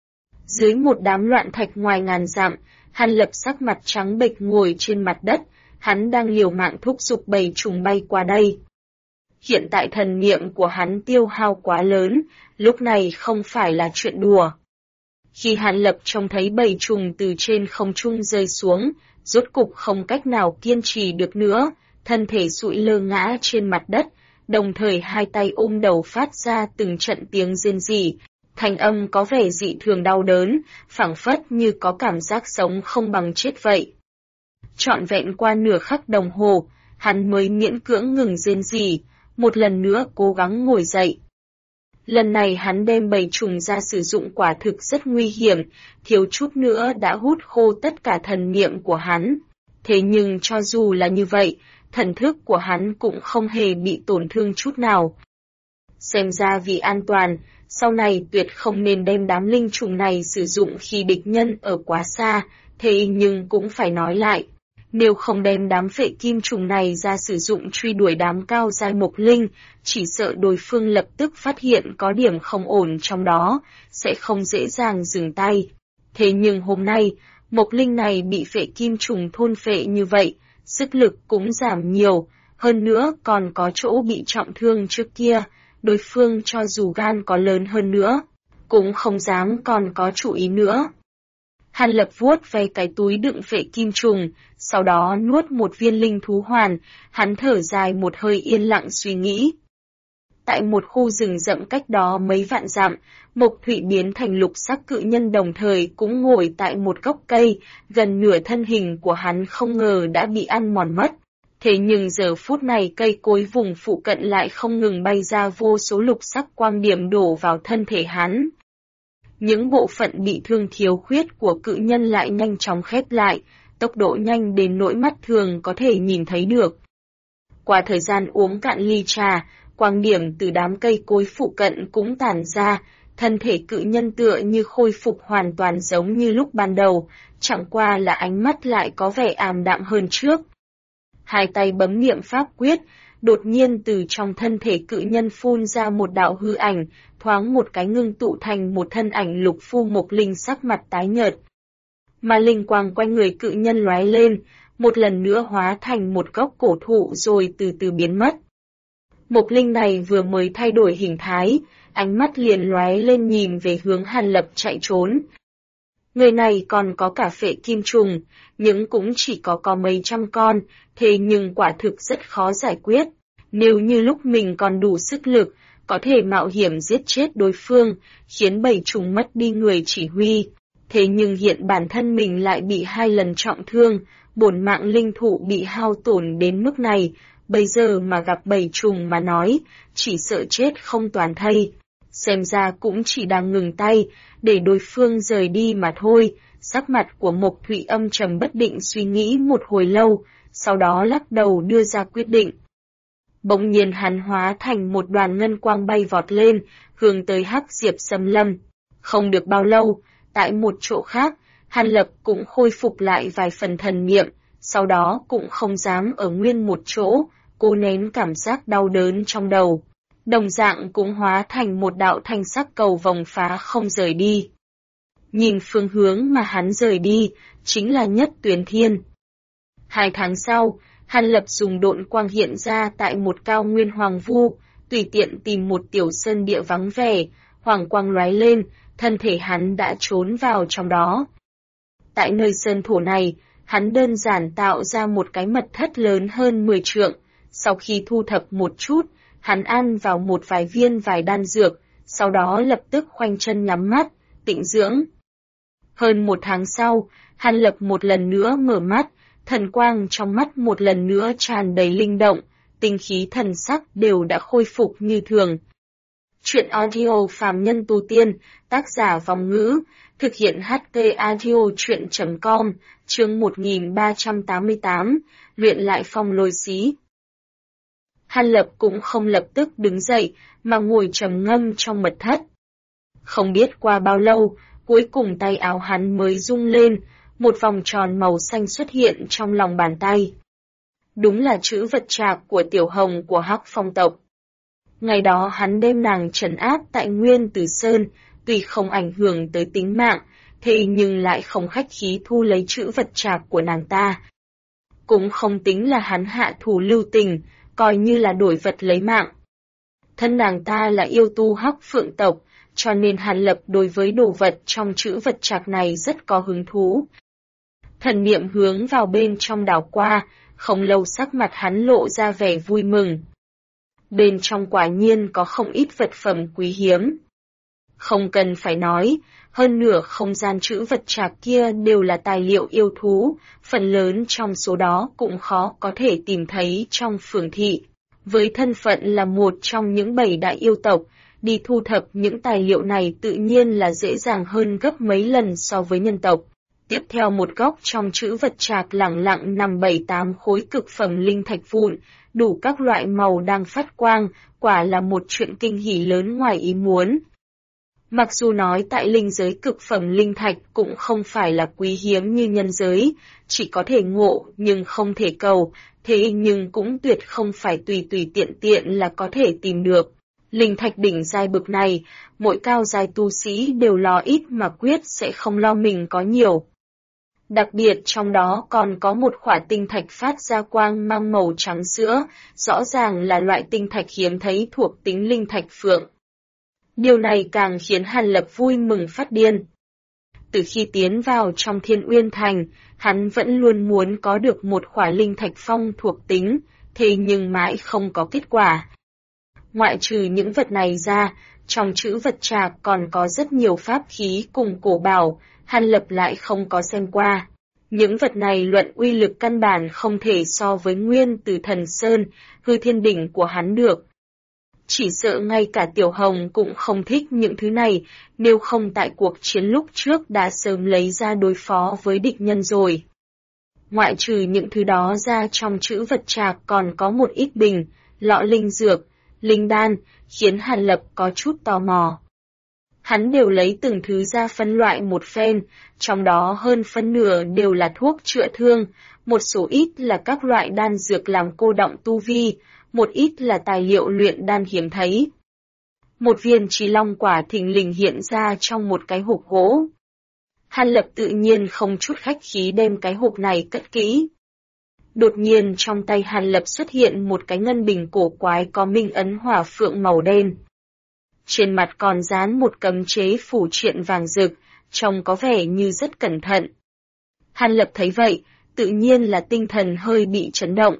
Dưới một đám loạn thạch ngoài ngàn dặm, Hàn Lập sắc mặt trắng bệch ngồi trên mặt đất, hắn đang liều mạng thúc giục bầy trùng bay qua đây. Hiện tại thần niệm của hắn tiêu hao quá lớn, lúc này không phải là chuyện đùa. Khi Hàn Lập trông thấy bầy trùng từ trên không trung rơi xuống, rốt cục không cách nào kiên trì được nữa, thân thể sụi lơ ngã trên mặt đất, đồng thời hai tay ôm đầu phát ra từng trận tiếng rên rỉ, thanh âm có vẻ dị thường đau đớn, phảng phất như có cảm giác sống không bằng chết vậy. Trọn vẹn qua nửa khắc đồng hồ, hắn mới miễn cưỡng ngừng rên rỉ, một lần nữa cố gắng ngồi dậy. Lần này hắn đem bầy trùng ra sử dụng quả thực rất nguy hiểm, thiếu chút nữa đã hút khô tất cả thần niệm của hắn. Thế nhưng cho dù là như vậy, thần thức của hắn cũng không hề bị tổn thương chút nào. Xem ra vì an toàn, sau này tuyệt không nên đem đám linh trùng này sử dụng khi địch nhân ở quá xa, thế nhưng cũng phải nói lại. Nếu không đem đám phệ kim trùng này ra sử dụng truy đuổi đám cao giai mộc linh, chỉ sợ đối phương lập tức phát hiện có điểm không ổn trong đó, sẽ không dễ dàng dừng tay. Thế nhưng hôm nay, mộc linh này bị phệ kim trùng thôn phệ như vậy, sức lực cũng giảm nhiều, hơn nữa còn có chỗ bị trọng thương trước kia, đối phương cho dù gan có lớn hơn nữa, cũng không dám còn có chủ ý nữa. Hàn Lập vuốt ve cái túi đựng phệ kim trùng, sau đó nuốt một viên linh thú hoàn, hắn thở dài một hơi yên lặng suy nghĩ. Tại một khu rừng rậm cách đó mấy vạn dặm, Mộc Thụy biến thành lục sắc cự nhân đồng thời cũng ngồi tại một gốc cây, gần nửa thân hình của hắn không ngờ đã bị ăn mòn mất. Thế nhưng giờ phút này cây cối vùng phụ cận lại không ngừng bay ra vô số lục sắc quang điểm đổ vào thân thể hắn. Những bộ phận bị thương thiếu khuyết của cự nhân lại nhanh chóng khép lại, tốc độ nhanh đến nỗi mắt thường có thể nhìn thấy được. Qua thời gian uống cạn ly trà, quang điểm từ đám cây cối phụ cận cũng tản ra, thân thể cự nhân tựa như khôi phục hoàn toàn giống như lúc ban đầu, chẳng qua là ánh mắt lại có vẻ ảm đạm hơn trước. Hai tay bấm niệm pháp quyết, đột nhiên từ trong thân thể cự nhân phun ra một đạo hư ảnh, thoáng một cái ngưng tụ thành một thân ảnh lục phu mộc linh sắc mặt tái nhợt. Mà linh quang quanh người cự nhân lóe lên, một lần nữa hóa thành một gốc cổ thụ rồi từ từ biến mất. Mộc linh này vừa mới thay đổi hình thái, ánh mắt liền lóe lên nhìn về hướng Hàn Lập chạy trốn. Người này còn có cả phệ kim trùng, nhưng cũng chỉ có mấy trăm con, thế nhưng quả thực rất khó giải quyết. Nếu như lúc mình còn đủ sức lực, có thể mạo hiểm giết chết đối phương, khiến bầy trùng mất đi người chỉ huy. Thế nhưng hiện bản thân mình lại bị 2 lần trọng thương, bổn mạng linh thụ bị hao tổn đến mức này, bây giờ mà gặp bầy trùng mà nói, chỉ sợ chết không toàn thây. Xem ra cũng chỉ đang ngừng tay, để đối phương rời đi mà thôi. Sắc mặt của Mộc Thụy âm trầm bất định suy nghĩ một hồi lâu, sau đó lắc đầu đưa ra quyết định. Bỗng nhiên hắn hóa thành một đoàn ngân quang bay vọt lên, hướng tới Hắc Diệp Xâm Lâm. Không được bao lâu, tại một chỗ khác, Hàn Lập cũng khôi phục lại vài phần thần niệm, sau đó cũng không dám ở nguyên một chỗ, cố nén cảm giác đau đớn trong đầu. Đồng dạng cũng hóa thành một đạo thanh sắc cầu vòng phá không rời đi. Nhìn phương hướng mà hắn rời đi, chính là Nhất Tuyến Thiên. 2 tháng sau, Hàn Lập dùng độn quang hiện ra tại một cao nguyên hoàng vu, tùy tiện tìm một tiểu sơn địa vắng vẻ, hoàng quang lóe lên, thân thể hắn đã trốn vào trong đó. Tại nơi sơn thổ này, hắn đơn giản tạo ra một cái mật thất lớn hơn 10 trượng, sau khi thu thập một chút, hắn ăn vào một vài viên vài đan dược, sau đó lập tức khoanh chân nhắm mắt, tĩnh dưỡng. Hơn 1 tháng sau, Hàn Lập một lần nữa mở mắt, thần quang trong mắt một lần nữa tràn đầy linh động, tinh khí thần sắc đều đã khôi phục như thường. Chuyện audio phàm nhân tu tiên, tác giả Vòng Ngữ, thực hiện HT audio chuyện.com, chương 1388, luyện lại phong lôi xí. Hàn Lập cũng không lập tức đứng dậy, mà ngồi trầm ngâm trong mật thất. Không biết qua bao lâu, cuối cùng tay áo hắn mới rung lên, một vòng tròn màu xanh xuất hiện trong lòng bàn tay. Đúng là chữ vật trạc của Tiểu Hồng của Hắc Phong tộc. Ngày đó hắn đem nàng trấn áp tại Nguyên Tử Sơn, tuy không ảnh hưởng tới tính mạng, thế nhưng lại không khách khí thu lấy chữ vật trạc của nàng ta. Cũng không tính là hắn hạ thủ lưu tình, coi như là đổi vật lấy mạng. Thân nàng ta là yêu tu Hắc Phượng tộc, cho nên Hàn Lập đối với đồ vật trong chữ vật trạc này rất có hứng thú. Thần niệm hướng vào bên trong đảo qua, không lâu sắc mặt hắn lộ ra vẻ vui mừng. Bên trong quả nhiên có không ít vật phẩm quý hiếm. Không cần phải nói, hơn nửa không gian chữ vật trạc kia đều là tài liệu yêu thú, phần lớn trong số đó cũng khó có thể tìm thấy trong phường thị. Với thân phận là một trong những 7 đại yêu tộc, đi thu thập những tài liệu này tự nhiên là dễ dàng hơn gấp mấy lần so với nhân tộc. Tiếp theo một góc trong chữ vật trạc lẳng lặng nằm 7-8 khối cực phẩm linh thạch vụn, đủ các loại màu đang phát quang, quả là một chuyện kinh hỉ lớn ngoài ý muốn. Mặc dù nói tại linh giới cực phẩm linh thạch cũng không phải là quý hiếm như nhân giới, chỉ có thể ngộ nhưng không thể cầu, thế nhưng cũng tuyệt không phải tùy tùy tiện tiện là có thể tìm được. Linh thạch đỉnh giai bực này, mỗi cao giai tu sĩ đều lo ít mà quyết sẽ không lo mình có nhiều. Đặc biệt trong đó còn có một khỏa tinh thạch phát ra quang mang màu trắng sữa, rõ ràng là loại tinh thạch hiếm thấy thuộc tính linh thạch phượng. Điều này càng khiến Hàn Lập vui mừng phát điên. Từ khi tiến vào trong Thiên Uyên Thành, hắn vẫn luôn muốn có được một khỏa linh thạch phong thuộc tính, thế nhưng mãi không có kết quả. Ngoại trừ những vật này ra, trong chữ vật trạc còn có rất nhiều pháp khí cùng cổ bảo, Hàn Lập lại không có xem qua. Những vật này luận uy lực căn bản không thể so với Nguyên Tử Thần Sơn, Hư Thiên Đỉnh của hắn được. Chỉ sợ ngay cả Tiểu Hồng cũng không thích những thứ này, nếu không tại cuộc chiến lúc trước đã sớm lấy ra đối phó với địch nhân rồi. Ngoại trừ những thứ đó ra trong chữ vật trạc còn có một ít bình, lọ linh dược, linh đan, khiến Hàn Lập có chút tò mò. Hắn đều lấy từng thứ ra phân loại một phen, trong đó hơn phân nửa đều là thuốc chữa thương, một số ít là các loại đan dược làm cô đọng tu vi, một ít là tài liệu luyện đan hiếm thấy. Một viên Chí Long quả thình lình hiện ra trong một cái hộp gỗ. Hàn Lập tự nhiên không chút khách khí đem cái hộp này cất kỹ. Đột nhiên trong tay Hàn Lập xuất hiện một cái ngân bình cổ quái có minh ấn hỏa phượng màu đen. Trên mặt còn dán một cấm chế phủ triện vàng rực, trông có vẻ như rất cẩn thận. Hàn Lập thấy vậy, tự nhiên là tinh thần hơi bị chấn động.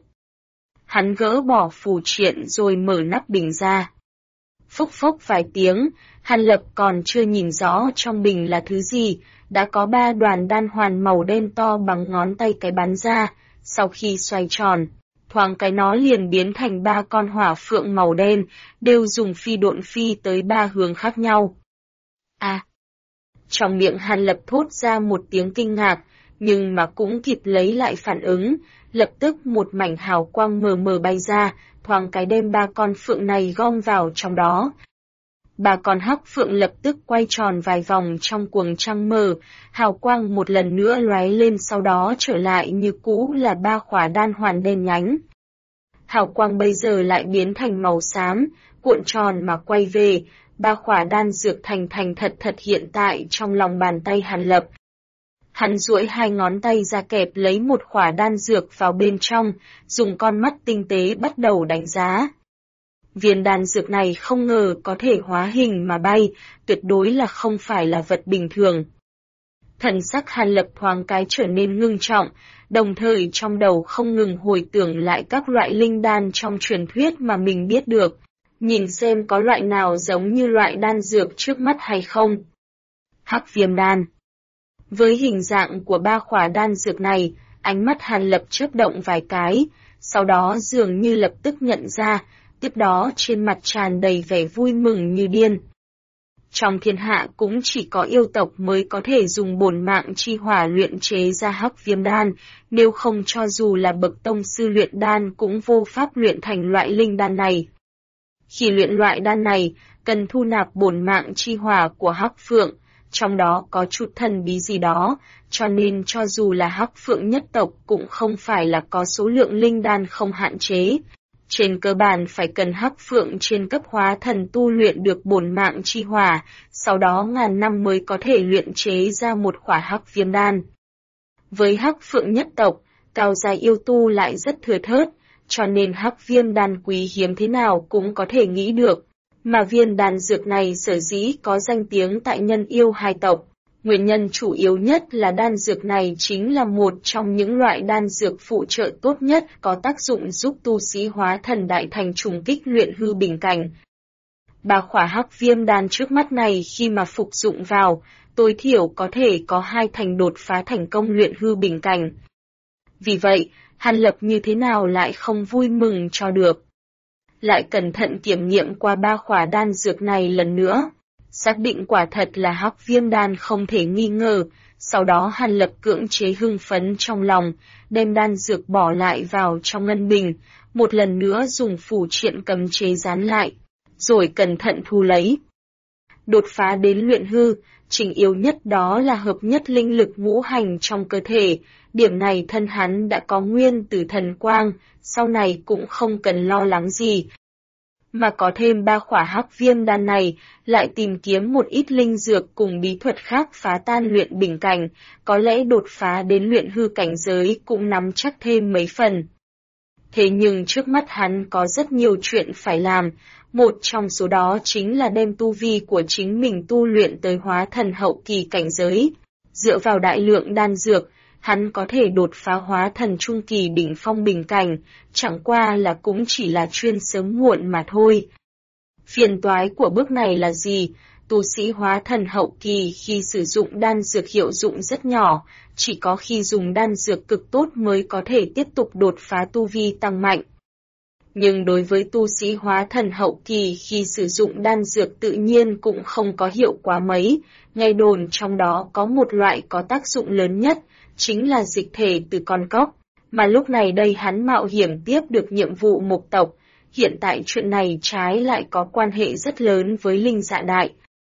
Hắn gỡ bỏ phù triện rồi mở nắp bình ra. Phốc phốc vài tiếng, Hàn Lập còn chưa nhìn rõ trong bình là thứ gì, đã có 3 đoàn đan hoàn màu đen to bằng ngón tay cái bắn ra, sau khi xoay tròn, thoáng cái nó liền biến thành 3 con hỏa phượng màu đen, đều dùng phi độn phi tới 3 hướng khác nhau. Trong miệng Hàn Lập thốt ra một tiếng kinh ngạc, nhưng mà cũng kịp lấy lại phản ứng, lập tức một mảnh hào quang mờ mờ bay ra, thoáng cái đem 3 con phượng này gom vào trong đó. Ba con hắc phượng lập tức quay tròn vài vòng trong quầng trăng mờ, hào quang một lần nữa lóe lên sau đó trở lại như cũ là ba khỏa đan hoàn đen nhánh. Hào quang bây giờ lại biến thành màu xám, cuộn tròn mà quay về, ba khỏa đan dược thành thật hiện tại trong lòng bàn tay Hàn Lập. Hắn duỗi hai ngón tay ra kẹp lấy một khỏa đan dược vào bên trong, dùng con mắt tinh tế bắt đầu đánh giá. Viên đan dược này không ngờ có thể hóa hình mà bay, tuyệt đối là không phải là vật bình thường. Thần sắc Hàn Lập thoáng cái trở nên ngưng trọng, đồng thời trong đầu không ngừng hồi tưởng lại các loại linh đan trong truyền thuyết mà mình biết được, nhìn xem có loại nào giống như loại đan dược trước mắt hay không. Hắc viêm đan. Với hình dạng của ba khỏa đan dược này, ánh mắt Hàn Lập chớp động vài cái, sau đó dường như lập tức nhận ra, tiếp đó trên mặt tràn đầy vẻ vui mừng như điên. Trong thiên hạ cũng chỉ có yêu tộc mới có thể dùng bổn mạng chi hỏa luyện chế ra hắc viêm đan, nếu không cho dù là bậc tông sư luyện đan cũng vô pháp luyện thành loại linh đan này. Khi luyện loại đan này, cần thu nạp bổn mạng chi hỏa của hắc phượng, trong đó có chút thần bí gì đó, cho nên cho dù là hắc phượng nhất tộc cũng không phải là có số lượng linh đan không hạn chế. Trên cơ bản phải cần hắc phượng trên cấp hóa thần tu luyện được bổn mạng chi hỏa, sau đó ngàn năm mới có thể luyện chế ra một khỏa hắc viêm đan. Với hắc phượng nhất tộc, cao giai yêu tu lại rất thừa thớt, cho nên hắc viêm đan quý hiếm thế nào cũng có thể nghĩ được. Mà viên đan dược này sở dĩ có danh tiếng tại nhân yêu hai tộc. Nguyên nhân chủ yếu nhất là đan dược này chính là một trong những loại đan dược phụ trợ tốt nhất có tác dụng giúp tu sĩ hóa thần đại thành trùng kích luyện hư bình cảnh. Ba khỏa hắc viêm đan trước mắt này khi mà phục dụng vào, tối thiểu có thể có 2 thành đột phá thành công luyện hư bình cảnh. Vì vậy, Hàn Lập như thế nào lại không vui mừng cho được. Lại cẩn thận kiểm nghiệm qua ba khỏa đan dược này lần nữa. Xác định quả thật là hắc viêm đan không thể nghi ngờ, sau đó Hàn Lập cưỡng chế hưng phấn trong lòng, đem đan dược bỏ lại vào trong ngân bình, một lần nữa dùng phù triện cấm chế dán lại, rồi cẩn thận thu lấy. Đột phá đến luyện hư, trình yếu nhất đó là hợp nhất linh lực ngũ hành trong cơ thể, điểm này thân hắn đã có nguyên từ thần quang, sau này cũng không cần lo lắng gì. Mà có thêm ba khỏa hắc viêm đan này, lại tìm kiếm một ít linh dược cùng bí thuật khác phá tan luyện bình cảnh, có lẽ đột phá đến luyện hư cảnh giới cũng nắm chắc thêm mấy phần. Thế nhưng trước mắt hắn có rất nhiều chuyện phải làm, một trong số đó chính là đem tu vi của chính mình tu luyện tới hóa thần hậu kỳ cảnh giới. Dựa vào đại lượng đan dược, hắn có thể đột phá hóa thần trung kỳ đỉnh phong bình cảnh, chẳng qua là cũng chỉ là chuyên sớm muộn mà thôi. Phiền toái của bước này là gì? Tu sĩ hóa thần hậu kỳ khi sử dụng đan dược hiệu dụng rất nhỏ, chỉ có khi dùng đan dược cực tốt mới có thể tiếp tục đột phá tu vi tăng mạnh. Nhưng đối với tu sĩ hóa thần hậu kỳ khi sử dụng đan dược tự nhiên cũng không có hiệu quả mấy, nghe đồn trong đó có một loại có tác dụng lớn nhất, chính là dịch thể từ con cóc, mà lúc này đây hắn mạo hiểm tiếp được nhiệm vụ mục tộc, hiện tại chuyện này trái lại có quan hệ rất lớn với linh dạ đại.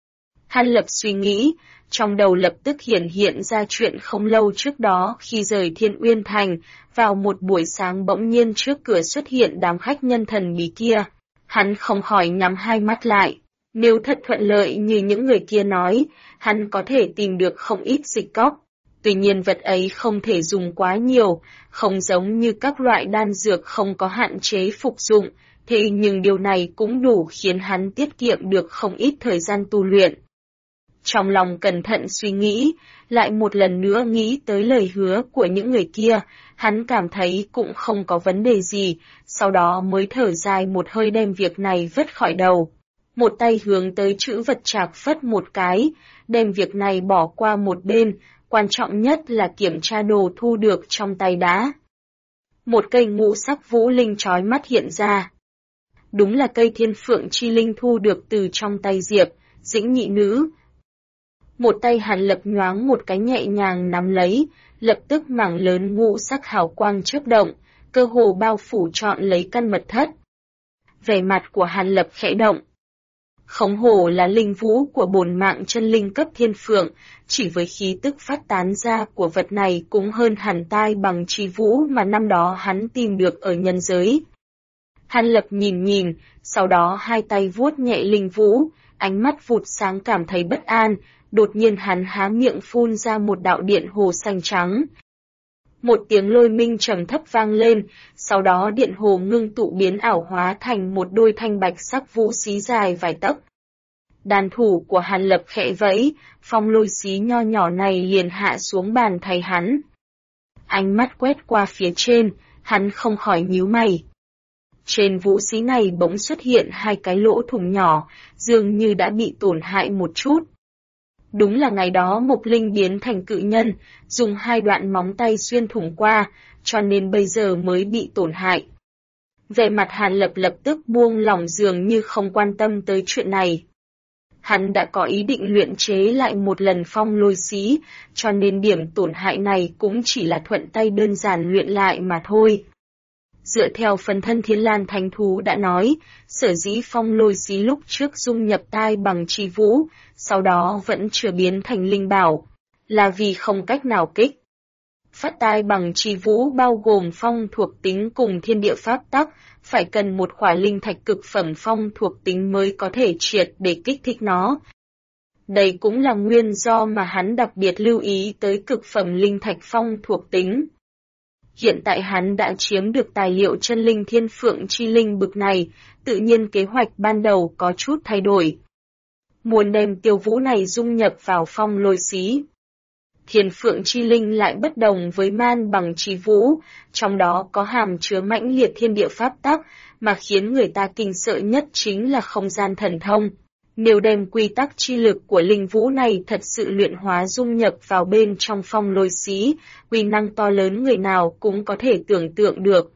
Hàn Lập suy nghĩ, trong đầu lập tức hiện ra chuyện không lâu trước đó khi rời Thiên Uyên Thành, vào một buổi sáng bỗng nhiên trước cửa xuất hiện đám khách nhân thần bí kia. Hắn không khỏi nhắm hai mắt lại. Nếu thật thuận lợi như những người kia nói, hắn có thể tìm được không ít dịch cóc. Tuy nhiên vật ấy không thể dùng quá nhiều, không giống như các loại đan dược không có hạn chế phục dụng, thế nhưng điều này cũng đủ khiến hắn tiết kiệm được không ít thời gian tu luyện. Trong lòng cẩn thận suy nghĩ, lại một lần nữa nghĩ tới lời hứa của những người kia, hắn cảm thấy cũng không có vấn đề gì, sau đó mới thở dài một hơi đem việc này vứt khỏi đầu. Một tay hướng tới chữ vật trạc phất một cái, đem việc này bỏ qua một bên, quan trọng nhất là kiểm tra đồ thu được trong tay đã. Một cây ngũ sắc vũ linh chói mắt hiện ra. Đúng là cây thiên phượng chi linh thu được từ trong tay Diệp, Dĩnh nhị nữ. Một tay Hàn Lập nhoáng một cái nhẹ nhàng nắm lấy, lập tức mảng lớn ngũ sắc hào quang chớp động, cơ hồ bao phủ trọn lấy căn mật thất. Vẻ mặt của Hàn Lập khẽ động. Không hổ là linh vũ của bổn mạng chân linh cấp thiên phượng, chỉ với khí tức phát tán ra của vật này cũng hơn hẳn tai bằng chi vũ mà năm đó hắn tìm được ở nhân giới. Hàn Lập nhìn, sau đó hai tay vuốt nhẹ linh vũ, ánh mắt vụt sáng cảm thấy bất an, đột nhiên hắn há miệng phun ra một đạo điện hồ xanh trắng. Một tiếng lôi minh trầm thấp vang lên, sau đó điện hồ ngưng tụ biến ảo hóa thành một đôi thanh bạch sắc vũ xí dài vài tấc. Đàn thủ của Hàn Lập khẽ vẫy, phong lôi xí nho nhỏ này liền hạ xuống bàn thay hắn. Ánh mắt quét qua phía trên, hắn không khỏi nhíu mày. Trên vũ xí này bỗng xuất hiện hai cái lỗ thủng nhỏ, dường như đã bị tổn hại một chút. Đúng là ngày đó Mộc Linh biến thành cự nhân, dùng hai đoạn móng tay xuyên thủng qua, cho nên bây giờ mới bị tổn hại. Vẻ mặt Hàn Lập lập tức buông lỏng dường như không quan tâm tới chuyện này. Hắn đã có ý định luyện chế lại một lần phong lôi xí, cho nên điểm tổn hại này cũng chỉ là thuận tay đơn giản luyện lại mà thôi. Dựa theo phần thân Thiên Lan Thánh Thú đã nói, sở dĩ phong lôi xí lúc trước dung nhập tai bằng chi vũ, sau đó vẫn chưa biến thành linh bảo, là vì không cách nào kích. Phát tai bằng chi vũ bao gồm phong thuộc tính cùng thiên địa pháp tắc, phải cần một khỏa linh thạch cực phẩm phong thuộc tính mới có thể triệt để kích thích nó. Đây cũng là nguyên do mà hắn đặc biệt lưu ý tới cực phẩm linh thạch phong thuộc tính. Hiện tại hắn đã chiếm được tài liệu chân linh thiên phượng chi linh bực này, tự nhiên kế hoạch ban đầu có chút thay đổi. Muốn đem tiêu vũ này dung nhập vào phong lôi xí. Thiên phượng chi linh lại bất đồng với man bằng chi vũ, trong đó có hàm chứa mãnh liệt thiên địa pháp tắc, mà khiến người ta kinh sợ nhất chính là không gian thần thông. Nếu đem quy tắc chi lực của linh vũ này thật sự luyện hóa dung nhập vào bên trong phong lôi xí, uy năng to lớn người nào cũng có thể tưởng tượng được.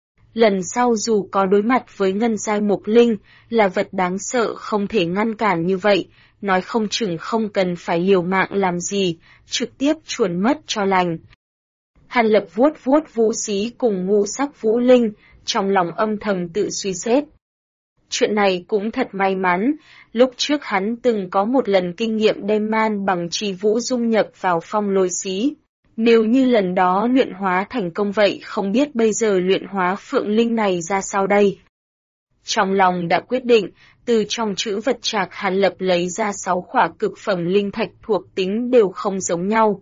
Lần sau dù có đối mặt với ngân giai Mộc Linh, là vật đáng sợ không thể ngăn cản như vậy, nói không chừng không cần phải liều mạng làm gì, trực tiếp chuồn mất cho lành. Hàn Lập vuốt vũ xí cùng ngũ sắc vũ linh, trong lòng âm thầm tự suy xét. Chuyện này cũng thật may mắn, lúc trước hắn từng có một lần kinh nghiệm đem man bằng chi vũ dung nhập vào phong lôi xí. Nếu như lần đó luyện hóa thành công vậy không biết bây giờ luyện hóa phượng linh này ra sao đây. Trong lòng đã quyết định, từ trong chữ vật trạc Hàn Lập lấy ra 6 khỏa cực phẩm linh thạch thuộc tính đều không giống nhau.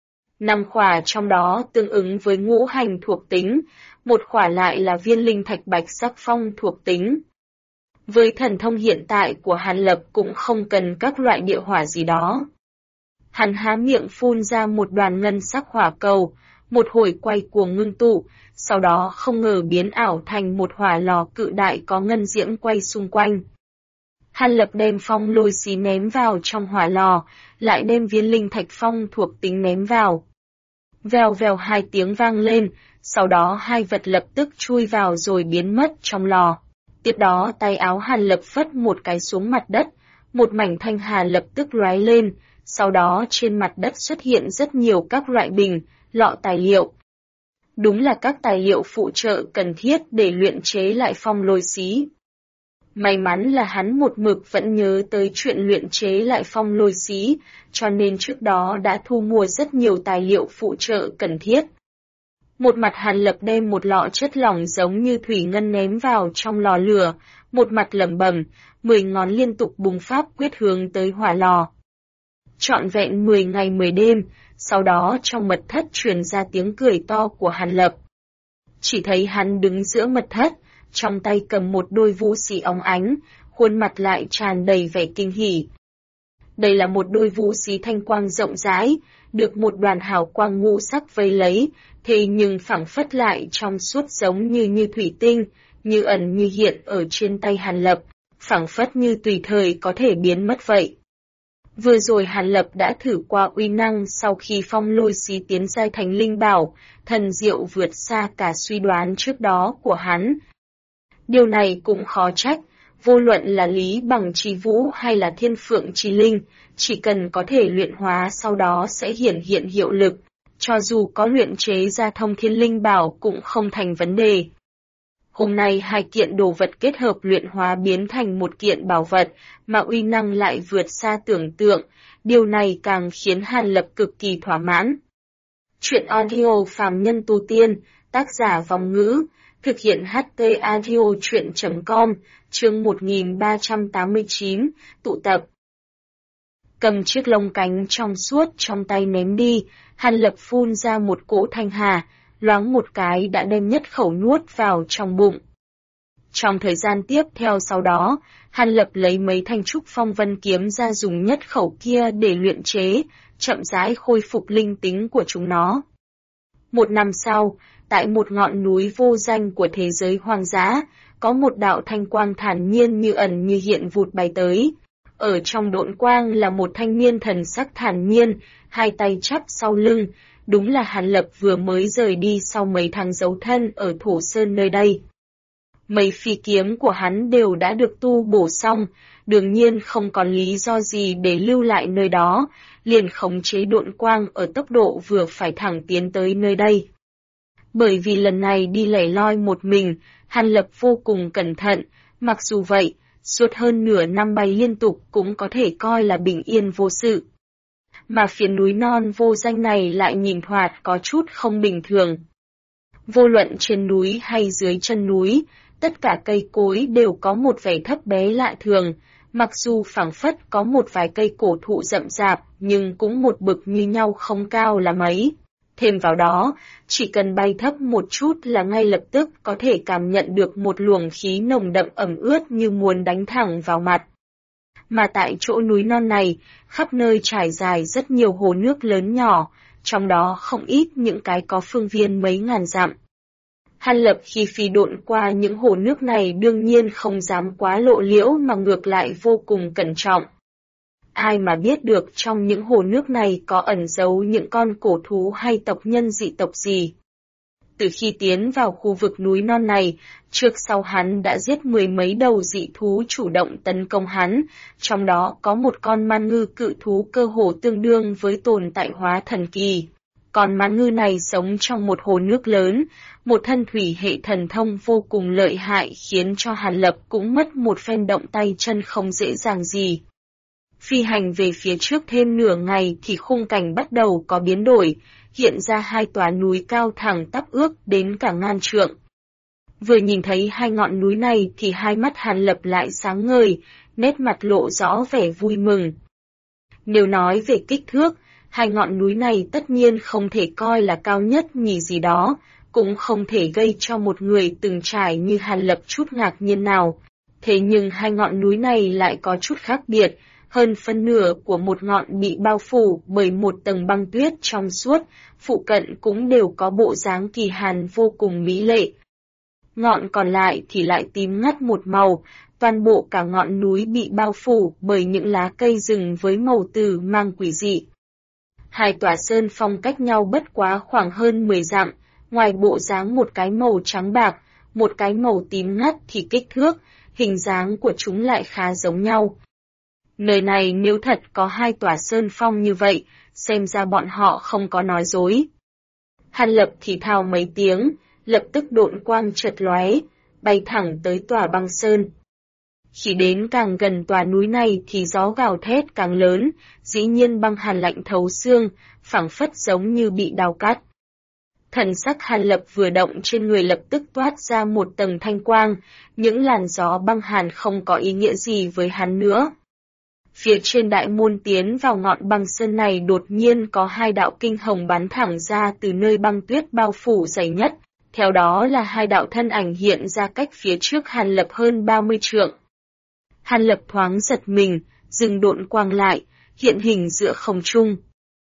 5 khỏa trong đó tương ứng với ngũ hành thuộc tính, một khỏa lại là viên linh thạch bạch sắc phong thuộc tính. Với thần thông hiện tại của Hàn Lập cũng không cần các loại địa hỏa gì đó. Hắn há miệng phun ra một đoàn ngân sắc hỏa cầu, một hồi quay cuồng ngưng tụ, sau đó không ngờ biến ảo thành một hỏa lò cự đại có ngân diễm quay xung quanh. Hàn Lập đem phong lôi xí ném vào trong hỏa lò, lại đem viên linh thạch phong thuộc tính ném vào. Vèo vèo 2 tiếng vang lên, sau đó hai vật lập tức chui vào rồi biến mất trong lò. Tiếp đó tay áo Hàn Lập phất một cái xuống mặt đất, một mảnh thanh hà lập tức lóe lên, sau đó trên mặt đất xuất hiện rất nhiều các loại bình, lọ tài liệu. Đúng là các tài liệu phụ trợ cần thiết để luyện chế lại phong lôi xí. May mắn là hắn một mực vẫn nhớ tới chuyện luyện chế lại phong lôi xí, cho nên trước đó đã thu mua rất nhiều tài liệu phụ trợ cần thiết. Một mặt Hàn Lập đem một lọ chất lỏng giống như thủy ngân ném vào trong lò lửa, một mặt lẩm bẩm, 10 ngón liên tục bùng pháp quyết hướng tới hỏa lò. Trọn vẹn 10 ngày 10 đêm, sau đó trong mật thất truyền ra tiếng cười to của Hàn Lập. Chỉ thấy hắn đứng giữa mật thất, trong tay cầm một đôi vũ xí óng ánh, khuôn mặt lại tràn đầy vẻ kinh hỉ. Đây là một đôi vũ xí thanh quang rộng rãi, được một đoàn hào quang ngũ sắc vây lấy, thế nhưng phảng phất lại trong suốt giống như thủy tinh, như ẩn như hiện ở trên tay Hàn Lập, phảng phất như tùy thời có thể biến mất vậy. Vừa rồi Hàn Lập đã thử qua uy năng sau khi phong lôi xí tiến giai thành linh bảo, thần diệu vượt xa cả suy đoán trước đó của hắn. Điều này cũng khó trách, vô luận là Lý Bằng Chi Vũ hay là Thiên Phượng Chi Linh, chỉ cần có thể luyện hóa sau đó sẽ hiển hiện hiệu lực, cho dù có luyện chế ra thông thiên linh bảo cũng không thành vấn đề. Hôm nay hai kiện đồ vật kết hợp luyện hóa biến thành một kiện bảo vật, mà uy năng lại vượt xa tưởng tượng, điều này càng khiến Hàn Lập cực kỳ thỏa mãn. Chuyện audio phàm nhân tu tiên, tác giả Vong Ngữ, thực hiện HT Audio Chuyện.com, chương 1389, tụ tập. Cầm chiếc lông cánh trong suốt trong tay ném đi, Hàn Lập phun ra một cỗ thanh hà, loáng một cái đã đem nhất khẩu nuốt vào trong bụng. Trong thời gian tiếp theo sau đó, Hàn Lập lấy mấy thanh trúc phong vân kiếm ra dùng nhất khẩu kia để luyện chế, chậm rãi khôi phục linh tính của chúng nó. Một năm sau, tại một ngọn núi vô danh của thế giới hoang dã, có một đạo thanh quang thản nhiên như ẩn như hiện vụt bay tới. Ở trong độn quang là một thanh niên thần sắc thản nhiên, hai tay chắp sau lưng, đúng là Hàn Lập vừa mới rời đi sau mấy tháng giấu thân ở Thổ Sơn nơi đây. Mấy phi kiếm của hắn đều đã được tu bổ xong, đương nhiên không còn lý do gì để lưu lại nơi đó, liền khống chế độn quang ở tốc độ vừa phải thẳng tiến tới nơi đây. Bởi vì lần này đi lẻ loi một mình, Hàn Lập vô cùng cẩn thận, mặc dù vậy, suốt hơn nửa năm bay liên tục cũng có thể coi là bình yên vô sự. Mà phía núi non vô danh này lại nhìn thoạt có chút không bình thường. Vô luận trên núi hay dưới chân núi, tất cả cây cối đều có một vẻ thấp bé lạ thường, mặc dù phảng phất có một vài cây cổ thụ rậm rạp nhưng cũng một bực như nhau không cao là mấy. Thêm vào đó, chỉ cần bay thấp một chút là ngay lập tức có thể cảm nhận được một luồng khí nồng đậm ẩm ướt như muốn đánh thẳng vào mặt. Mà tại chỗ núi non này, khắp nơi trải dài rất nhiều hồ nước lớn nhỏ, trong đó không ít những cái có phương viên mấy ngàn dặm. Hàn Lập khi phi độn qua những hồ nước này đương nhiên không dám quá lộ liễu mà ngược lại vô cùng cẩn trọng. Ai mà biết được trong những hồ nước này có ẩn giấu những con cổ thú hay tộc nhân dị tộc gì. Từ khi tiến vào khu vực núi non này, trước sau hắn đã giết mười mấy đầu dị thú chủ động tấn công hắn, trong đó có một con man ngư cự thú cơ hồ tương đương với tồn tại hóa thần kỳ. Con man ngư này sống trong một hồ nước lớn, một thân thủy hệ thần thông vô cùng lợi hại khiến cho Hàn Lập cũng mất một phen động tay chân không dễ dàng gì. Phi hành về phía trước thêm nửa ngày thì khung cảnh bắt đầu có biến đổi, hiện ra hai tòa núi cao thẳng tắp ước đến cả ngàn trượng. Vừa nhìn thấy hai ngọn núi này thì hai mắt Hàn Lập lại sáng ngời, nét mặt lộ rõ vẻ vui mừng. Nếu nói về kích thước, hai ngọn núi này tất nhiên không thể coi là cao nhất nhì gì đó, cũng không thể gây cho một người từng trải như Hàn Lập chút ngạc nhiên nào. Thế nhưng hai ngọn núi này lại có chút khác biệt, hơn phân nửa của một ngọn bị bao phủ bởi một tầng băng tuyết trong suốt, phụ cận cũng đều có bộ dáng kỳ hàn vô cùng mỹ lệ. Ngọn còn lại thì lại tím ngắt một màu, toàn bộ cả ngọn núi bị bao phủ bởi những lá cây rừng với màu tử mang quỷ dị. Hai tòa sơn phong cách nhau bất quá khoảng hơn 10 dặm, ngoài bộ dáng một cái màu trắng bạc, một cái màu tím ngắt thì kích thước, hình dáng của chúng lại khá giống nhau. Nơi này nếu thật có hai tòa sơn phong như vậy, xem ra bọn họ không có nói dối. Hàn Lập thì thào mấy tiếng, lập tức độn quang chợt lóe, bay thẳng tới tòa băng sơn. Khi đến càng gần tòa núi này thì gió gào thét càng lớn, dĩ nhiên băng hàn lạnh thấu xương, phảng phất giống như bị đào cắt. Thần sắc Hàn Lập vừa động trên người lập tức toát ra một tầng thanh quang, những làn gió băng hàn không có ý nghĩa gì với hắn nữa. Phía trên đại môn tiến vào ngọn băng sơn này đột nhiên có hai đạo kinh hồng bắn thẳng ra từ nơi băng tuyết bao phủ dày nhất, theo đó là hai đạo thân ảnh hiện ra cách phía trước Hàn Lập hơn 30 trượng. Hàn Lập thoáng giật mình, dừng độn quang lại, hiện hình giữa không trung.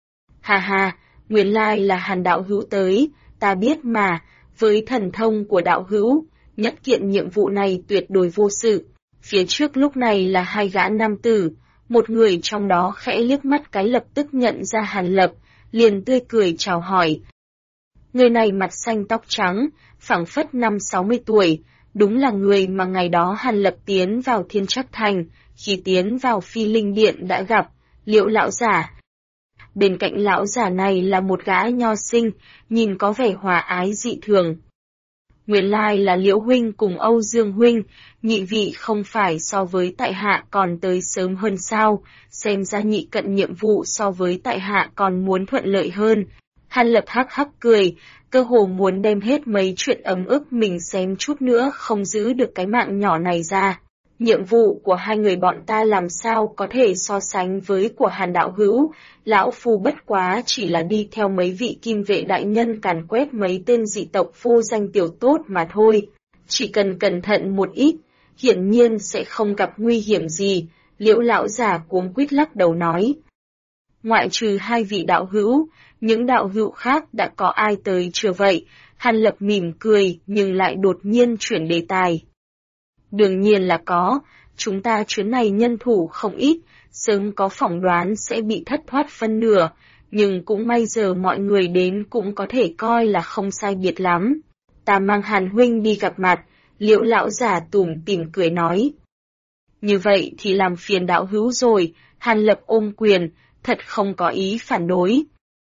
Ha ha, nguyên lai là Hàn đạo hữu tới, ta biết mà, với thần thông của đạo hữu, nhất kiện nhiệm vụ này tuyệt đối vô sự. Phía trước lúc này là hai gã nam tử, một người trong đó khẽ liếc mắt cái lập tức nhận ra Hàn Lập, liền tươi cười chào hỏi. Người này mặt xanh tóc trắng, phảng phất 50-60 tuổi, đúng là người mà ngày đó Hàn Lập tiến vào Thiên Trắc Thành, khi tiến vào Phi Linh Điện đã gặp, Liễu lão giả. Bên cạnh lão giả này là một gã nho sinh, nhìn có vẻ hòa ái dị thường. Nguyên lai là Liễu huynh cùng Âu Dương huynh, nhị vị không phải so với tại hạ còn tới sớm hơn sao, xem ra nhị cận nhiệm vụ so với tại hạ còn muốn thuận lợi hơn. Hàn Lập hắc hắc cười, cơ hồ muốn đem hết mấy chuyện ấm ức mình xém chút nữa không giữ được cái mạng nhỏ này ra. Nhiệm vụ của hai người bọn ta làm sao có thể so sánh với của Hàn đạo hữu, lão phu bất quá chỉ là đi theo mấy vị kim vệ đại nhân càn quét mấy tên dị tộc vô danh tiểu tốt mà thôi. Chỉ cần cẩn thận một ít, hiển nhiên sẽ không gặp nguy hiểm gì, Liễu lão già cuống quýt lắc đầu nói. Ngoại trừ hai vị đạo hữu, những đạo hữu khác đã có ai tới chưa vậy? Hàn Lập mỉm cười nhưng lại đột nhiên chuyển đề tài. Đương nhiên là có, chúng ta chuyến này nhân thủ không ít, sớm có phỏng đoán sẽ bị thất thoát phân nửa, nhưng cũng may giờ mọi người đến cũng có thể coi là không sai biệt lắm. Ta mang Hàn huynh đi gặp mặt, Liễu lão già tủm tỉm cười nói. Như vậy thì làm phiền đạo hữu rồi, Hàn Lập ôm quyền, thật không có ý phản đối.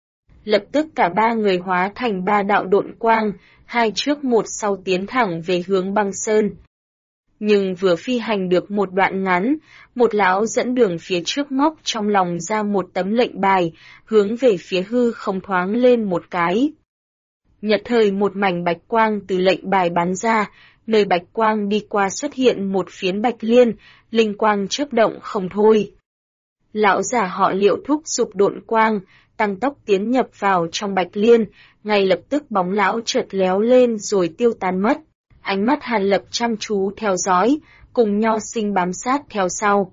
Lập tức cả ba người hóa thành ba đạo độn quang, hai trước một sau tiến thẳng về hướng băng sơn. Nhưng vừa phi hành được một đoạn ngắn, một lão dẫn đường phía trước móc trong lòng ra một tấm lệnh bài, hướng về phía hư không thoáng lên một cái. Nhật thời một mảnh bạch quang từ lệnh bài bắn ra, nơi bạch quang đi qua xuất hiện một phiến bạch liên, linh quang chớp động không thôi. Lão già họ Liễu thúc giục độn quang, tăng tốc tiến nhập vào trong bạch liên, ngay lập tức bóng lão chợt léo lên rồi tiêu tan mất. Ánh mắt Hàn Lập chăm chú theo dõi, cùng Nho Sinh bám sát theo sau.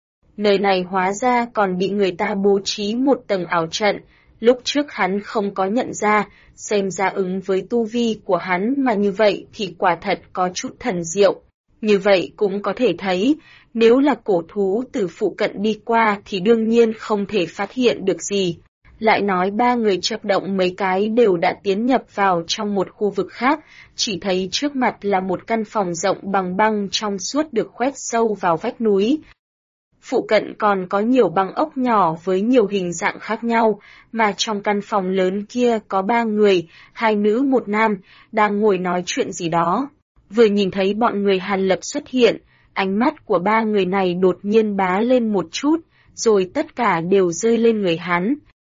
Nơi này hóa ra còn bị người ta bố trí một tầng ảo trận, lúc trước hắn không có nhận ra, xem ra ứng với tu vi của hắn mà như vậy thì quả thật có chút thần diệu. Như vậy cũng có thể thấy, nếu là cổ thú từ phụ cận đi qua thì đương nhiên không thể phát hiện được gì. Lại nói ba người chập động mấy cái đều đã tiến nhập vào trong một khu vực khác, chỉ thấy trước mặt là một căn phòng rộng bằng băng trong suốt được khoét sâu vào vách núi. Phụ cận còn có nhiều băng ốc nhỏ với nhiều hình dạng khác nhau, mà trong căn phòng lớn kia có ba người, hai nữ một nam, đang ngồi nói chuyện gì đó. Vừa nhìn thấy bọn người Hàn Lập xuất hiện, ánh mắt của ba người này đột nhiên bá lên một chút, rồi tất cả đều rơi lên người hắn.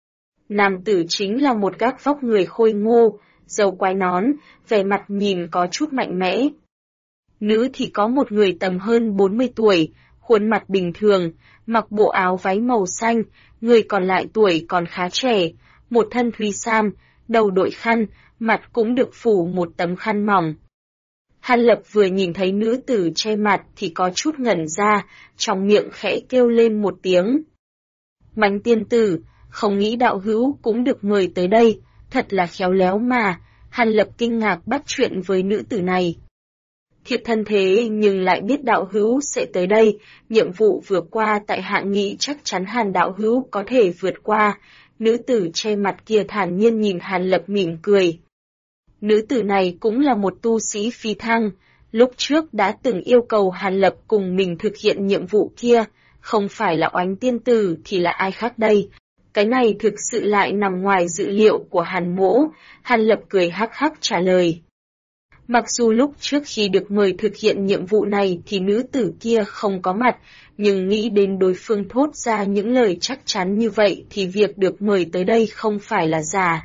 Nam tử chính là một gác vóc người khôi ngô, râu quai nón, vẻ mặt nhìn có chút mạnh mẽ. Nữ thì có một người tầm hơn 40 tuổi, khuôn mặt bình thường, mặc bộ áo váy màu xanh, người còn lại tuổi còn khá trẻ, một thân thùy sam, đầu đội khăn, mặt cũng được phủ một tấm khăn mỏng. Hàn Lập vừa nhìn thấy nữ tử che mặt thì có chút ngẩn ra, trong miệng khẽ kêu lên một tiếng. Mánh tiên tử, không nghĩ đạo hữu cũng được mời tới đây, thật là khéo léo mà, Hàn Lập kinh ngạc bắt chuyện với nữ tử này. Thiệt thân thế nhưng lại biết đạo hữu sẽ tới đây, nhiệm vụ vừa qua tại hạ nghĩ chắc chắn Hàn đạo hữu có thể vượt qua, nữ tử che mặt kia thản nhiên nhìn Hàn Lập mỉm cười. Nữ tử này cũng là một tu sĩ phi thăng, lúc trước đã từng yêu cầu Hàn Lập cùng mình thực hiện nhiệm vụ kia, không phải là Oánh tiên tử thì là ai khác đây. Cái này thực sự lại nằm ngoài dự liệu của Hàn Mỗ, Hàn Lập cười hắc hắc trả lời. Mặc dù lúc trước khi được mời thực hiện nhiệm vụ này thì nữ tử kia không có mặt, nhưng nghĩ đến đối phương thốt ra những lời chắc chắn như vậy thì việc được mời tới đây không phải là giả.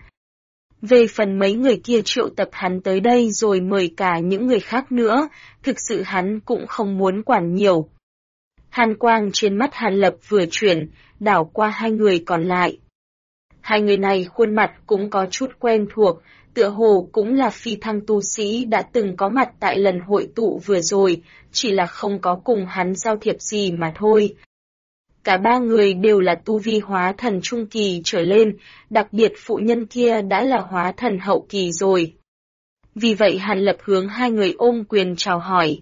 Về phần mấy người kia triệu tập hắn tới đây rồi mời cả những người khác nữa, thực sự hắn cũng không muốn quản nhiều. Hàn quang trên mắt Hàn Lập vừa chuyển, đảo qua hai người còn lại. Hai người này khuôn mặt cũng có chút quen thuộc, tựa hồ cũng là phi thăng tu sĩ đã từng có mặt tại lần hội tụ vừa rồi, chỉ là không có cùng hắn giao thiệp gì mà thôi. Cả ba người đều là tu vi hóa thần trung kỳ trở lên, đặc biệt phụ nhân kia đã là hóa thần hậu kỳ rồi. Vì vậy Hàn Lập hướng hai người ôm quyền chào hỏi.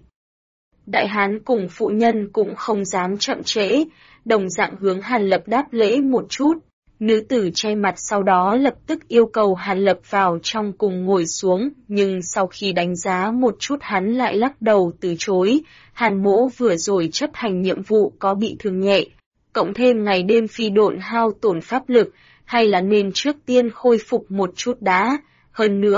Đại hán cùng phụ nhân cũng không dám chậm trễ, đồng dạng hướng Hàn Lập đáp lễ một chút. Nữ tử che mặt sau đó lập tức yêu cầu Hàn Lập vào trong cùng ngồi xuống, nhưng sau khi đánh giá một chút hắn lại lắc đầu từ chối. Hàn Mỗ vừa rồi chấp hành nhiệm vụ có bị thương nhẹ, cộng thêm ngày đêm phi độn hao tổn pháp lực, hay là nên trước tiên khôi phục một chút đã. Hơn nữa,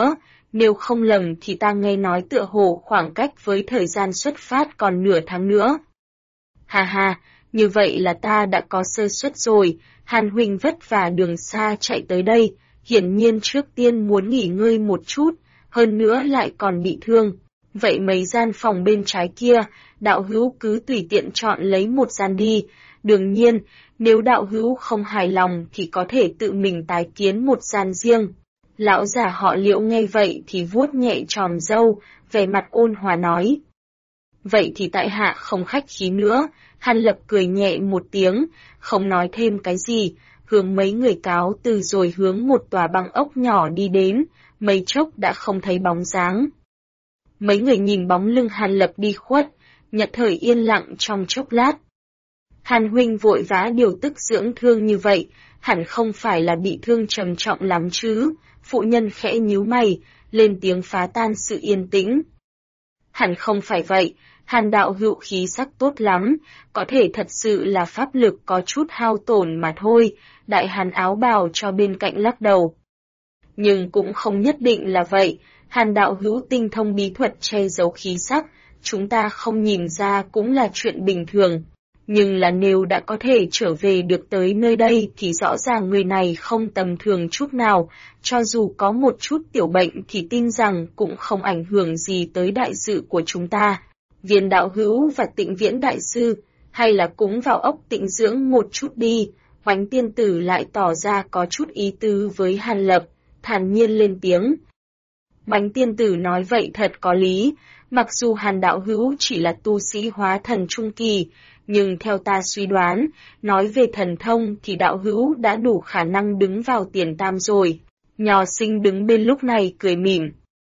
nếu không lầm thì ta nghe nói tựa hồ khoảng cách với thời gian xuất phát còn nửa tháng nữa. Ha ha, như vậy là ta đã có sơ suất rồi, Hàn huynh vất vả đường xa chạy tới đây, hiển nhiên trước tiên muốn nghỉ ngơi một chút, hơn nữa lại còn bị thương. Vậy mấy gian phòng bên trái kia, đạo hữu cứ tùy tiện chọn lấy một gian đi, đương nhiên, nếu đạo hữu không hài lòng thì có thể tự mình tái kiến một gian riêng. Lão già họ Liễu nghe vậy thì vuốt nhẹ chòm râu, vẻ mặt ôn hòa nói. Vậy thì tại hạ không khách khí nữa, Hàn Lập cười nhẹ một tiếng, không nói thêm cái gì, hướng mấy người cáo từ rồi hướng một tòa băng ốc nhỏ đi đến, mấy chốc đã không thấy bóng dáng. Mấy người nhìn bóng lưng Hàn Lập đi khuất, nhất thời yên lặng trong chốc lát. Hàn huynh vội vã điều tức dưỡng thương như vậy, hẳn không phải là bị thương trầm trọng lắm chứ, phụ nhân khẽ nhíu mày, lên tiếng phá tan sự yên tĩnh. Hẳn không phải vậy, Hàn đạo hữu khí sắc tốt lắm, có thể thật sự là pháp lực có chút hao tổn mà thôi, đại Hàn áo bào cho bên cạnh lắc đầu. Nhưng cũng không nhất định là vậy, Hàn đạo hữu tinh thông bí thuật che giấu khí sắc, chúng ta không nhìn ra cũng là chuyện bình thường. Nhưng là nếu đã có thể trở về được tới nơi đây thì rõ ràng người này không tầm thường chút nào, cho dù có một chút tiểu bệnh thì tin rằng cũng không ảnh hưởng gì tới đại sự của chúng ta. Viên đạo hữu và Tịnh Viễn đại sư, hay là cúng vào ốc tịnh dưỡng một chút đi, Oánh tiên tử lại tỏ ra có chút ý tứ với Hàn Lập, thản nhiên lên tiếng. Oánh tiên tử nói vậy thật có lý, mặc dù Hàn đạo hữu chỉ là tu sĩ hóa thần trung kỳ, nhưng theo ta suy đoán, nói về thần thông thì đạo hữu đã đủ khả năng đứng vào tiền tam rồi. Nho sinh đứng bên lúc này cười mỉm.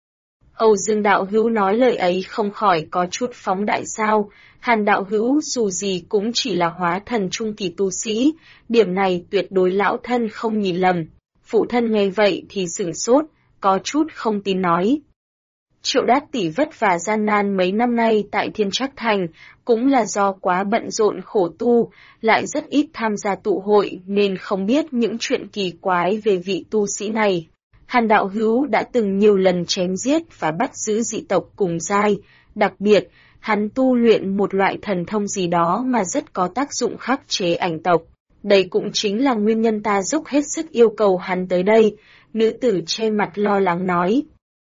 Âu Dương đạo hữu nói lời ấy không khỏi có chút phóng đại sao, Hàn đạo hữu dù gì cũng chỉ là hóa thần trung kỳ tu sĩ, điểm này tuyệt đối lão thân không nhìn lầm. Phụ thân nghe vậy thì sửng sốt, có chút không tin nói. Triệu Đát tỷ vất vả gian nan mấy năm nay tại Thiên Trắc Thành, cũng là do quá bận rộn khổ tu, lại rất ít tham gia tụ hội nên không biết những chuyện kỳ quái về vị tu sĩ này. Hàn đạo hữu đã từng nhiều lần chém giết và bắt giữ dị tộc cùng giai, đặc biệt, hắn tu luyện một loại thần thông gì đó mà rất có tác dụng khắc chế ảnh tộc. Đây cũng chính là nguyên nhân ta dốc hết sức yêu cầu hắn tới đây, nữ tử che mặt lo lắng nói.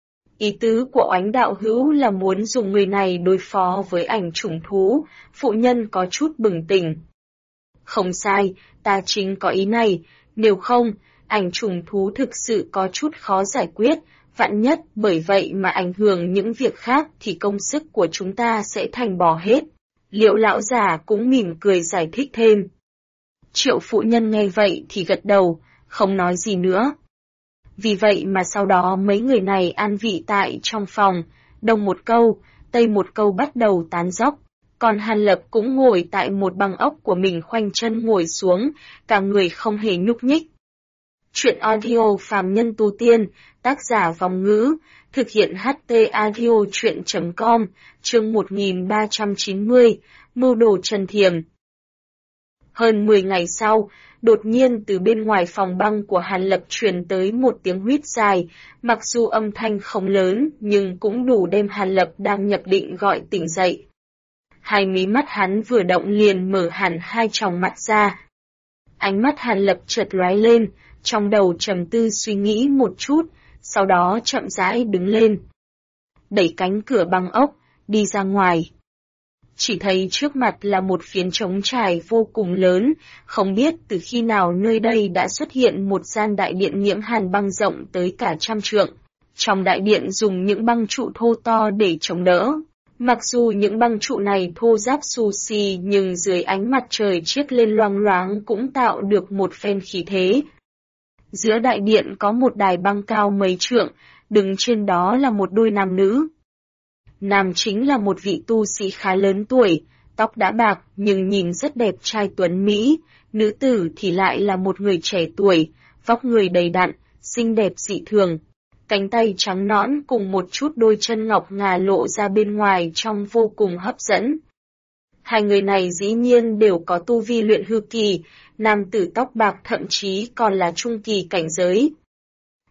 Ý tứ của Oánh đạo hữu là muốn dùng người này đối phó với ảnh trùng thú, phụ nhân có chút bừng tỉnh. Không sai, ta chính có ý này, nếu không, ảnh trùng thú thực sự có chút khó giải quyết, vạn nhất bởi vậy mà ảnh hưởng những việc khác thì công sức của chúng ta sẽ thành bỏ hết. Liệu lão già cũng mỉm cười giải thích thêm. Triệu phụ nhân nghe vậy thì gật đầu, không nói gì nữa. Vì vậy mà sau đó mấy người này an vị tại trong phòng, đông một câu, tây một câu bắt đầu tán dóc. Còn Hàn Lập cũng ngồi tại một băng ốc của mình khoanh chân ngồi xuống, cả người không hề nhúc nhích. Chuyện audio phàm nhân tu tiên, tác giả Vòng Ngữ, thực hiện HT audio chuyện.com, chương 1390, mưu đồ Trần Thiềm. Hơn 10 ngày sau, đột nhiên từ bên ngoài phòng băng của Hàn Lập truyền tới một tiếng huýt dài, mặc dù âm thanh không lớn nhưng cũng đủ đem Hàn Lập đang nhập định gọi tỉnh dậy. Hai mí mắt hắn vừa động liền mở hẳn hai tròng mắt ra. Ánh mắt Hàn Lập chợt lóe lên, trong đầu trầm tư suy nghĩ một chút, sau đó chậm rãi đứng lên. Đẩy cánh cửa băng ốc, đi ra ngoài. Chỉ thấy trước mặt là một phiến trống trải vô cùng lớn, không biết từ khi nào nơi đây đã xuất hiện một gian đại điện nhiễm hàn băng rộng tới cả 100 trượng. Trong đại điện dùng những băng trụ thô to để chống đỡ. Mặc dù những băng trụ này thô ráp xù xì nhưng dưới ánh mặt trời chiết lên loang loáng cũng tạo được một phen khí thế. Giữa đại điện có một đài băng cao mấy trượng, đứng trên đó là một đôi nam nữ. Nam chính là một vị tu sĩ khá lớn tuổi, tóc đã bạc nhưng nhìn rất đẹp trai tuấn mỹ, nữ tử thì lại là một người trẻ tuổi, vóc người đầy đặn, xinh đẹp dị thường. Cánh tay trắng nõn cùng một chút đôi chân ngọc ngà lộ ra bên ngoài trông vô cùng hấp dẫn. Hai người này dĩ nhiên đều có tu vi luyện hư kỳ, nam tử tóc bạc thậm chí còn là trung kỳ cảnh giới.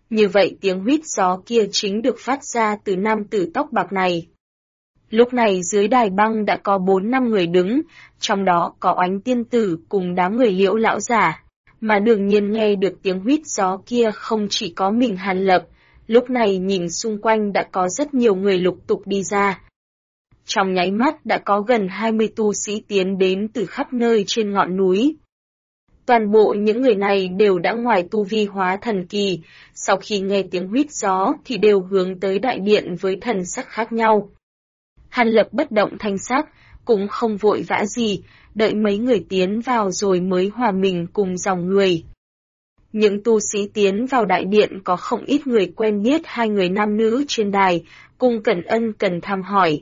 Như vậy tiếng huýt gió kia chính được phát ra từ nam tử tóc bạc này. Lúc này dưới đài băng đã có 4-5 người đứng, trong đó có Oánh tiên tử cùng đám người Liễu lão giả, mà đương nhiên nghe được tiếng huýt gió kia không chỉ có mình Hàn Lập, lúc này nhìn xung quanh đã có rất nhiều người lục tục đi ra. Trong nháy mắt đã có gần 20 tu sĩ tiến đến từ khắp nơi trên ngọn núi. Toàn bộ những người này đều đã ngoài tu vi hóa thần kỳ, sau khi nghe tiếng huýt gió thì đều hướng tới đại điện với thần sắc khác nhau. Hàn Lập bất động thanh sắc, cũng không vội vã gì, đợi mấy người tiến vào rồi mới hòa mình cùng dòng người. Những tu sĩ tiến vào đại điện có không ít người quen biết hai người nam nữ trên đài, cùng cần ân cần thăm hỏi.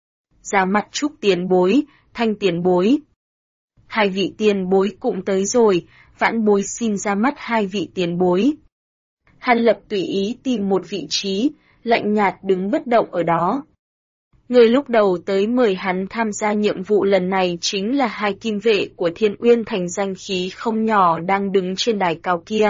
Ra mặt Trúc tiền bối, Thanh tiền bối. Hai vị tiền bối cũng tới rồi, vãn bối xin ra mắt hai vị tiền bối. Hàn Lập tùy ý tìm một vị trí, lạnh nhạt đứng bất động ở đó. Người lúc đầu tới mời hắn tham gia nhiệm vụ lần này chính là hai kim vệ của Thiên Uyên Thành danh khí không nhỏ đang đứng trên đài cao kia.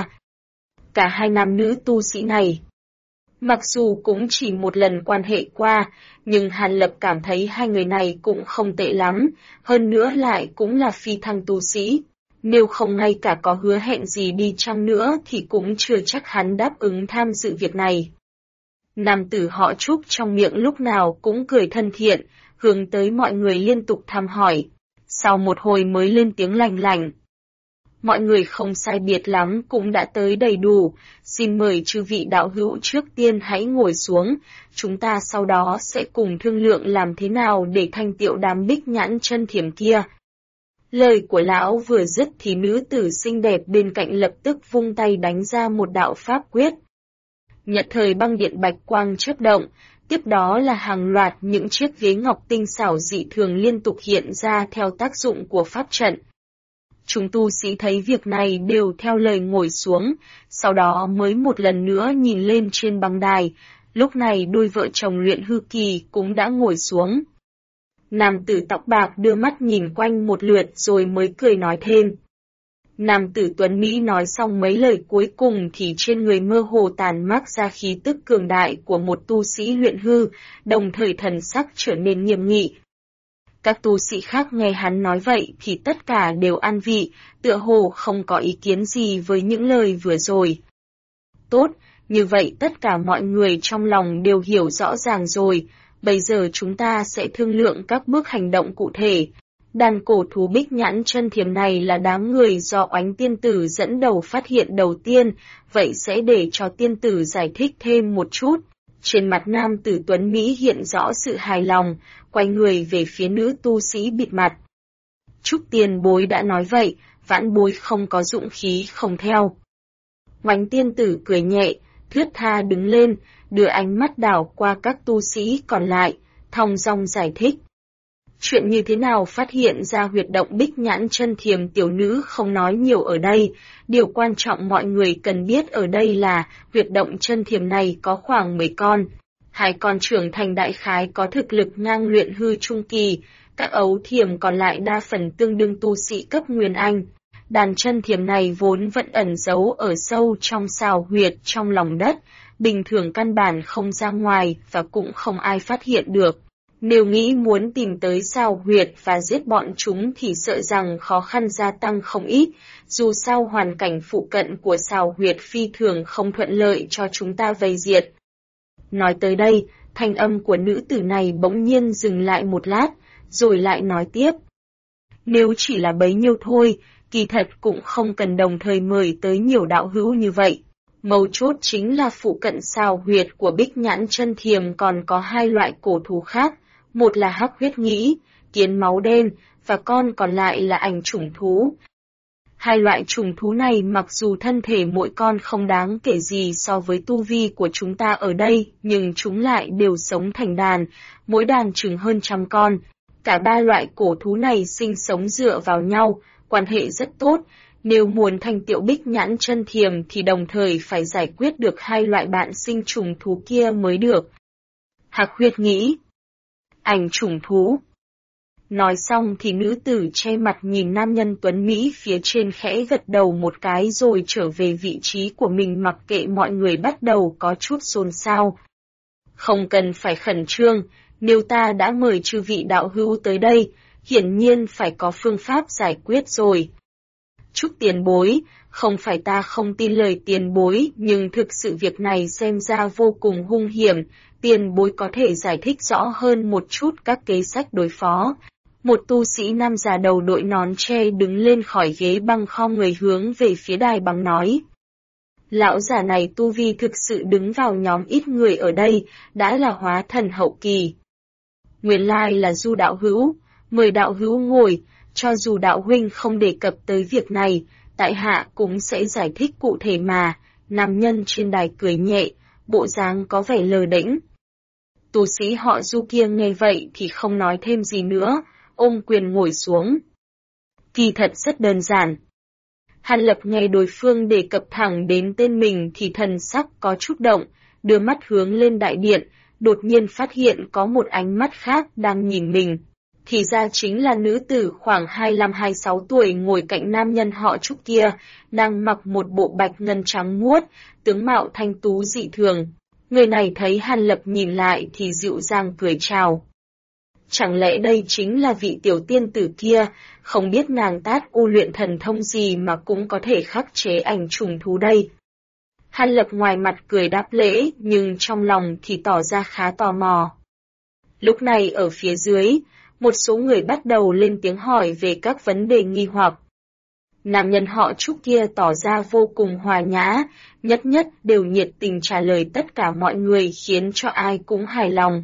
Cả hai nam nữ tu sĩ này, mặc dù cũng chỉ một lần quan hệ qua, nhưng Hàn Lập cảm thấy hai người này cũng không tệ lắm, hơn nữa lại cũng là phi thăng tu sĩ. Nếu không ngay cả có hứa hẹn gì đi chăng nữa thì cũng chưa chắc hắn đáp ứng tham dự việc này. Nam tử họ Trúc trong miệng lúc nào cũng cười thân thiện, hướng tới mọi người liên tục thăm hỏi. Sau một hồi mới lên tiếng lành lành. Mọi người không sai biệt lắm cũng đã tới đầy đủ, xin mời chư vị đạo hữu trước tiên hãy ngồi xuống, chúng ta sau đó sẽ cùng thương lượng làm thế nào để thanh tiệu đám bích nhãn chân thiểm kia. Lời của lão vừa dứt thì nữ tử xinh đẹp bên cạnh lập tức vung tay đánh ra một đạo pháp quyết. Nhật thời băng điện bạch quang chớp động, tiếp đó là hàng loạt những chiếc ghế ngọc tinh xảo dị thường liên tục hiện ra theo tác dụng của pháp trận. Chúng tu sĩ thấy việc này đều theo lời ngồi xuống, sau đó mới một lần nữa nhìn lên trên băng đài, lúc này đôi vợ chồng Luyện Hư Kỳ cũng đã ngồi xuống. Nam tử tóc bạc đưa mắt nhìn quanh một lượt rồi mới cười nói thêm. Nam tử tuấn Mỹ nói xong mấy lời cuối cùng thì trên người mơ hồ tàn mác ra khí tức cường đại của một tu sĩ luyện hư, đồng thời thần sắc trở nên nghiêm nghị. Các tu sĩ khác nghe hắn nói vậy thì tất cả đều an vị, tựa hồ không có ý kiến gì với những lời vừa rồi. Tốt, như vậy tất cả mọi người trong lòng đều hiểu rõ ràng rồi, bây giờ chúng ta sẽ thương lượng các bước hành động cụ thể. Đàn cổ thú bích nhãn chân thiềm này là đám người do Oánh tiên tử dẫn đầu phát hiện đầu tiên, vậy sẽ để cho tiên tử giải thích thêm một chút. Trên mặt nam tử tuấn Mỹ hiện rõ sự hài lòng, quay người về phía nữ tu sĩ bịt mặt. Trúc tiền bối đã nói vậy, vãn bối không có dụng khí không theo. Oánh tiên tử cười nhẹ, thướt tha đứng lên, đưa ánh mắt đảo qua các tu sĩ còn lại, thong dong giải thích. Chuyện như thế nào phát hiện ra huyệt động bích nhãn chân thiềm tiểu nữ không nói nhiều ở đây, điều quan trọng mọi người cần biết ở đây là huyệt động chân thiềm này có khoảng 10 con. 2 con trưởng thành đại khái có thực lực ngang luyện hư trung kỳ, các ấu thiềm còn lại đa phần tương đương tu sĩ cấp nguyên anh. Đàn chân thiềm này vốn vẫn ẩn giấu ở sâu trong sào huyệt trong lòng đất, bình thường căn bản không ra ngoài và cũng không ai phát hiện được. Nếu nghĩ muốn tìm tới sào huyệt và giết bọn chúng thì sợ rằng khó khăn gia tăng không ít, dù sao hoàn cảnh phụ cận của sào huyệt phi thường không thuận lợi cho chúng ta vây diệt. Nói tới đây, thanh âm của nữ tử này bỗng nhiên dừng lại một lát, rồi lại nói tiếp. Nếu chỉ là bấy nhiêu thôi, kỳ thật cũng không cần đồng thời mời tới nhiều đạo hữu như vậy. Mấu chốt chính là phụ cận sào huyệt của bích nhãn chân thiềm còn có 2 loại cổ thú khác, một là hắc huyết nhĩ, kiến máu đen, và con còn lại là ảnh trùng thú. 2 loại trùng thú này mặc dù thân thể mỗi con không đáng kể gì so với tu vi của chúng ta ở đây, nhưng chúng lại đều sống thành đàn, mỗi đàn chừng hơn 100 con. Cả 3 loại cổ thú này sinh sống dựa vào nhau, quan hệ rất tốt. Nếu muốn thành tiệu bích nhãn chân thiềm thì đồng thời phải giải quyết được 2 loại bạn sinh trùng thú kia mới được. Hạc huyết nhĩ, ảnh trùng thú. Nói xong thì nữ tử che mặt nhìn nam nhân tuấn Mỹ phía trên khẽ gật đầu một cái rồi trở về vị trí của mình mặc kệ mọi người bắt đầu có chút xôn xao. Không cần phải khẩn trương, nếu ta đã mời chư vị đạo hữu tới đây, hiển nhiên phải có phương pháp giải quyết rồi. Chúc tiền bối, không phải ta không tin lời tiền bối, nhưng thực sự việc này xem ra vô cùng hung hiểm, tiền bối có thể giải thích rõ hơn một chút các kế sách đối phó. Một tu sĩ nam già đầu đội nón tre đứng lên khỏi ghế băng khom người hướng về phía đài băng nói. Lão già này tu vi thực sự đứng vào nhóm ít người ở đây, đã là hóa thần hậu kỳ. Nguyên lai là Du đạo hữu, mời đạo hữu ngồi, cho dù đạo huynh không đề cập tới việc này, tại hạ cũng sẽ giải thích cụ thể mà, nam nhân trên đài cười nhẹ, bộ dáng có vẻ lờ đễnh. Tu sĩ họ Du kia nghe vậy thì không nói thêm gì nữa, ôm quyền ngồi xuống. Kỳ thật rất đơn giản. Hàn Lập nghe đối phương đề cập thẳng đến tên mình thì thần sắc có chút động, đưa mắt hướng lên đại điện, đột nhiên phát hiện có một ánh mắt khác đang nhìn mình. Thì ra chính là nữ tử khoảng 25-26 tuổi ngồi cạnh nam nhân họ Trúc kia, đang mặc một bộ bạch ngân trắng muốt, tướng mạo thanh tú dị thường. Người này thấy Hàn Lập nhìn lại thì dịu dàng cười chào. Chẳng lẽ đây chính là vị tiểu tiên tử kia, không biết nàng tát u luyện thần thông gì mà cũng có thể khắc chế ảnh trùng thú đây. Hàn Lập ngoài mặt cười đáp lễ nhưng trong lòng thì tỏ ra khá tò mò. Lúc này ở phía dưới, một số người bắt đầu lên tiếng hỏi về các vấn đề nghi hoặc. Nam nhân họ Trúc kia tỏ ra vô cùng hòa nhã, nhất đều nhiệt tình trả lời tất cả mọi người khiến cho ai cũng hài lòng.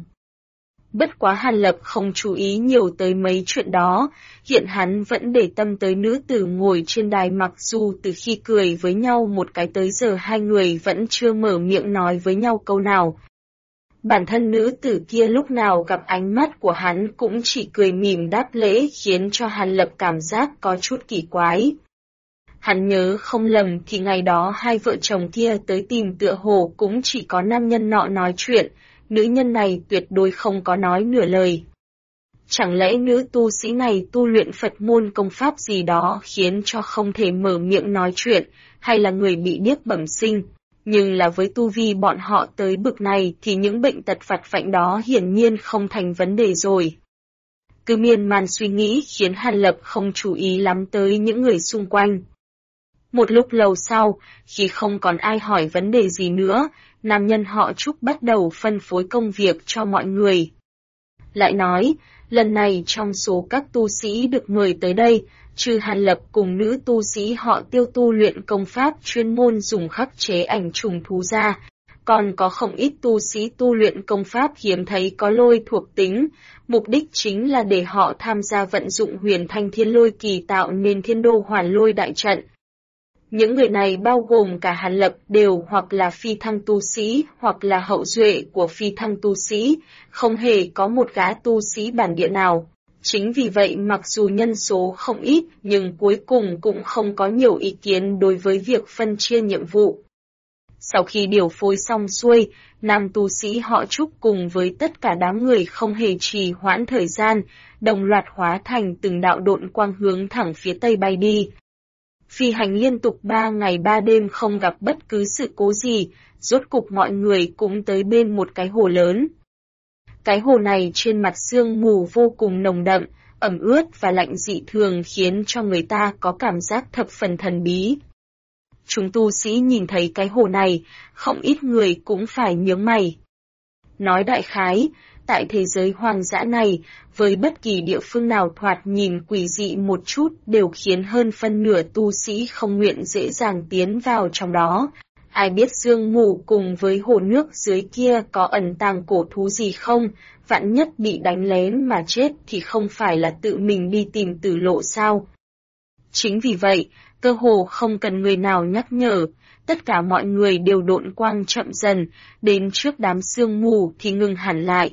Bất quá Hàn Lập không chú ý nhiều tới mấy chuyện đó, hiện hắn vẫn để tâm tới nữ tử ngồi trên đài mặc dù từ khi cười với nhau một cái tới giờ hai người vẫn chưa mở miệng nói với nhau câu nào. Bản thân nữ tử kia lúc nào gặp ánh mắt của hắn cũng chỉ cười mỉm đáp lễ khiến cho Hàn Lập cảm giác có chút kỳ quái. Hắn nhớ không lầm thì ngày đó hai vợ chồng kia tới tìm tựa hồ cũng chỉ có nam nhân nọ nói chuyện, nữ nhân này tuyệt đối không có nói nửa lời. Chẳng lẽ nữ tu sĩ này tu luyện Phật môn công pháp gì đó khiến cho không thể mở miệng nói chuyện, hay là người bị điếc bẩm sinh? Nhưng là với tu vi bọn họ tới bực này thì những bệnh tật vặt vãnh đó hiển nhiên không thành vấn đề rồi. Cứ miên man suy nghĩ khiến Hàn Lập không chú ý lắm tới những người xung quanh. Một lúc lâu sau, khi không còn ai hỏi vấn đề gì nữa, nam nhân họ Trúc bắt đầu phân phối công việc cho mọi người. Lại nói, lần này trong số các tu sĩ được mời tới đây, trừ Hàn Lập cùng nữ tu sĩ họ Tiêu tu luyện công pháp chuyên môn dùng khắc chế ảnh trùng thú ra, còn có không ít tu sĩ tu luyện công pháp hiếm thấy có lôi thuộc tính, mục đích chính là để họ tham gia vận dụng huyền thanh thiên lôi kỳ tạo nên thiên đô hoàn lôi đại trận. Những người này bao gồm cả Hàn Lập đều hoặc là phi thăng tu sĩ hoặc là hậu duệ của phi thăng tu sĩ, không hề có một gã tu sĩ bản địa nào. Chính vì vậy mặc dù nhân số không ít nhưng cuối cùng cũng không có nhiều ý kiến đối với việc phân chia nhiệm vụ. Sau khi điều phối xong xuôi, nam tu sĩ họ Trúc cùng với tất cả đám người không hề trì hoãn thời gian, đồng loạt hóa thành từng đạo độn quang hướng thẳng phía tây bay đi. Phi hành liên tục 3 ngày 3 đêm không gặp bất cứ sự cố gì, rốt cục mọi người cũng tới bên một cái hồ lớn. Cái hồ này trên mặt sương mù vô cùng nồng đậm, ẩm ướt và lạnh dị thường khiến cho người ta có cảm giác thập phần thần bí. Chúng tu sĩ nhìn thấy cái hồ này, không ít người cũng phải nhướng mày. Nói đại khái, tại thế giới hoang dã này, với bất kỳ địa phương nào thoạt nhìn quỷ dị một chút đều khiến hơn phân nửa tu sĩ không nguyện dễ dàng tiến vào trong đó. Ai biết sương mù cùng với hồ nước dưới kia có ẩn tàng cổ thú gì không, vạn nhất bị đánh lén mà chết thì không phải là tự mình đi tìm tử lộ sao. Chính vì vậy, cơ hồ không cần người nào nhắc nhở, tất cả mọi người đều độn quang chậm dần, đến trước đám sương mù thì ngừng hẳn lại.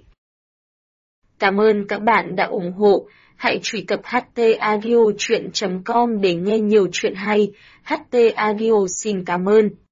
Cảm ơn các bạn đã ủng hộ, hãy truy cập htaudio.com để nghe nhiều chuyện hay, HT Audio xin cảm ơn.